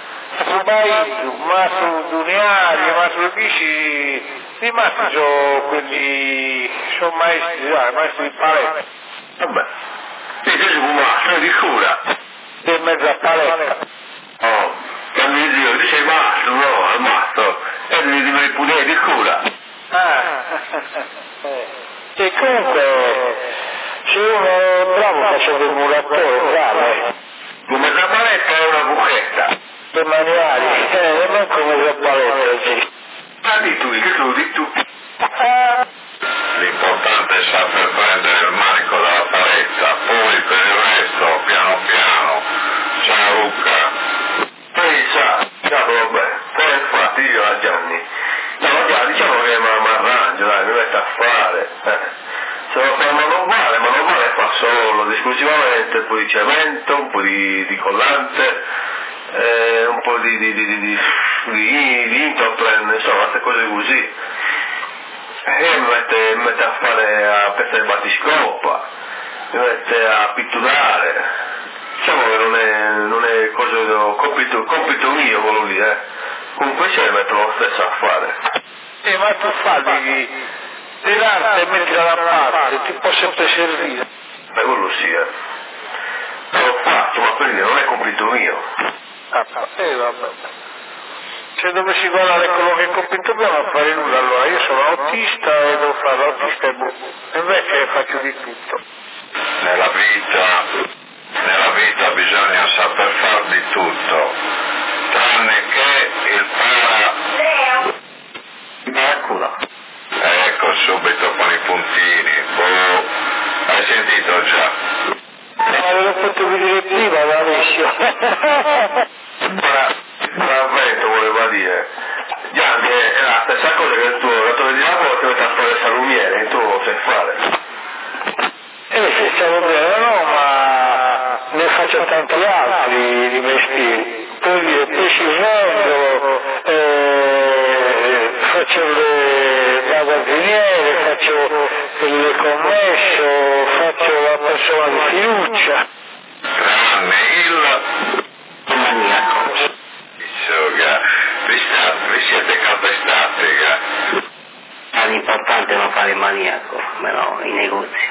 ma su Duniari, ma su bici, i maestri sono quelli, sono maestri di paletta. Vabbè, sì, sei un maestro di cura. In mezzo a paletta. Oh, quando mi dico, tu sei maestro, no, è maestro, e devi dire pure di cura. E comunque, se uno è bravo facendo il muratore, bravo. Come la paletta è una buchetta. Per manuali, non come la paletta, sì. Ma di tu, che tu, di tu. L'importante è saper prendere il manico dalla paletta, poi per il resto, piano piano, ciao Luca. Vabbè, poi infatti io a Gianni, no, già, diciamo che mi arrangio, dai, mi metto a fare, se lo fa manovale fa solo, esclusivamente un po' di cemento, un po' di collante, un po' di Interplan, insomma, queste cose così. E mi mette a fare, a pezza di battiscoppa, mi mette a pitturare. Diciamo che non è compito mio quello lì, comunque ce ne metto lo stesso a fare. Ma tu falli dell'arte e mettila da parte, ti può sempre servire. Quello sì, lo faccio, ma quindi non è compito mio. Vabbè. Se dovessi guardare quello che è compito mio non fare nulla, allora io sono autista e devo fare l'autista e invece faccio di tutto. Nella vita bisogna saper far di tutto, tranne che il Eccola. Ecco, subito con i puntini, hai sentito già? L'avevo fatto vedere prima, Maurizio. Veramente voleva dire, Gianni, è la stessa cosa che il tuo datore di lavoro ti mette a fare il salumiere, e tu lo sai fare. Se salumiere no, ma ne faccio tanti altri di mestieri. Per dire, pesci vendo, faccio le magazziniere, faccio il commesso, faccio la persona di fiducia. Tranne il maniaco. Vi siete calpestati, L'importante è non fare il maniaco, almeno in negozio.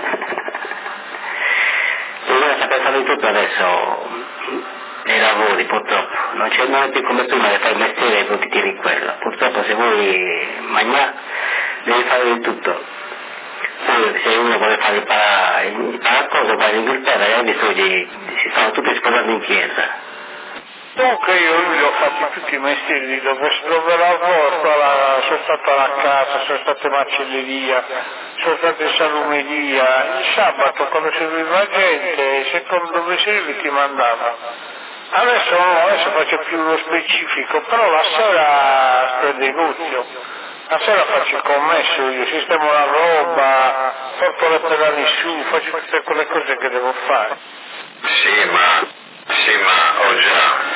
Bisogna saper fare di tutto adesso nei lavori, purtroppo. Non c'è mai più come prima che fai il mestiere e poi ti tiri quella. Purtroppo se vuoi mangiare devi fare di tutto. Poi se uno vuole fare il paracoso, va in Inghilterra e oggi si stanno tutti sposando in chiesa. Comunque io li ho fatti tutti i mestieri dove lavoro, sono stato alla casa, sono stato in macelleria, sono stato in salumeria, il sabato quando serviva la gente, secondo dove servivi ti mandava. Adesso faccio più lo specifico, però la sera sto in negozio, la sera faccio il commesso, io sistemo la roba, porto le pedali su, faccio tutte quelle cose che devo fare. Sì, ma ho già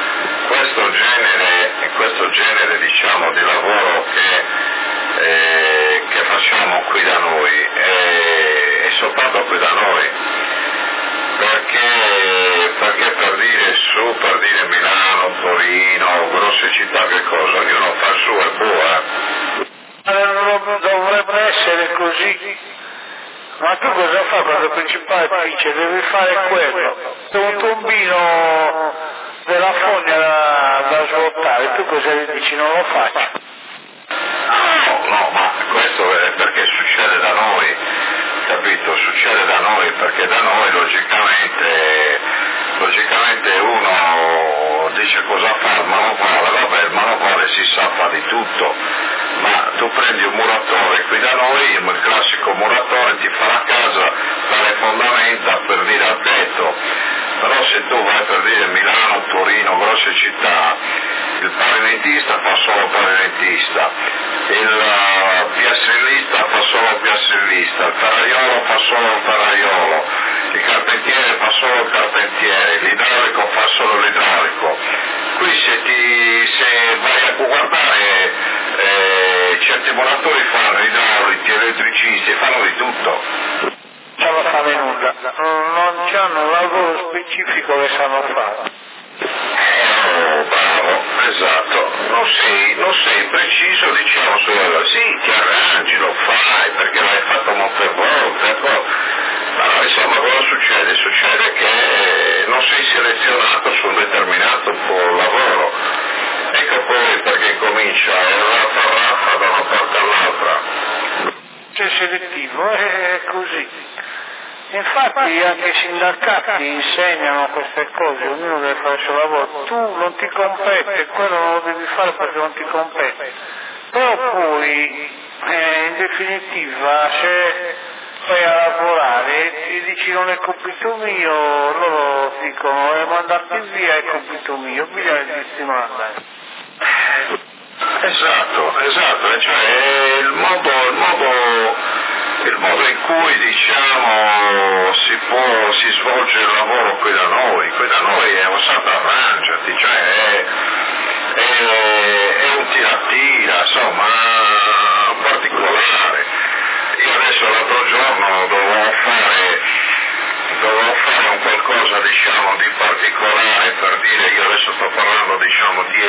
questo genere diciamo di lavoro che facciamo qui da noi e soltanto qui da noi, perché per dire Milano, Torino, grosse città, che cosa, ognuno fa il suo e può. Dovrebbe essere così. Ma tu cosa fai quando il principale ti dice devi fare quello? C'è un tombino della fogna da svuotare, tu cosa gli dici? Non lo faccio. No, ma questo è perché succede da noi, capito? Succede da noi perché da noi logicamente uno dice cosa fa il manovale, vabbè il manovale si sa fa di tutto, ma tu prendi un muratore qui da noi, il classico muratore ti fa la casa dalle fondamenta per dire al tetto, però se tu vai per dire Milano, Torino, grosse città, il pavimentista fa solo pavimentista, il piastrellista fa solo piastrellista, il ferraiolo fa solo il ferraiolo, il carpentiere fa solo il carpentiere, l'idraulico fa solo l'idraulico. Qui se vai a guardare certi muratori fanno idraulici, elettricisti, fanno di tutto. Non sanno fare nulla, non hanno un lavoro specifico che sanno fare. Bravo, esatto, non sei preciso, diciamo, sì, ti arrangi, lo fai, perché l'hai fatto molte volte, ma insomma cosa succede? Succede che non sei selezionato su un determinato lavoro, ecco poi perché comincia raffa da una parte all'altra. C'è selettivo, è così. Infatti anche i sindacati insegnano queste cose, ognuno deve fare il suo lavoro, tu non ti compete, quello non lo devi fare perché non ti compete, però poi in definitiva se vai a lavorare e dici non è compito mio, loro dicono mandati via è compito mio, bisogna dirsi manda. Esatto, cioè il modo in cui diciamo si svolge il lavoro qui da noi è un santo arrangiati, cioè è un tira, insomma, particolare. Io adesso l'altro giorno dovevo fare un qualcosa diciamo di particolare per dire, io adesso sto parlando diciamo di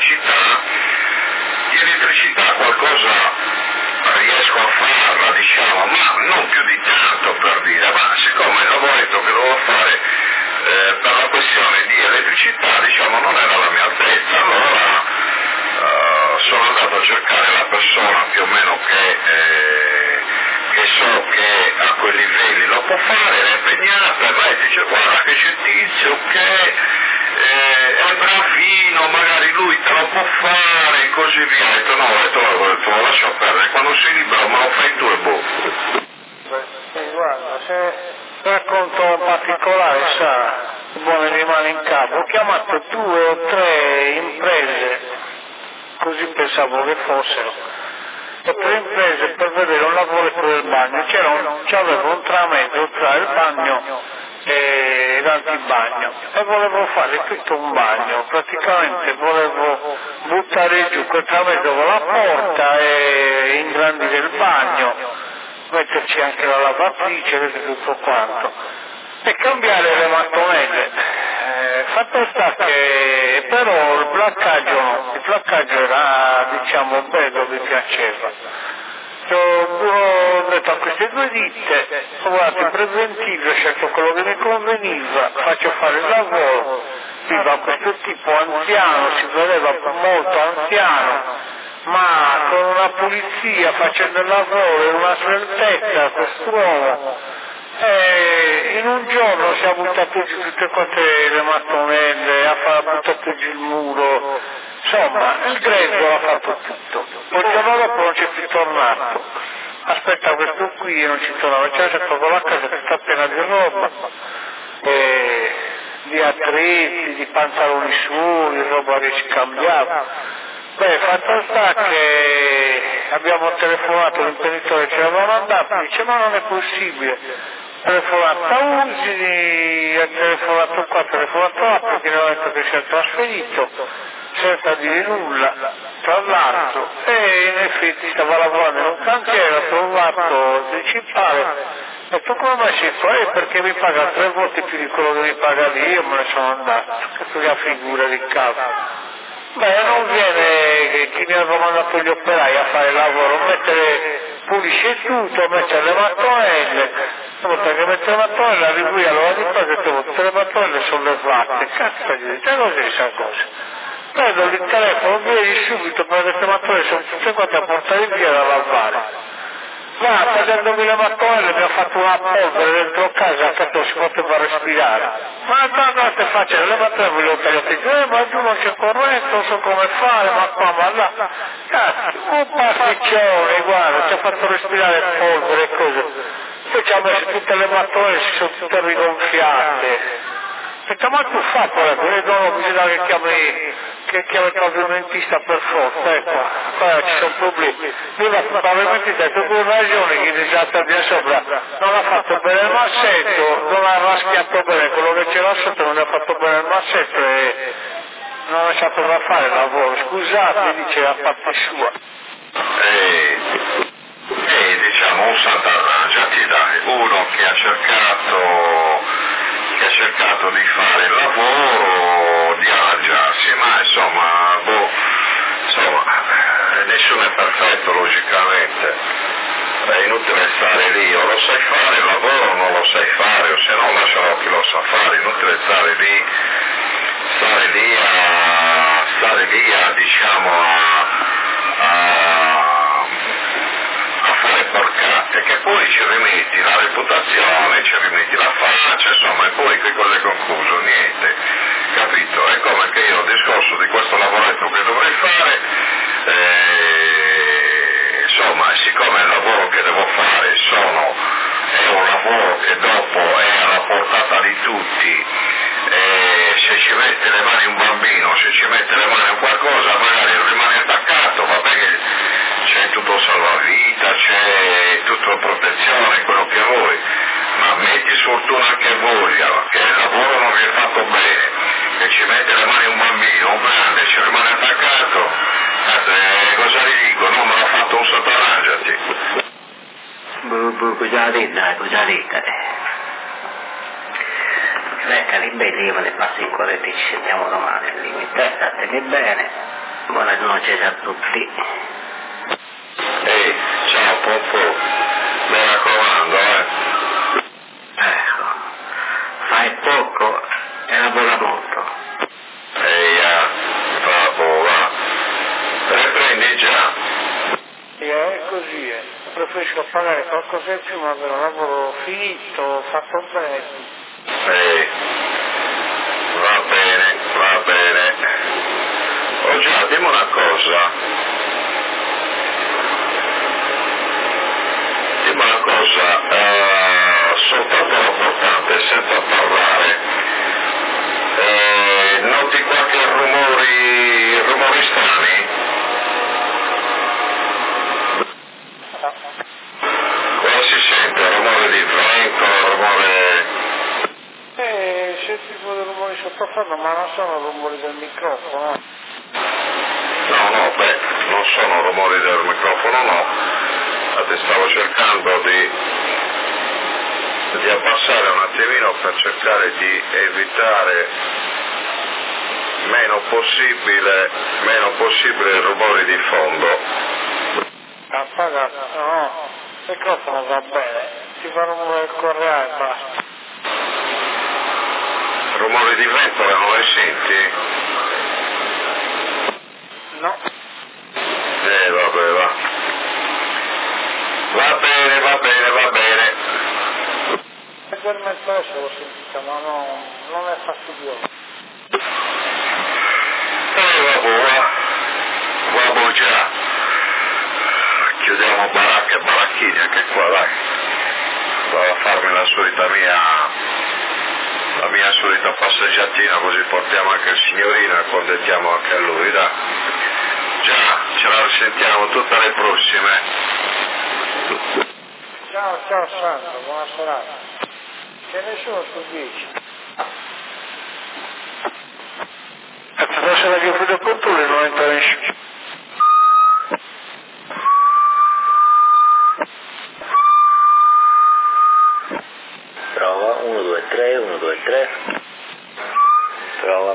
elettricità qualcosa riesco a farla, diciamo, ma non più di tanto per dire, ma siccome il lavoretto che dovevo fare per la questione di elettricità, diciamo, non era alla mia altezza, allora sono andato a cercare la persona più o meno che so che a quei livelli lo può fare, è impegnata, e lei dice guarda che c'è tizio che è bravino, magari lui te lo può fare e così via. Ho detto no, lo lascio perdere, quando sei libero me lo fai tu e boh. Guarda, se racconto un particolare, sa, buone rimane in capo, ho chiamato 2 o 3 imprese, così pensavo che fossero, e 3 imprese per vedere un lavoretore del bagno, c'avevo un tramezzo tra il bagno e l'antibagno e volevo fare tutto un bagno, praticamente volevo buttare giù quel tramezzo con la porta e ingrandire il bagno, metterci anche la lavatrice e tutto quanto e cambiare le mattonelle. Fatto sta che però il placcaggio era diciamo bello, mi piaceva. Ho detto a queste 2 ditte, ho guardato i preventivi, ho scelto quello che mi conveniva, faccio fare il lavoro, viva questo tipo anziano, si vedeva molto anziano, ma con una pulizia, facendo il lavoro e una sveltezza, quest'uomo, in un giorno si è buttato giù tutte quante le mattonelle, ha buttato giù il muro, insomma il grezzo ha fatto tutto. Poi il giorno dopo non c'è più tornato, aspetta questo qui e non ci tornava, c'è proprio la casa che sta piena di roba, di attrezzi, di pantaloni suoi, roba riscambiata. Fatto sta che abbiamo telefonato, l'imprenditore ce l'aveva mandato, dice ma non è possibile, telefonato a Usini, ha telefonato qua, ha telefonato là, perché non ha detto che si è trasferito, senza dire nulla, tra l'altro, e in effetti stava lavorando in un cantiere, ha trovato il principale, ho detto come mai si fa? Perché mi paga 3 volte più di quello che mi paga lì, io me ne sono andato, che la figura di capo. Non viene chi mi aveva mandato gli operai a fare il lavoro, mettere pulisce tutto, mette le mattonelle, una volta che mette le mattonelle arrivi a lavare di qua che tutte le mattonelle sono levate, cazzo gli dice cos'è questa cosa? Prendo il telefono, vieni subito, perché queste mattonelle sono tutte quante a portare via da lavare. Ma prendendomi le mattonelle mi ha fatto una polvere dentro casa che non si poteva respirare. Ma no, te faccio le mattonelle me le ho tagliate, ma giù non c'è corrente, non so come fare, ma qua, ma là. Cazzo, un pasticcione, guarda, ci ha fatto respirare polvere e cose. Poi ci ha messo tutte le mattonelle, si sono tutte rigonfiate. Perché ma tu fa quello, bisogna che chiami il pavimentista per forza, ecco, qua ci sono problemi. Lui il pavimentista ha per ragione che disata via sopra, non ha fatto bene il massetto, non ha raschiato bene quello che c'era sotto, non ha fatto bene il massetto e non ha saputo fare il lavoro. Scusate, dice la parte sua. Diciamo un s'arrangiati dai, uno che ha cercato di fare il lavoro, di arrangiarsi, ma insomma, nessuno è perfetto logicamente, è inutile stare lì, o lo sai fare il lavoro o non lo sai fare, o se no lascialo chi lo sa fare, è inutile stare lì a diciamo a fare porcate, che poi ci rimetti la reputazione, ci rimetti la faccia, insomma, e poi che cosa è concluso? Niente, capito? È come che io ho discorso di questo lavoretto che dovrei fare, insomma, siccome il lavoro che devo fare è un lavoro che dopo è alla portata di tutti, se ci mette le mani un bambino, se ci mette le mani un qualcosa, magari rimane attaccato, va bene, c'è tutto salvavita, c'è tutta protezione, quello che vuoi, ma metti sfortuna anche voglia, che il lavoro non vi è fatto bene, che ci mette le mani un bambino, un grande, ci rimane attaccato, cosa gli dico? Non me l'ha fatto un sottarrangiati. Cosa dite? Lì bene, io me ne passo in corretto e ci sentiamo domani al limite. Statemi bene, buona notte a tutti. Ciao Popò, mi raccomando, Ecco, fai poco e lavora molto. Bravo, va. Riprendi già. È così, preferisco pagare qualcosa in più ma per un lavoro finito, fatto bene. Va bene. Oh già, dimmi una cosa. Soltanto l'importante, senza parlare. Noti qualche rumori strani? Cosa si sente? Rumore di vento, rumore... C'è tipo di rumori sottofondo, ma non sono rumori del microfono. No, non sono rumori del microfono, no. Infatti stavo cercando di abbassare un attimino per cercare di evitare meno possibile il rumore di fondo. Appaga, no, il microfono va bene, si fa rumore del correale e basta. Rumore di vento non le senti? No. Vabbè, va. Va bene. Per me stesso l'ho sentita, ma non è fastidioso. Vabbè già. Chiudiamo baracche e baracchini anche qua, dai. Vado a farmi la mia solita passeggiatina, così portiamo anche il signorino e condettiamo anche a lui, dai. Già, ce la risentiamo tutte le prossime. Ciao Sandro, buona serata. Ce ne sono su 10. Adesso la che vedo controllo non entra in sci. Prova, 1, 2, 3, 1, 2, 3. Prova.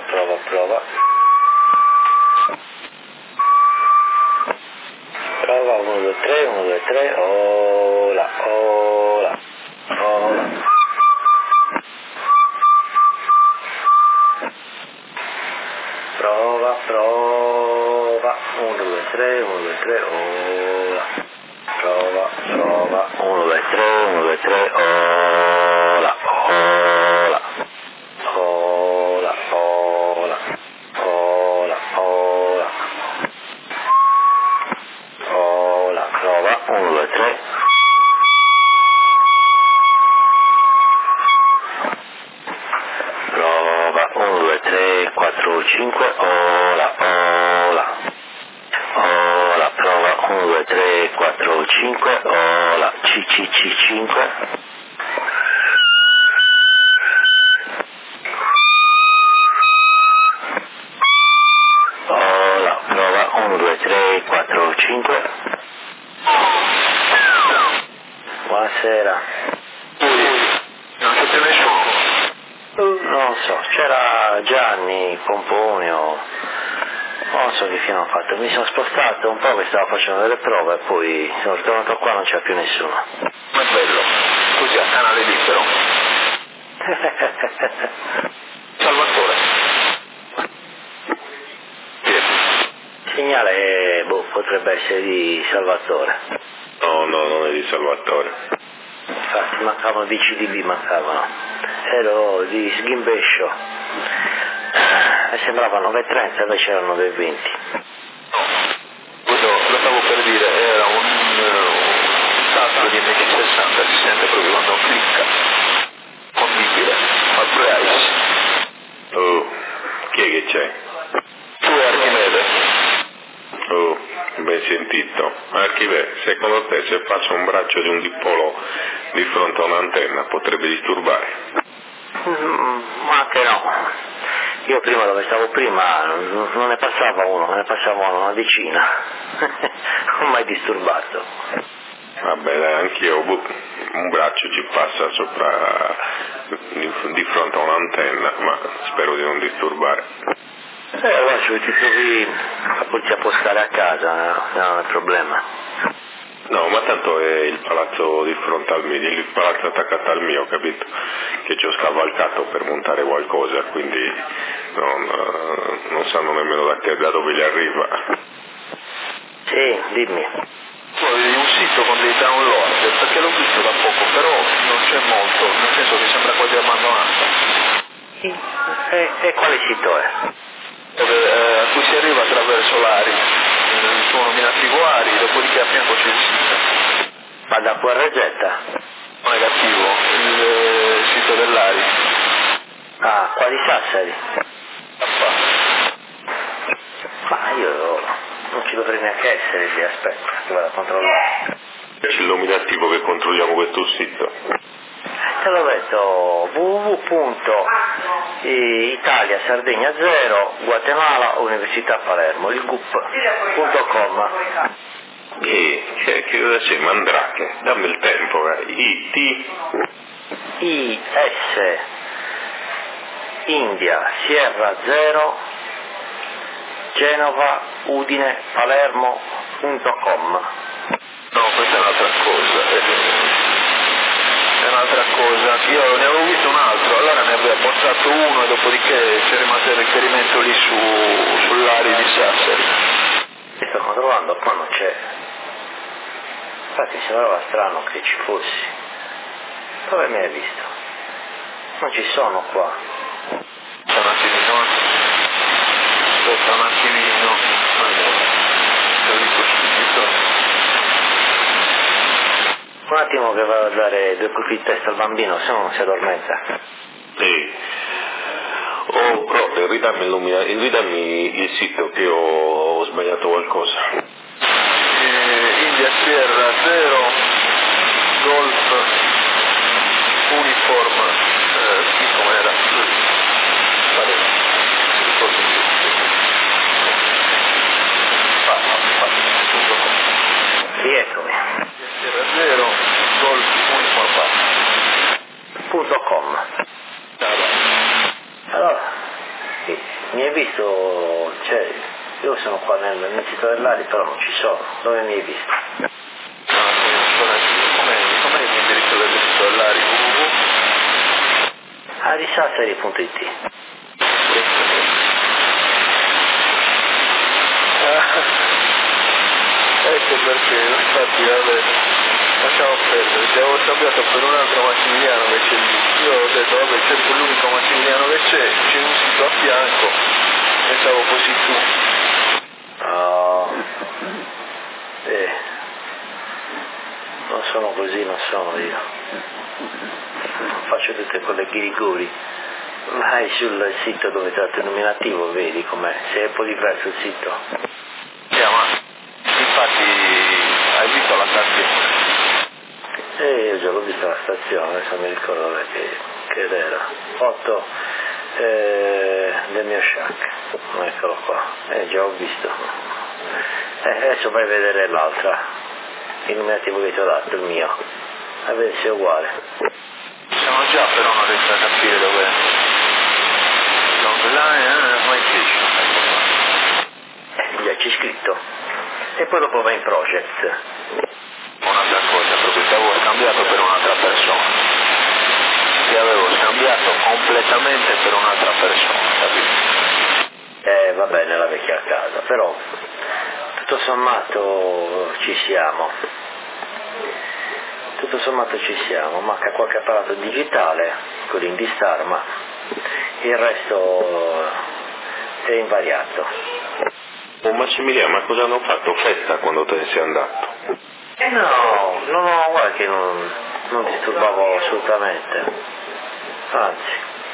Prova. prova 1, 2, 3, 1, 2, 3, ola, ola, ola. Prova, prova, 1, 2, 3, 1, 2, 3, ola. Prova, prova, 1, 2, 3, 1, 2, 3, ola, ola. Ola, ola, ola, ola. Ola, prova, 1, 2, 3. Prova, 1, 2, 3, 4, 5, ola, ola. Ola, prova, 1, 2, 3, 4, 5, ola, C5. Ola, prova, 1, 2, 3, 4, 5. Buonasera. Non c'è più nessuno? Non so, c'era Gianni, Pomponio, non so che fine ho fatto, mi sono spostato un po' che stavo facendo delle prove e poi sono ritornato qua, non c'è più nessuno. Ma è bello, così a canale libero. Salvatore. Segnale, potrebbe essere di Salvatore. No, non è di Salvatore. Infatti mancavano di CDB, mancavano. Ero di Sghimbescio. Mi sembrava 9.30, invece erano 9.20. Quello, lo stavo per dire, era un tasto di MC60, si sente proprio quando clicca. Condibile, al price. Oh, chi è che c'è? Tu e Archimede. Oh, ben sentito. Archivè, secondo te se faccio un braccio di un dipolo di fronte a un'antenna potrebbe disturbare? Ma anche no. Io prima dove stavo prima non ne passava uno, me ne passavano una decina. Non ho mai disturbato. Vabbè, dai, anch'io un braccio ci passa sopra di fronte a un'antenna, ma spero di non disturbare. Allora se ti trovi la polizia postale a casa, non è problema. No, ma tanto è il palazzo di fronte al mio, il palazzo attaccato al mio, capito? Che ci ho scavalcato per montare qualcosa, quindi non sanno nemmeno da dove gli arriva. Sì, dimmi. Tu avevi un sito con dei download, perché l'ho visto da poco, però non c'è molto, nel senso che sembra quasi abbandonato. Sì. E quale sito è? A cui si arriva attraverso l'ARI, sono nominati Guari, dopodiché a fianco c'è il sito. Ma da QRZ? Negativo, il sito dell'ARI. Ah, qua di Sassari? Ma io non ci dovrei neanche essere lì, aspetta, che vado a controllare. C'è il nominativo che controlliamo questo sito. Te l'ho detto, www.Italia Sardegna 0 Guatemala Università Palermo, il gup.com. Che cosa c'è? Mandrake, dammi il tempo, IS India Sierra 0 Genova Udine Palermo.com. No, questa è un'altra cosa. È un'altra cosa. Io ne avevo visto un altro, allora ne aveva portato uno e dopodiché c'è rimasto il riferimento lì sull'Ari di Sassari. Sto controllando, qua non c'è. Infatti sembrava strano che ci fossi. Dove mi hai visto? Non ci sono qua. C'è un attimino. Aspetta un attimino. Te lo dico subito. Un attimo che vado a dare 2 colpi di testa al bambino, se no non si addormenta. Sì. Oh, proprio, ridammi il sito che ho sbagliato qualcosa. India Sierra 0 Golf Uniform sì, com'era? Rieccomi. Sierra 0 Golf Uniform .com. Allora, mi hai visto, cioè, Io sono qua nel sito dell'Ari, però non ci sono. Dove mi hai visto? Come è l'indirizzo del sito dell'Ari? arisassari.it. Ecco perché, infatti, vabbè, lasciamo perdere, ti avevo scambiato per un altro Massimiliano che c'è lì. Io ho detto, vabbè, cerco l'unico Massimiliano che c'è un sito a fianco, pensavo così tu. No, non sono così, non sono io. Faccio tutte quelle ghirigori. Vai sul sito dove tratto il nominativo, vedi com'è, se è un po' diverso il sito. Ma infatti hai visto la stazione? Io già l'ho vista la stazione, adesso mi ricordo dove che era. 8 del mio shack. Eccolo qua. Già ho visto. Adesso vai a vedere l'altra. Il nominativo che ti ho dato, il mio. A vedere se è uguale. Siamo già, però non riesco a capire dov'è. Mai Già c'è scritto. E poi dopo va in project. Un'altra cosa, proprio ti avevo scambiato per un'altra persona. Ti avevo scambiato completamente per un'altra persona, capito? Va bene, la vecchia casa, però tutto sommato ci siamo. Tutto sommato ci siamo, manca qualche apparato digitale, quello in D-Star, ma il resto è invariato. Oh Massimiliano, ma cosa hanno fatto? Festa quando te ne sei andato? No, guarda che non disturbavo assolutamente, anzi,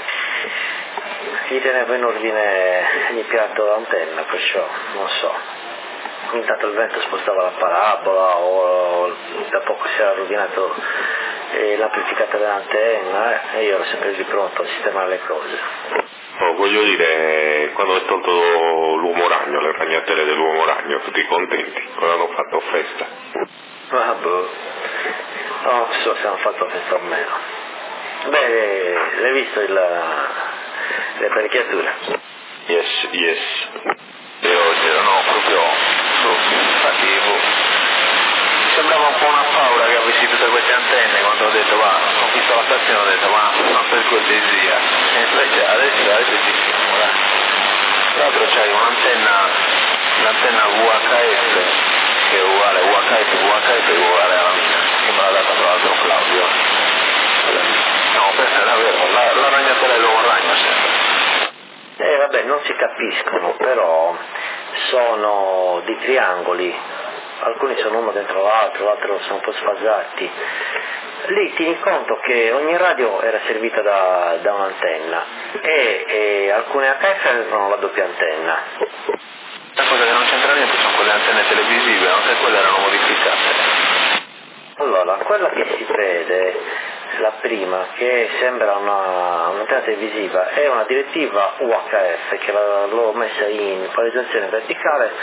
gli tenevo in ordine l'impianto d'antenna, perciò non so, intanto il vento spostava la parabola o da poco si era rovinato l'amplificatore dell'antenna e io ero sempre lì pronto a sistemare le cose. Oh, voglio dire, quando hai tolto l'uomo ragno, le ragnatele dell'uomo ragno, tutti contenti, cosa hanno fatto? Festa? Vabbè, non so se hanno fatto festa o meno. Beh, l'hai visto le apparecchiature? Yes. E oggi erano proprio, infatti, sembrava un po' una paura che avessi tutte queste antenne quando ho detto ho visto la stazione, ho detto ma per cortesia, e invece adesso ci siamo, dai. Tra l'altro c'hai l'antenna VHF che è uguale, VHF è uguale alla mia, che me l'ha data tra l'altro Claudio. No, questa è davvero, la ragnatela dell'uomo ragno sempre. Vabbè, non si capiscono, però sono di triangoli, alcuni sono uno dentro l'altro sono un po' sfasati. Lì tieni conto che ogni radio era servita da un'antenna e alcune HF avevano la doppia antenna. La cosa che non c'entra niente sono quelle antenne televisive, anche quelle erano modificate. Allora, quella che si vede, la prima, che sembra un'antenna televisiva, è una direttiva UHF che l'ho messa in polarizzazione verticale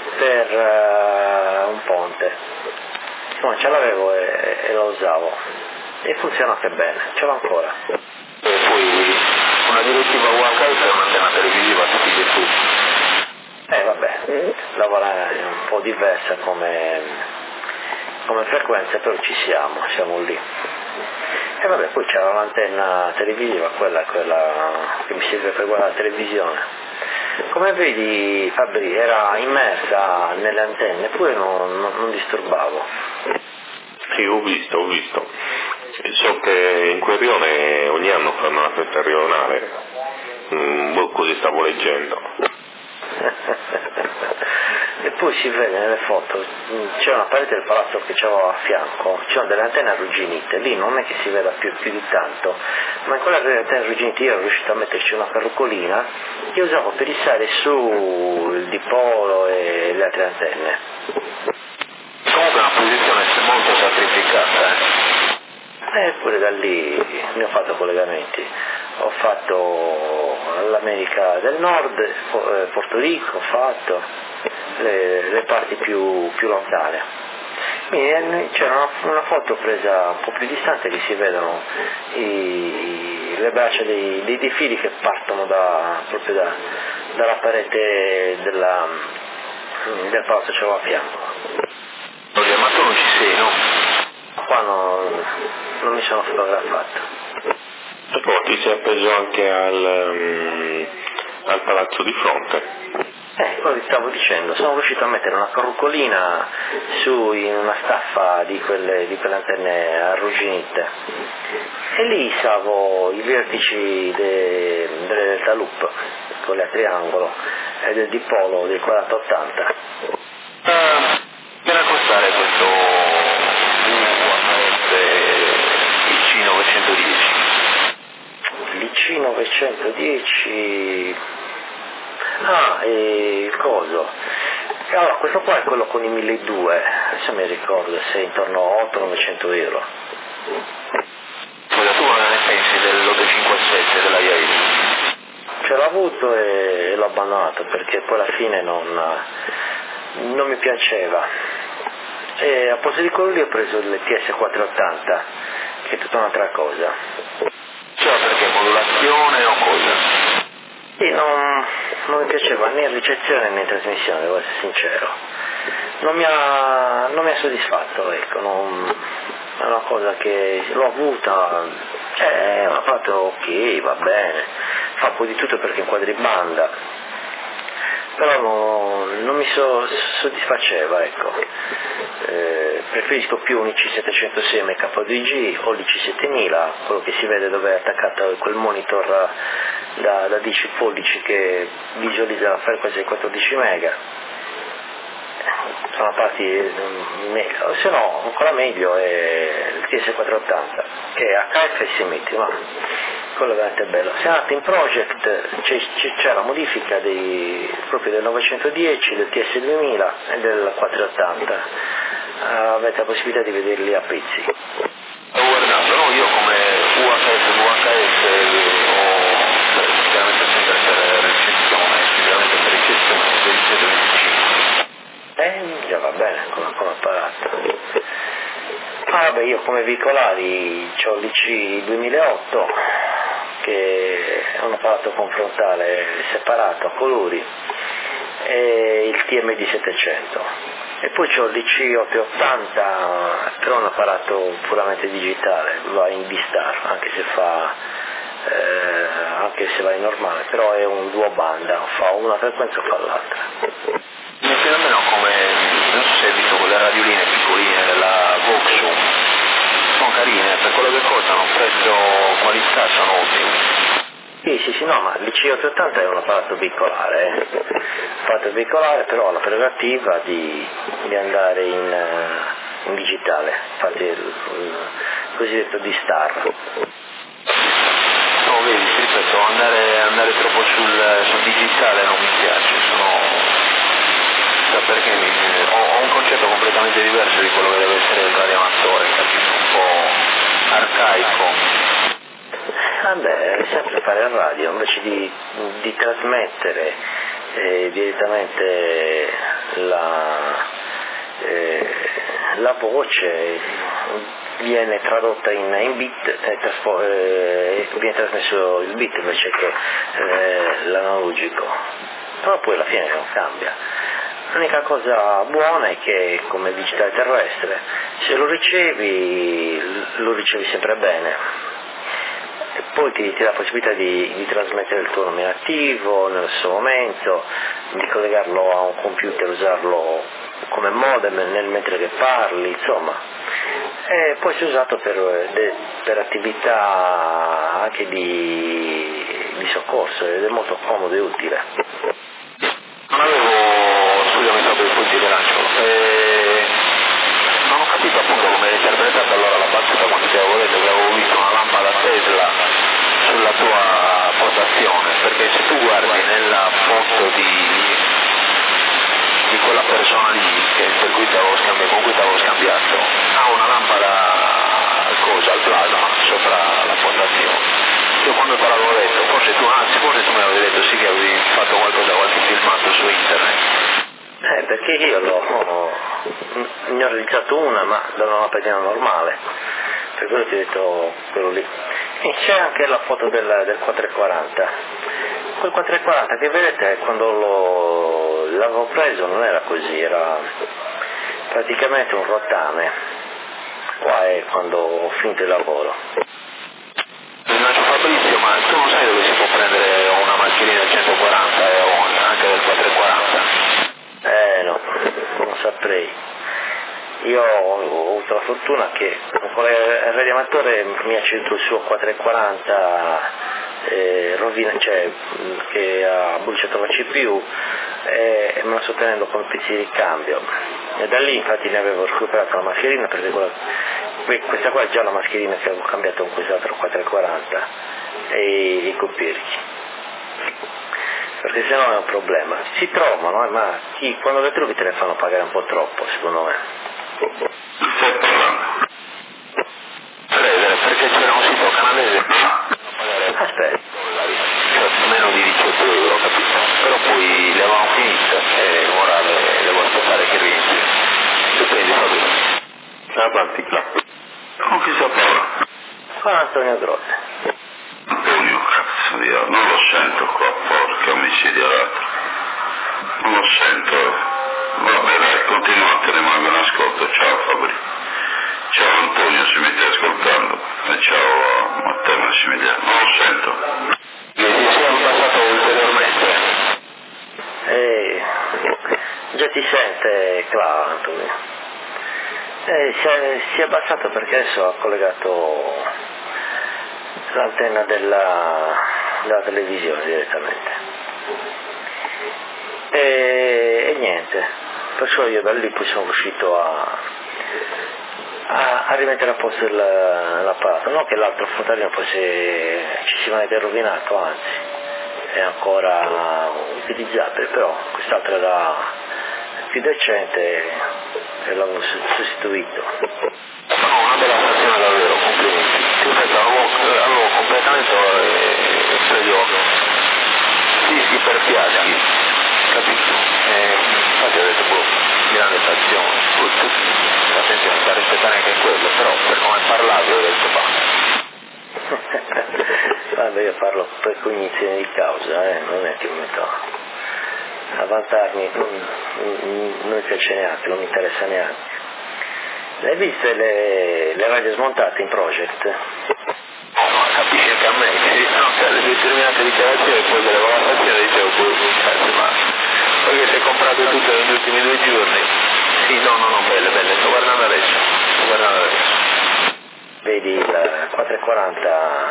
per un ponte. No, ce l'avevo e la usavo e funziona anche bene, ce l'ho ancora. E poi una direttiva UHF è un'antenna televisiva a tutti gli effetti. Vabbè, lavora un po' diversa come frequenza, però ci siamo lì. E vabbè, poi c'era l'antenna televisiva, quella che mi serve per guardare la televisione. Come vedi, Fabri, era immersa nelle antenne, eppure non disturbavo. Sì, ho visto. So che in quel rione ogni anno fanno una festa rionale, così stavo leggendo. E poi si vede nelle foto, c'è una parete del palazzo che c'avevo a fianco, c'erano delle antenne arrugginite, lì non è che si veda più di tanto, ma in quella delle antenne arrugginite io ero riuscito a metterci una carrucolina che usavo per issare su il dipolo e le altre antenne. Comunque è una posizione molto sacrificata, Pure da lì ne ho fatto collegamenti, ho fatto l'America del Nord, Porto Rico, ho fatto le parti più lontane. C'era una foto presa un po' più distante, lì si vedono le braccia dei fili che partono proprio dalla parete del palazzo ce l'ho a fianco. Ma tu non ci sei, no? Qua non mi sono fotografato. Ecco, ti sei appeso anche al palazzo di fronte. Quello che stavo dicendo, sono riuscito a mettere una carrucolina su in una staffa di quelle antenne arrugginite e lì stavo i vertici delle delta loop, quelle a triangolo e del dipolo del 4080. Che ne costare questo UHF IC910? L'IC910... il coso. Allora, questo qua è quello con i 1200, adesso mi ricordo se è intorno a 800-900 euro. Scusa, tu ne pensi dell'857 della Yaris? Ce l'ho avuto e l'ho abbandonato perché poi alla fine non mi piaceva. E a posto di quello lì ho preso il TS480, che è tutta un'altra cosa. Cioè perché modulazione o cosa? Sì, non mi piaceva né ricezione né trasmissione, devo essere sincero. Non mi ha soddisfatto, ecco, è una cosa che l'ho avuta, è un apparato ok, va bene, fa un po' di tutto perché inquadri banda, però non mi soddisfaceva, ecco. Preferisco più un IC706 MK2G o l'IC7000, quello che si vede dove è attaccato quel monitor da 10 pollici che visualizza la frequenza di 14 mega. Sono apparati meglio, se no ancora meglio è il TS480 che è HF e simmetrico, ma quello è veramente bello. Se andate in project c'è la modifica proprio del 910, del TS2000 e del 480, avete la possibilità di vederli a pezzi. Sto guardando, no? Io come UHF sicuramente sempre per ricezione, sicuramente per ricezione del 125. Già va bene come apparato. Vabbè, io come veicolari ho l'IC 2008 che è un apparato confrontale separato a colori e il TMD 700 e poi c'ho l'IC 880 però è un apparato puramente digitale, va in D-Star anche se va in normale, però è un duo banda, fa una frequenza o fa l'altra. Più o meno come, non so se hai visto quelle radioline piccoline della Voxum, sono carine, per quello che costano, prezzo qualità sono ottimi. Sì, no, ma l'IC880 è un apparato veicolare, però ha la prerogativa di andare in digitale, infatti il cosiddetto D-Star. No, vedi, ti ripeto, andare troppo sul digitale non mi piace, perché ho un concetto completamente diverso di quello che deve essere il radioamatore, capito? Un po' arcaico. Vabbè, è sempre fare il radio, invece di trasmettere direttamente la voce viene tradotta in bit e viene trasmesso il bit invece che l'analogico, però poi alla fine non cambia. L'unica cosa buona è che come digitale terrestre se lo ricevi sempre bene e poi ti dà la possibilità di trasmettere il tuo nominativo nello stesso momento, di collegarlo a un computer, usarlo come modem mentre che parli, insomma, e poi si è usato per attività anche di soccorso ed è molto comodo e utile. Non scusami proprio il punto di lancio, non ho capito appunto come hai interpretato allora la battuta quando ti avevo detto che avevo visto una lampada Tesla sulla tua postazione, perché se tu guardi nella foto di quella persona lì con cui ti avevo scambiato, ha una lampada al plasma sopra la postazione. Io quando te l'avevo detto, forse tu mi avevi detto sì che avevi fatto qualche filmato su internet. Perché io ne ho realizzato una, ma da una lampadina normale, per quello ti ho detto quello lì. E c'è anche la foto del 440. Quel 440 che vedete è quando l'avevo preso, non era così, era praticamente un rotame, qua è quando ho finito il lavoro. Immagino Fabrizio, ma tu non sai dove si può prendere una macchinina del 140 o anche del 440? No, non saprei. Io ho avuto la fortuna che un collega il radioamatore mi ha ceduto il suo 440 che ha bruciato la CPU e me la sto tenendo come pezzi di ricambio, e da lì infatti ne avevo recuperato la mascherina, perché questa qua è già la mascherina che avevo cambiato con quest'altro 440 e i copierchi, perché sennò è un problema. Si trovano, ma quando le trovi te le fanno pagare un po' troppo, secondo me. Perché c'era un sito canadese, Aspetta, cioè meno di 18 euro, capito? Però poi le avevamo finite e ora le devo aspettare che rientri. Tu prendi Fabio? La particla. Con chi si parla? con Antonio Grotte. Antonio, cazzo io, non lo sento qua, porca omicidiata. Non lo sento. Vabbè dai, continua, te ne mando un ascolto. Ciao Fabri. Ciao Antonio, se mi stai ascoltando. E ciao Matteo Massimiliano. Non lo sento. Mi sono passato ulteriormente. Già ti sente qua, Antonio. Si è abbassato perché adesso ha collegato l'antenna della televisione direttamente. E niente, perciò io da lì poi sono riuscito a rimettere a posto l'apparato. Non che l'altro fotogramma poi ci si vede rovinato, anzi è ancora utilizzabile, però quest'altro era più decente e l'avevo sostituito. No, una bella stazione davvero, complimenti. Ripeto, avevo completamente preso dischi per fiaschi, capito? Infatti ho detto, grande stazione, attenzione, sta rispettare anche quello, però per come parlavi ho detto Guarda, io parlo per cognizione di causa, non è che mi metto a vantarmi, non mi piace neanche, non mi interessa neanche. Le hai viste le radio smontate in Project? No, capisci che a me, che le determinate dichiarazioni poi delle valutazioni dicevo, ma perché si è comprato tutto negli ultimi 2 giorni? Sì, no, belle, sto guardando adesso. Vedi il 440,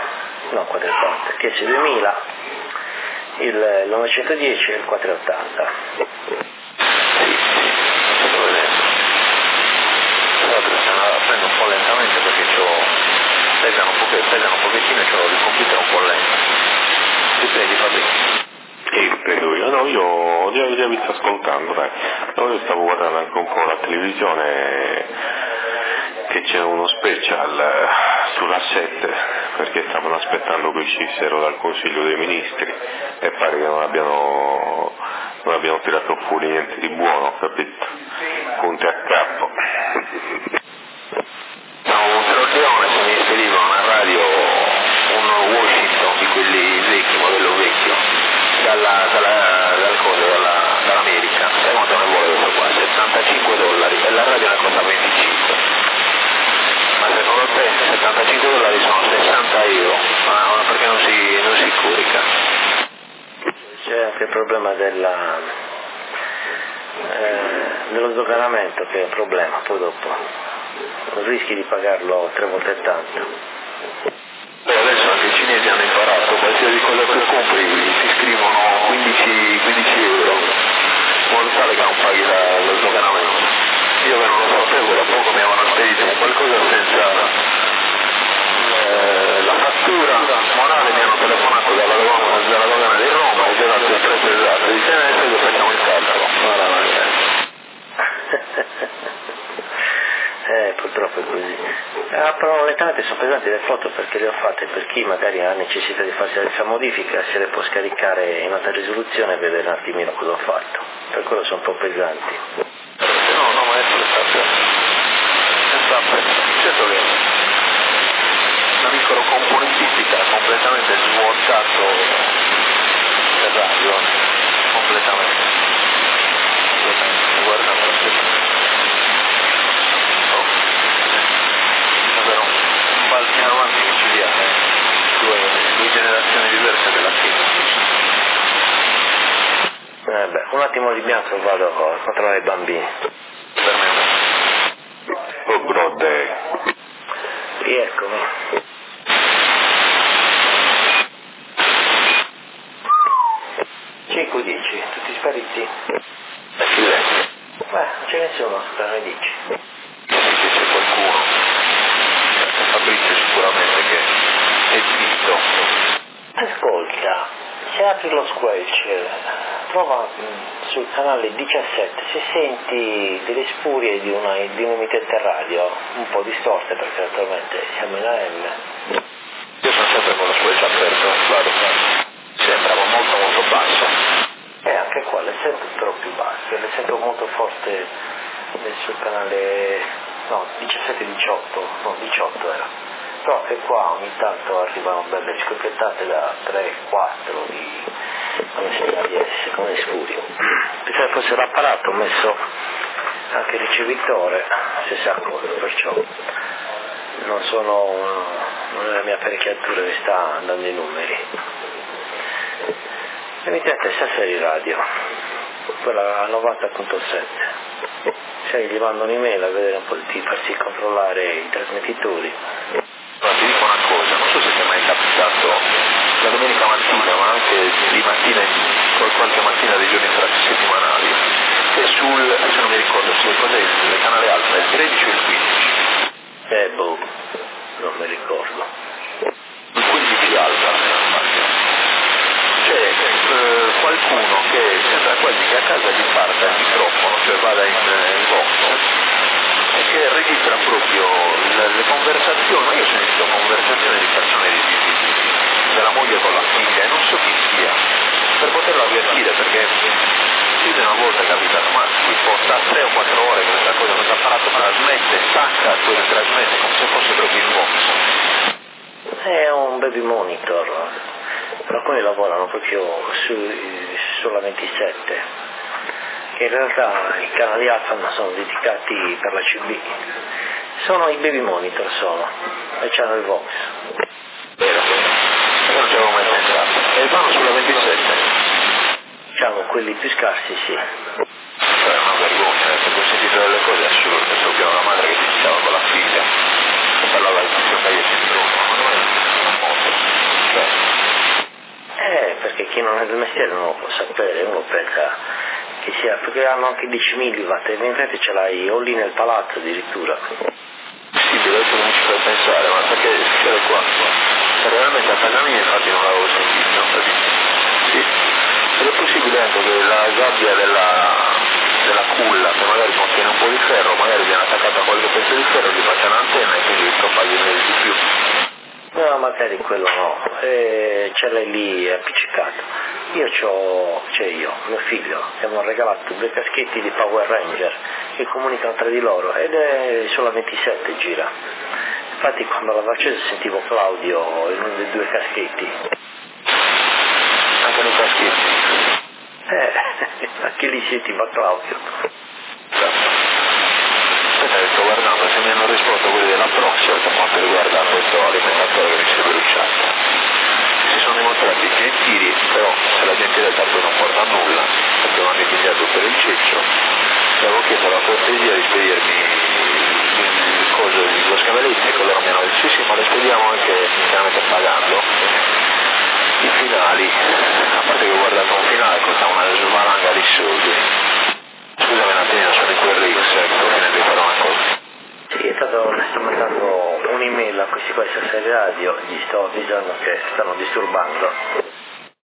TS2000, il 910 e il 480. Prendo un po' lentamente perché pesano un pochettino e c'ho il computer un po' lento. Tu prendi Fabrizio? Sì, prendo io. No, io già vi sto ascoltando, dai. No, io stavo guardando anche un po' la televisione, che c'è uno special sulla 7, perché stavano aspettando che uscissero dal Consiglio dei Ministri e pare che non abbiano tirato fuori niente di buono, capito? Punti a capo. Un telefono che mi spediva una radio, un Washington di quelli vecchi, modello vecchio, dall'America. Sai quanto ne vuole questo qua? $75 e la radio ne costa 25. Ma secondo te $75 sono 60 euro? Ma perché non si curica? C'è anche il problema dello sdoganamento, che è un problema, poi dopo rischi di pagarlo 3 volte tanto. Beh, adesso anche i cinesi hanno imparato, qualsiasi cosa che compri ti scrivono 15 euro, in modo tale che non paghi lo sdoganamento. Io che non lo sapevo, da poco mi avevano spedito qualcosa senza la fattura morale, mi hanno telefonato dalla dogana di Roma e ci ho dato il prezzo esatto, dice adesso che facciamo il calcolo. Purtroppo è così. Però letteralmente sono pesanti le foto, perché le ho fatte per chi magari ha necessità di farsi questa modifica, se le può scaricare in alta risoluzione e vedere un attimino cosa ho fatto. Per quello sono un po' pesanti. No, ma adesso le sta certo che la microcomponentistica ha completamente svuotato il radio, completamente. guardando la stessa. Davvero un balzo in avanti micidiale, due generazioni diverse della fine. Un attimo di bianco vado a controllare i bambini. Per me. Oh brother. Rieccomi. Cinque 10, tutti spariti? Silenzio. Non c'è nessuno, stanno 10. Che c'è qualcuno, Fabrizio sicuramente, che è zitto. Ascolta, se apri lo squelch, prova sul canale 17, se senti delle spurie di un'emittente radio, un po' distorte perché naturalmente siamo in AM. Io sono sempre con lo squelch aperto, vado. Sembrava molto molto basso. Anche qua le sento però più basse, le sento molto forte sul canale 18 era. Però anche qua ogni tanto arrivano belle scoppettate da 3-4 di segnali S come spurio. Pensavo fosse l'apparato, ho messo anche il ricevitore, se si accorge, perciò non è la mia apparecchiatura che sta andando i numeri. L'emittente Sassari Radio, quella a 90.7. Sai, gli mando un'email a vedere un po' di farsi controllare i trasmettitori. Ma ti dico una cosa, non so se ti è mai capitato la domenica mattina, ma anche di mattina, qualche mattina dei giorni settimanali, che adesso non mi ricordo se cos'è il canale alfa, il 13 o il 15? Non mi ricordo. Il 15 alfa, c'è qualcuno che sembra quasi che a casa gli parta il microfono, cioè vada in box, e che registra proprio le conversazioni, ma io ho sentito conversazioni di persone della moglie con la figlia e non so chi sia, per poterlo avvertire, perché più di una volta è capitato, ma tipo sta 3 o 4 ore questa cosa, questo apparato trasmette, stacca, poi trasmette come se fosse proprio in box. È un baby monitor. Alcuni lavorano proprio sulla 27, che in realtà i canali alfa non sono dedicati per la CB, sono i baby monitor e c'hanno il Vox. Vero, io non ci avevo mai pensato. E vanno sulla 27? Diciamo quelli più scarsi sì. Cioè è una vergogna, perché ho sentito delle cose assurde, proprio una madre che discuteva con la figlia, che parlava di questo paese di Bruno, ma non è una moto, cioè... perché chi non è del mestiere non lo può sapere, uno pensa che sia, perché hanno anche 10 milliwatt, evidentemente ce l'hai o lì nel palazzo addirittura. Sì, adesso non ci fai pensare, ma perché succede qua? Realmente a casa mia infatti non l'avevo sentito, sì. Ed è possibile anche che la gabbia della culla, che magari contiene un po' di ferro, magari viene attaccata a qualche pezzo di ferro, gli faccia un'antenna e quindi propaghi di più. No, magari quello no, ce l'hai lì appiccicato. Mio figlio, abbiamo regalato 2 caschetti di Power Ranger che comunicano tra di loro ed è sulla 27 gira. Infatti quando l'avevo acceso sentivo Claudio in uno dei 2 caschetti. Anche nei caschetti? Anche lì sentiva Claudio. Aspetta che sto guardando, se mi hanno risposto quelli della Proxy per quanto riguarda questo alimentatore che mi si è bruciato. Si sono dimostrati gentili, però se la gentilezza poi non porta a nulla, perché mi hanno impigliato per il ceccio, avevo chiesto la cortesia di spedirmi lo scavalletto, e loro mi hanno detto sì, ma le spediamo anche chiaramente pagando. I finali, a parte che ho guardato un finale, costa una svalanga di soldi. Scusami un attimino, sono in quel Rix, fine di fare una cosa. Sì, sto mandando un'email a questi qua di Sassari Radio, gli sto avvisando che stanno disturbando.